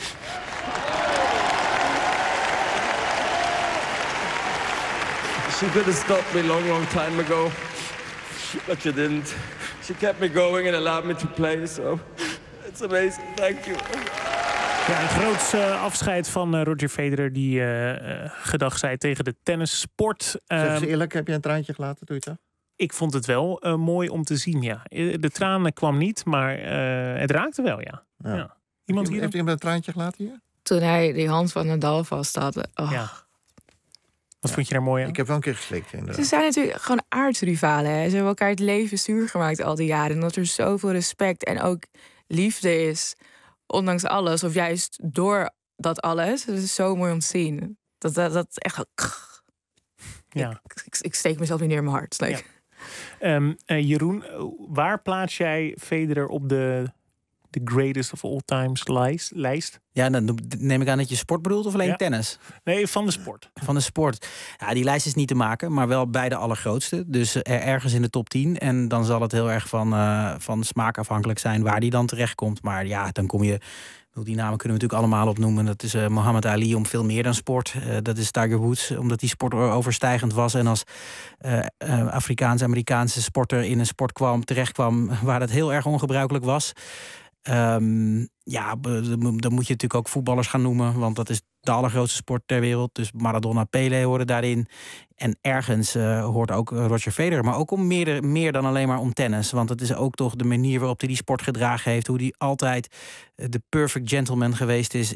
She could have stopped me long, long time ago, but she didn't. She kept me going and allowed me to play, so it's amazing. Thank you. Ja, een groot uh, afscheid van uh, Roger Federer, die uh, uh, gedag zei tegen de tennissport. Uh, zeg eens eerlijk, heb je een traantje gelaten, doe je dat? Ik vond het wel uh, mooi om te zien, ja. De tranen kwam niet, maar uh, het raakte wel, ja. ja. ja. Iemand hier? Heeft iemand een traantje gelaten hier? Toen hij die hand van Nadal vast had. Oh. Ja. Wat vond je daar mooi aan? Ik heb wel een keer geslikt, inderdaad. Ze zijn natuurlijk gewoon aardsrivalen. Hè? Ze hebben elkaar het leven zuur gemaakt al die jaren. En dat er zoveel respect en ook liefde is, ondanks alles. Of juist door dat alles. Dat is zo mooi om te zien. Dat, dat, dat echt... Ja. Ik, ik, ik steek mezelf niet neer in mijn hart. Like. Ja. Um, uh, Jeroen, waar plaats jij Federer op de... de greatest of all times lijst, lijst? Ja, dan neem ik aan dat je sport bedoelt of alleen ja. tennis? Nee, van de sport. Van de sport. Ja, die lijst is niet te maken, maar wel bij de allergrootste. Dus ergens in de top tien. En dan zal het heel erg van, uh, van smaak afhankelijk zijn waar die dan terechtkomt. Maar ja, dan kom je... Die namen kunnen we natuurlijk allemaal opnoemen. Dat is uh, Muhammad Ali om veel meer dan sport. Uh, dat is Tiger Woods, omdat die sport overstijgend was. En als uh, uh, Afrikaans-Amerikaanse sporter in een sport kwam, terecht kwam waar dat heel erg ongebruikelijk was. Um, ja, dan moet je natuurlijk ook voetballers gaan noemen, want dat is de allergrootste sport ter wereld. Dus Maradona, Pelé horen daarin. En ergens uh, hoort ook Roger Federer, maar ook om meer, meer dan alleen maar om tennis. Want het is ook toch de manier waarop hij die sport gedragen heeft. Hoe hij altijd de perfect gentleman geweest is.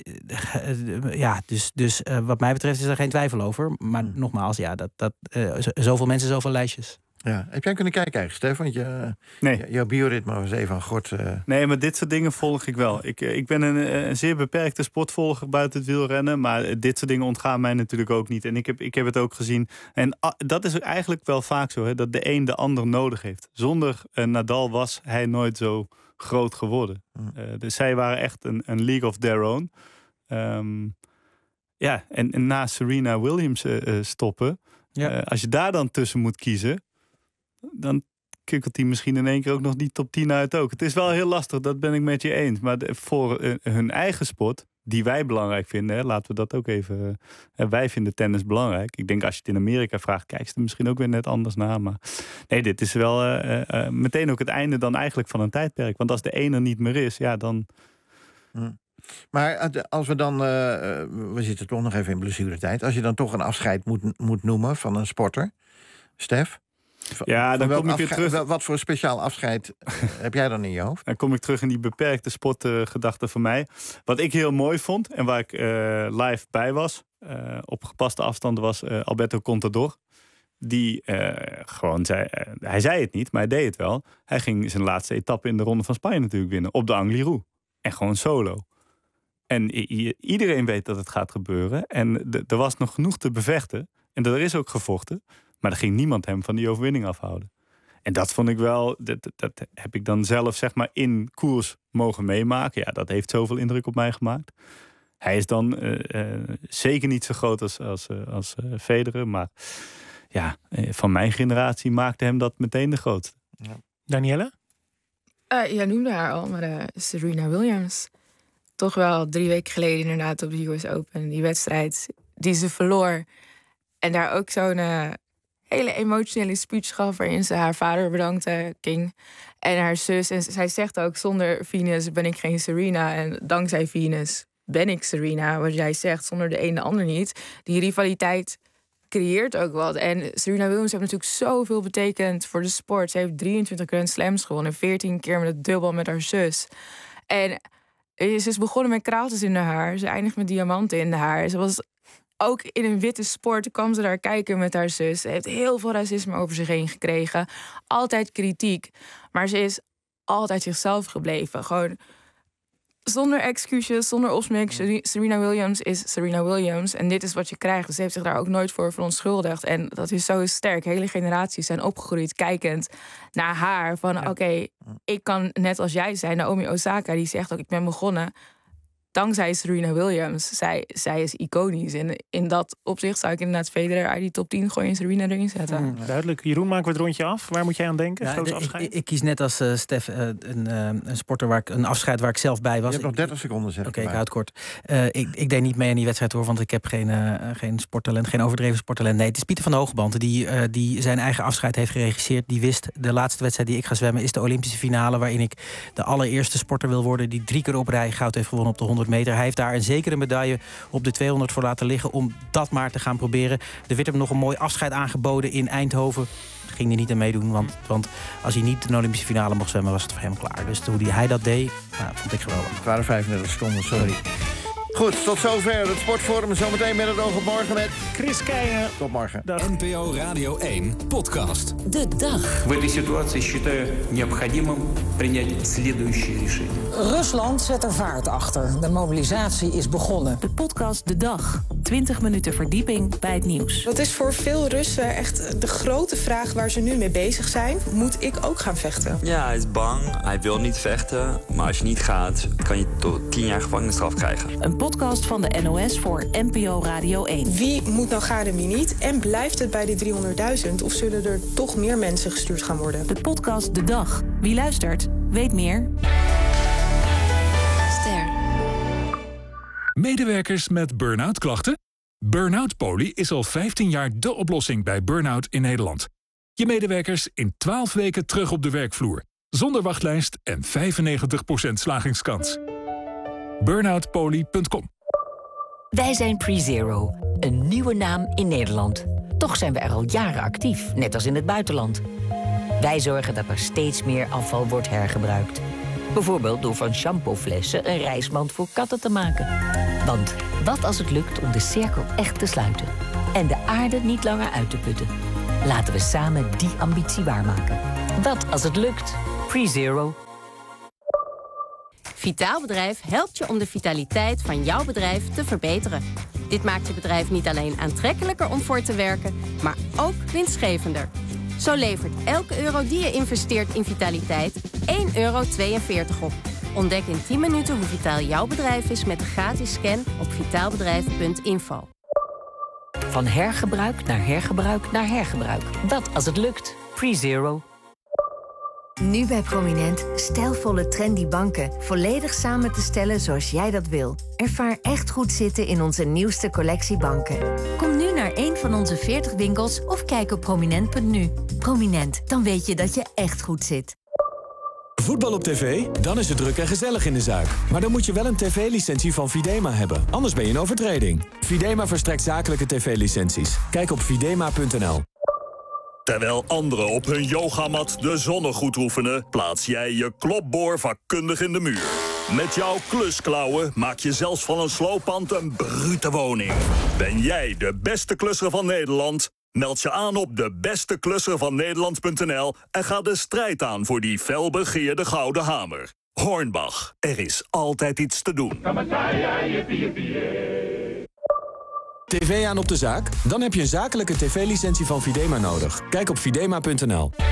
Ja, dus, dus uh, wat mij betreft is er geen twijfel over. Maar hmm. nogmaals, ja, dat, dat, uh, zoveel mensen, zoveel lijstjes. Ja. Heb jij kunnen kijken eigenlijk, Stef? Want je, nee. jouw bioritme was even aan gort. Uh... Nee, maar dit soort dingen volg ik wel. Ik, ik ben een, een zeer beperkte sportvolger buiten het wielrennen. Maar dit soort dingen ontgaan mij natuurlijk ook niet. En ik heb, ik heb het ook gezien. En uh, dat is eigenlijk wel vaak zo, hè, dat de een de ander nodig heeft. Zonder uh, Nadal was hij nooit zo groot geworden. Mm. Uh, dus zij waren echt een, een league of their own. Um, ja, en, en na Serena Williams uh, uh, stoppen... Ja. Uh, als je daar dan tussen moet kiezen... dan kikkelt hij misschien in één keer ook nog die top tien uit ook. Het is wel heel lastig, dat ben ik met je eens. Maar de, voor uh, hun eigen sport, die wij belangrijk vinden... Hè, laten we dat ook even... Uh, wij vinden tennis belangrijk. Ik denk als je het in Amerika vraagt... kijk ze er misschien ook weer net anders naar. Maar nee, dit is wel uh, uh, meteen ook het einde dan eigenlijk van een tijdperk. Want als de ene er niet meer is, ja, dan... Hmm. Maar als we dan... Uh, we zitten toch nog even in blessuretijd. Als je dan toch een afscheid moet, moet noemen van een sporter... Stef? Ja, dan kom ik weer afscheid, terug. Wat voor speciaal afscheid heb jij dan in je hoofd? Dan kom ik terug in die beperkte sportgedachte van mij. Wat ik heel mooi vond en waar ik uh, live bij was... Uh, op gepaste afstand was uh, Alberto Contador. Die uh, gewoon zei... Uh, hij zei het niet, maar hij deed het wel. Hij ging zijn laatste etappe in de Ronde van Spanje natuurlijk winnen. Op de Angliru. En gewoon solo. En i- iedereen weet dat het gaat gebeuren. En d- er was nog genoeg te bevechten. En er is ook gevochten. Maar er ging niemand hem van die overwinning afhouden. En dat vond ik wel, dat, dat heb ik dan zelf zeg maar in koers mogen meemaken. Ja, dat heeft zoveel indruk op mij gemaakt. Hij is dan uh, uh, zeker niet zo groot als, als, uh, als uh, Federer. Maar ja, uh, van mijn generatie maakte hem dat meteen de grootste. Ja. Danielle? Uh, jij noemde haar al, maar uh, Serena Williams. Toch wel drie weken geleden inderdaad op de U S Open. Die wedstrijd die ze verloor. En daar ook zo'n... Uh, hele emotionele speech gaf waarin ze haar vader bedankte, King, en haar zus. En zij zegt ook, zonder Venus ben ik geen Serena. En dankzij Venus ben ik Serena. Wat jij zegt, zonder de een de ander niet. Die rivaliteit creëert ook wat. En Serena Williams heeft natuurlijk zoveel betekend voor de sport. Ze heeft drieëntwintig Grand Slams gewonnen. veertien keer met het dubbel met haar zus. En ze is begonnen met kraaltjes in haar haar. Ze eindigt met diamanten in haar haar. Ze was... Ook in een witte sport kwam ze daar kijken met haar zus. Ze heeft heel veel racisme over zich heen gekregen. Altijd kritiek. Maar ze is altijd zichzelf gebleven. Gewoon zonder excuses, zonder opsmerking. Serena Williams is Serena Williams. En dit is wat je krijgt. Dus ze heeft zich daar ook nooit voor verontschuldigd. En dat is zo sterk. Hele generaties zijn opgegroeid kijkend naar haar. Van oké, okay, ik kan net als jij zijn. Naomi Osaka, die zegt ook, ik ben begonnen... dankzij Serena Williams. Zij, zij is iconisch. En in dat opzicht zou ik inderdaad Federer uit die top tien gooien en Serena erin zetten. Mm, duidelijk. Jeroen, maken we het rondje af. Waar moet jij aan denken? Ja, de, ik, ik kies net als uh, Stef uh, een, uh, een sporter waar ik een afscheid waar ik zelf bij was. Je hebt nog dertig seconden, zeg. Oké, okay, ik houd het kort. Uh, ik, ik deed niet mee aan die wedstrijd hoor, want ik heb geen, uh, geen sporttalent, geen overdreven sporttalent. Nee, het is Pieter van Hogeband die, uh, die zijn eigen afscheid heeft geregisseerd. Die wist, de laatste wedstrijd die ik ga zwemmen is de Olympische finale, waarin ik de allereerste sporter wil worden die drie keer op rij goud heeft gewonnen op de honderd meter. Hij heeft daar een zekere medaille op de tweehonderd voor laten liggen om dat maar te gaan proberen. Er werd hem nog een mooi afscheid aangeboden in Eindhoven. Ging hij niet aan meedoen, want, want als hij niet de Olympische finale mocht zwemmen, was het voor hem klaar. Dus hoe hij dat deed, nou, vond ik geweldig. Het waren vijfendertig seconden, sorry. Goed, tot zover het Sportforum. Zometeen met het oog op morgen met Chris Keijnen. Tot morgen. Dag. N P O Radio één podcast. De dag. В этой ситуации считаю необходимым принять следующее решение. Rusland zet er vaart achter. De mobilisatie is begonnen. De podcast De Dag. twintig minuten verdieping bij het nieuws. Dat is voor veel Russen echt de grote vraag waar ze nu mee bezig zijn. Moet ik ook gaan vechten? Ja, hij is bang. Hij wil niet vechten. Maar als je niet gaat, kan je tot tien jaar gevangenisstraf krijgen. Een podcast van de N O S voor N P O Radio één. Wie moet nou gaan en wie niet? En blijft het bij de driehonderdduizend? Of zullen er toch meer mensen gestuurd gaan worden? De podcast De Dag. Wie luistert, weet meer. Ster. Medewerkers met burn-out klachten? Burn-out Poly is al vijftien jaar de oplossing bij burn-out in Nederland. Je medewerkers in twaalf weken terug op de werkvloer. zonder wachtlijst en vijfennegentig procent slagingskans. burnout poly punt com. Wij zijn PreZero, een nieuwe naam in Nederland. Toch zijn we er al jaren actief, net als in het buitenland. Wij zorgen dat er steeds meer afval wordt hergebruikt. Bijvoorbeeld door van shampooflessen een reismand voor katten te maken. Want wat als het lukt om de cirkel echt te sluiten? En de aarde niet langer uit te putten? Laten we samen die ambitie waarmaken. Wat als het lukt? PreZero. Vitaal Bedrijf helpt je om de vitaliteit van jouw bedrijf te verbeteren. Dit maakt je bedrijf niet alleen aantrekkelijker om voor te werken, maar ook winstgevender. Zo levert elke euro die je investeert in vitaliteit één euro tweeënveertig op. Ontdek in tien minuten hoe vitaal jouw bedrijf is met de gratis scan op vitaalbedrijf punt info. Van hergebruik naar hergebruik naar hergebruik. Wat als het lukt? PreZero. Nu bij Prominent stijlvolle trendy banken. Volledig samen te stellen zoals jij dat wil. Ervaar echt goed zitten in onze nieuwste collectie banken. Kom nu naar een van onze veertig winkels of kijk op prominent punt nu. Prominent, dan weet je dat je echt goed zit. Voetbal op tv? Dan is het druk en gezellig in de zaak. Maar dan moet je wel een tv-licentie van Videma hebben. Anders ben je in overtreding. Videma verstrekt zakelijke tv-licenties. Kijk op videma punt n l. Terwijl anderen op hun yogamat de zonnegoed oefenen, plaats jij je klopboor vakkundig in de muur. Met jouw klusklauwen maak je zelfs van een slooppand een brute woning. Ben jij de beste klusser van Nederland? Meld je aan op de beste klusser van Nederland punt n l en ga de strijd aan voor die felbegeerde gouden hamer. Hornbach, er is altijd iets te doen. T V aan op de zaak? Dan heb je een zakelijke tv-licentie van Videma nodig. Kijk op videma punt n l.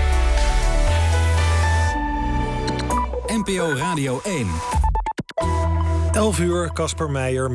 N P O Radio één. elf uur, Casper Meijer.